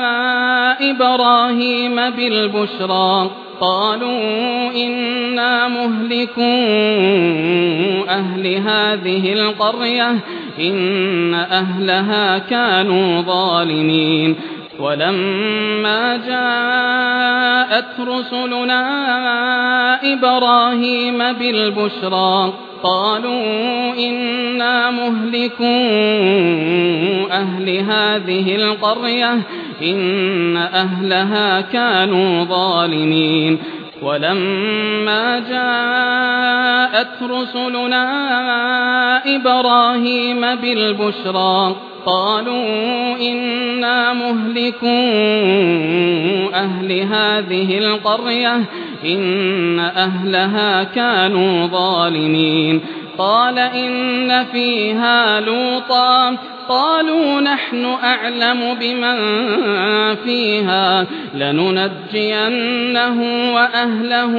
إبراهيم بالبشرى قالوا إنا مهلكو أهل هذه القرية إن أهلها كانوا ظالمين ولما جاءت رسلنا إبراهيم بالبشرى قالوا إنا مهلكو أهل هذه القرية إن أهلها كانوا ظالمين ولما جاءت رسلنا إبراهيم بالبشرى قالوا إنا مهلكو أهل هذه القرية إن أهلها كانوا ظالمين قال إن فيها لوطا قالوا نحن أعلم بمن فيها لننجينه وأهله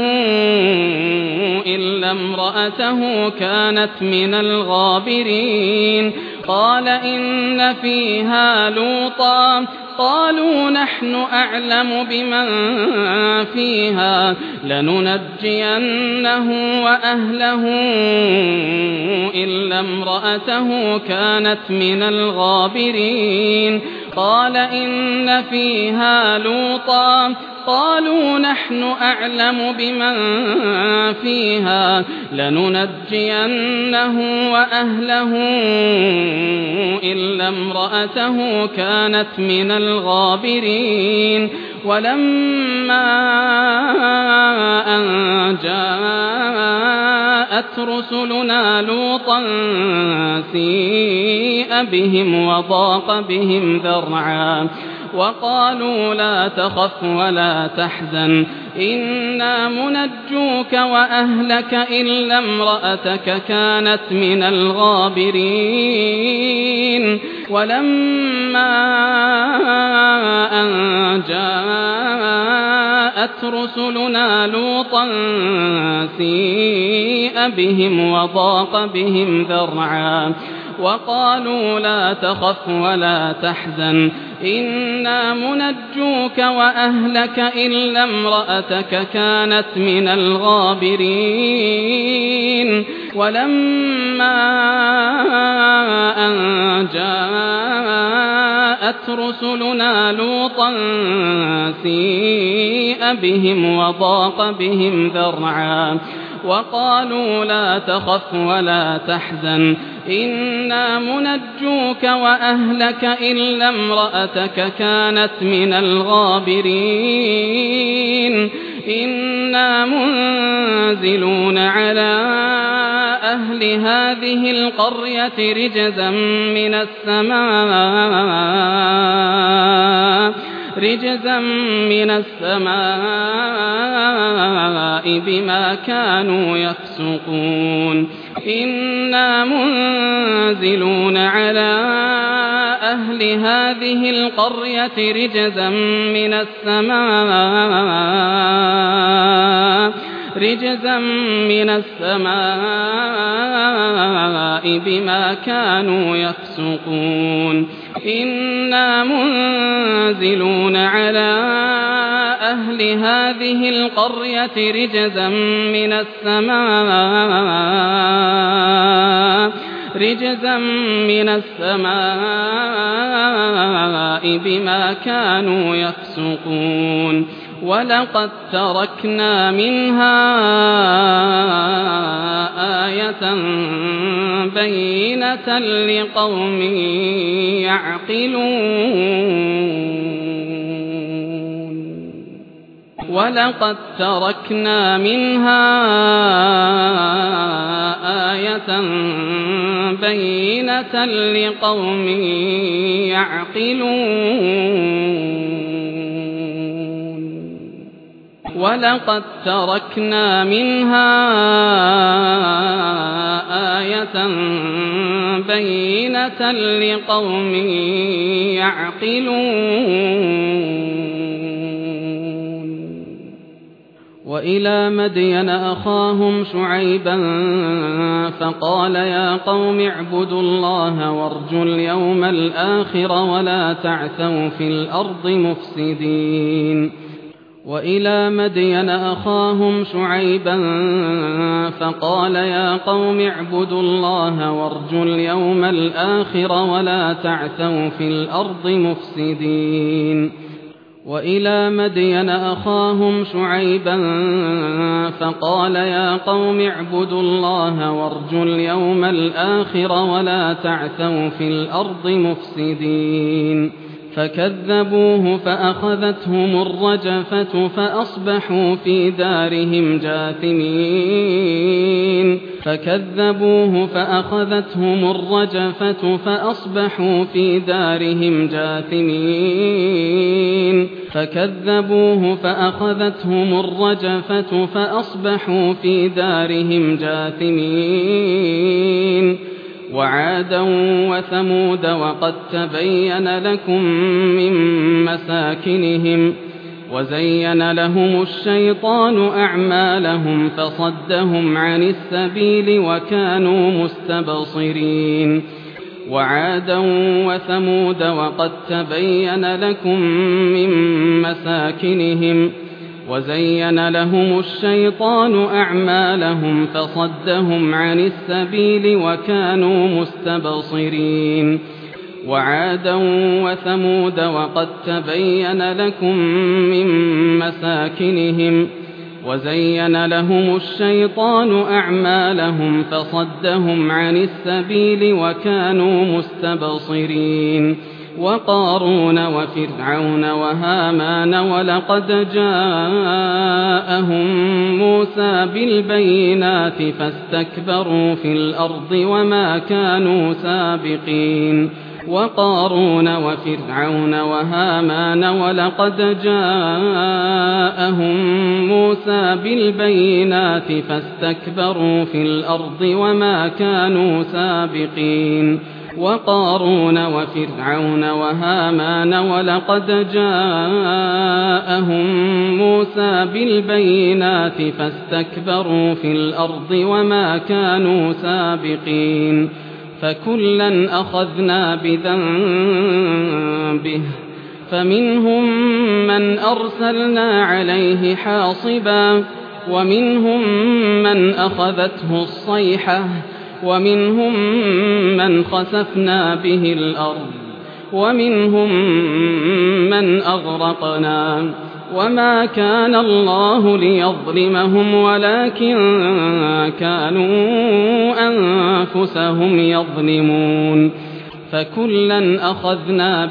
إلا امرأته كانت من الغابرين قال إن فيها لوطا قالوا نحن أعلم بمن فيها لننجينه وأهله إلا امرأته كانت من الغابرين قال إن فيها لوطا قالوا نحن أعلم بمن فيها لننجينه وأهله إلا امرأته كانت من الغابرين ولما أن جاءت رسلنا لوطا سيء بهم وضاق بهم ذرعا وقالوا لا تخف ولا تحزن إنا منجوك وأهلك إلا امرأتك كانت من الغابرين ولما أن جاءت رسلنا لوطا سيء بهم وضاق بهم ذرعا وقالوا لا تخف ولا تحزن إنا منجوك وأهلك إلا امرأتك كانت من الغابرين ولما أن جاءت جاءت رسلنا لوطا سيء بهم وضاق بهم ذرعا وقالوا لا تخف ولا تحزن إنا منجوك وأهلك إلا امرأتك كانت من الغابرين إنا منزلون على أهل هذه القرية رجزا من السماء رجزا من السماء بما كانوا يفسقون إنا منزلون على أهل هذه القرية رجزا من السماء رجزا من السماء بما كانوا يفسقون إنا منزلون على أهل هذه القرية رجزا من السماء رجزا من السماء بما كانوا يفسقون ولقد تركنا منها آية بينة لقوم يعقلون ولقد تركنا منها آية بينة لقوم يعقلون ولقد تركنا منها آية بينة لقوم يعقلون وإلى مدين أخاهم شعيبا فقال يا قوم اعبدوا الله وارجوا اليوم الآخر ولا تعثوا في الأرض مفسدين وإلى مدين أخاهم شعيبا فقال يا قوم اعبدوا الله وارجوا اليوم الآخر ولا تعثوا في الأرض مفسدين وإلى مدين أخاهم شعيبا فقال يا قوم اعبدوا الله وارجوا اليوم الآخر ولا تعثوا في الأرض مفسدين فكذبوه فأخذتهم الرجفة فأصبحوا في دارهم جاثمين فكذبوه فأخذتهم الرجفة فأصبحوا في دارهم جاثمين فكذبوه فأخذتهم الرجفة فأصبحوا في دارهم جاثمين وعادا وثمود وقد تبين لكم من مساكنهم وزين لهم الشيطان أعمالهم فصدهم عن السبيل وكانوا مستبصرين وعادا وثمود وقد تبين لكم من مساكنهم وزين لهم الشيطان أعمالهم فصدهم عن السبيل وكانوا مستبصرين وعادا وثمود وقد تبين لكم من مساكنهم وزين لهم الشيطان أعمالهم فصدهم عن السبيل وكانوا مستبصرين وقارون وفرعون وهامان ولقد جاءهم موسى بالبينات فاستكبروا في الأرض وما كانوا سابقين وقارون وفرعون وهامان ولقد جاءهم موسى بالبينات فاستكبروا في الأرض وما كانوا سابقين وقارون وفرعون وهامان ولقد جاءهم موسى بالبينات فاستكبروا في الأرض وما كانوا سابقين فكلا أخذنا بذنبه فمنهم من أرسلنا عليه حاصبا ومنهم من أخذته الصيحة ومنهم من خسفنا به الأرض ومنهم من أغرقنا وما كان الله ليظلمهم ولكن كانوا أنفسهم يظلمون فكلا أخذنا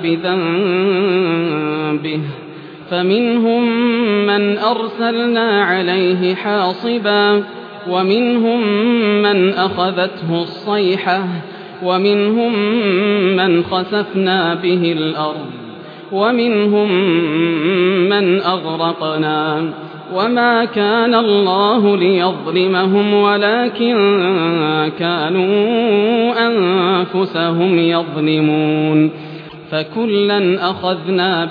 بذنبه فمنهم من أرسلنا عليه حاصبا ومنهم من أخذته الصيحة ومنهم من خسفنا به الأرض ومنهم من أغرقنا وما كان الله ليظلمهم ولكن كانوا أنفسهم يظلمون فكلا أخذنا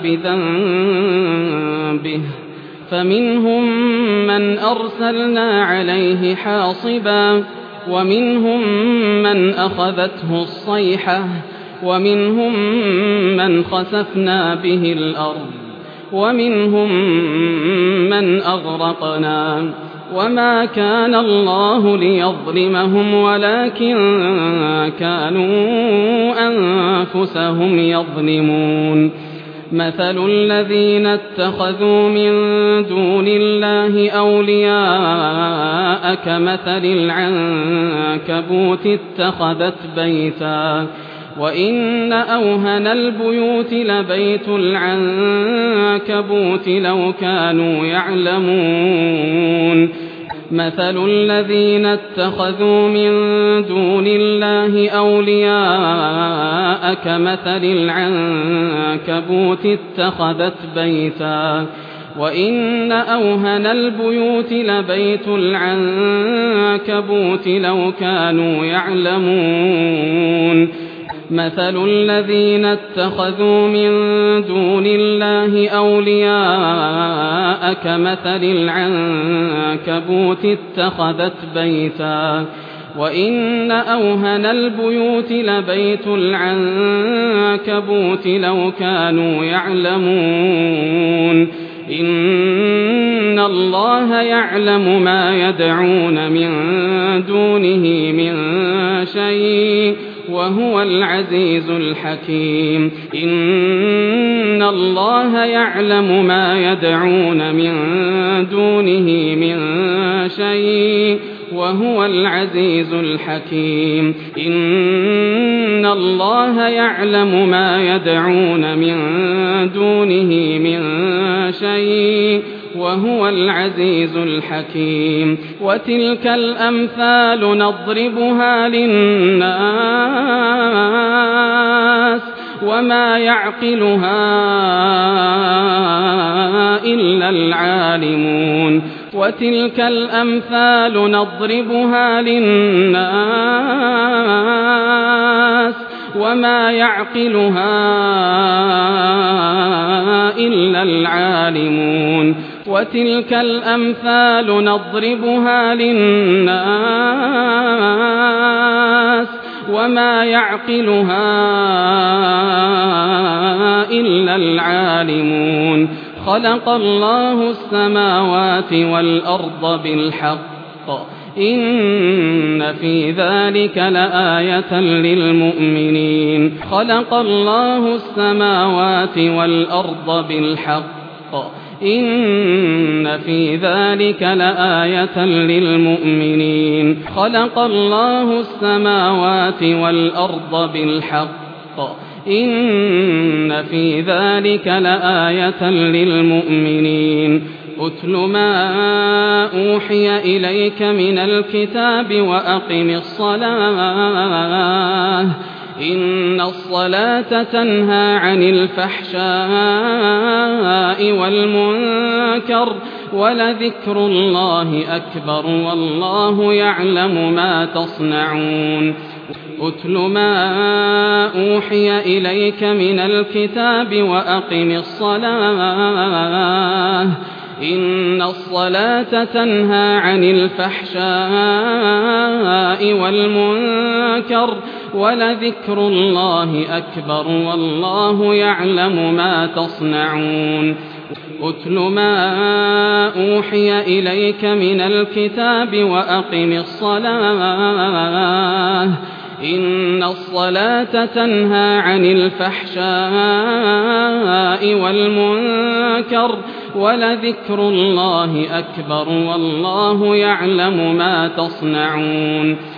بذنبه فمنهم من أرسلنا عليه حاصبا ومنهم من أخذته الصيحة ومنهم من خسفنا به الأرض ومنهم من أغرقنا وما كان الله ليظلمهم ولكن كانوا أنفسهم يظلمون مثل الذين اتخذوا من دون الله أولياء كمثل العنكبوت اتخذت بيتا وإن أوهن البيوت لبيت العنكبوت لو كانوا يعلمون مثل الذين اتخذوا من دون الله أولياء كمثل العنكبوت اتخذت بيتا وإن أوهن البيوت لبيت العنكبوت لو كانوا يعلمون مثل الذين اتخذوا من دون الله أولياء كمثل العنكبوت اتخذت بيتا وإن أوهن البيوت لبيت العنكبوت لو كانوا يعلمون إن الله يعلم ما يدعون من دونه من شيء وهو العزيز الحكيم إن الله يعلم ما يدعون من دونه من شيء وهو العزيز الحكيم إن الله يعلم ما يدعون من دونه من شيء وهو العزيز الحكيم وتلك الأمثال نضربها للناس وما يعقلها إلا العالمون وتلك الأمثال نضربها للناس وما يعقلها إلا العالمون وتلك الأمثال نضربها للناس وما يعقلها إلا العالمون خلق الله السماوات والأرض بالحق إن في ذلك لآية للمؤمنين خلق الله السماوات والأرض بالحق إن في ذلك لآية للمؤمنين خلق الله السماوات والأرض بالحق إن في ذلك لآية للمؤمنين أتل ما أوحي إليك من الكتاب وأقم الصلاة إن الصلاة تنهى عن الفحشاء والمنكر ولذكر الله أكبر والله يعلم ما تصنعون أتل ما أوحي إليك من الكتاب وأقم الصلاة إن الصلاة تنهى عن الفحشاء والمنكر ولذكر الله أكبر والله يعلم ما تصنعون أتل ما أوحي إليك من الكتاب وأقم الصلاة إن الصلاة تنهى عن الفحشاء والمنكر ولذكر الله أكبر والله يعلم ما تصنعون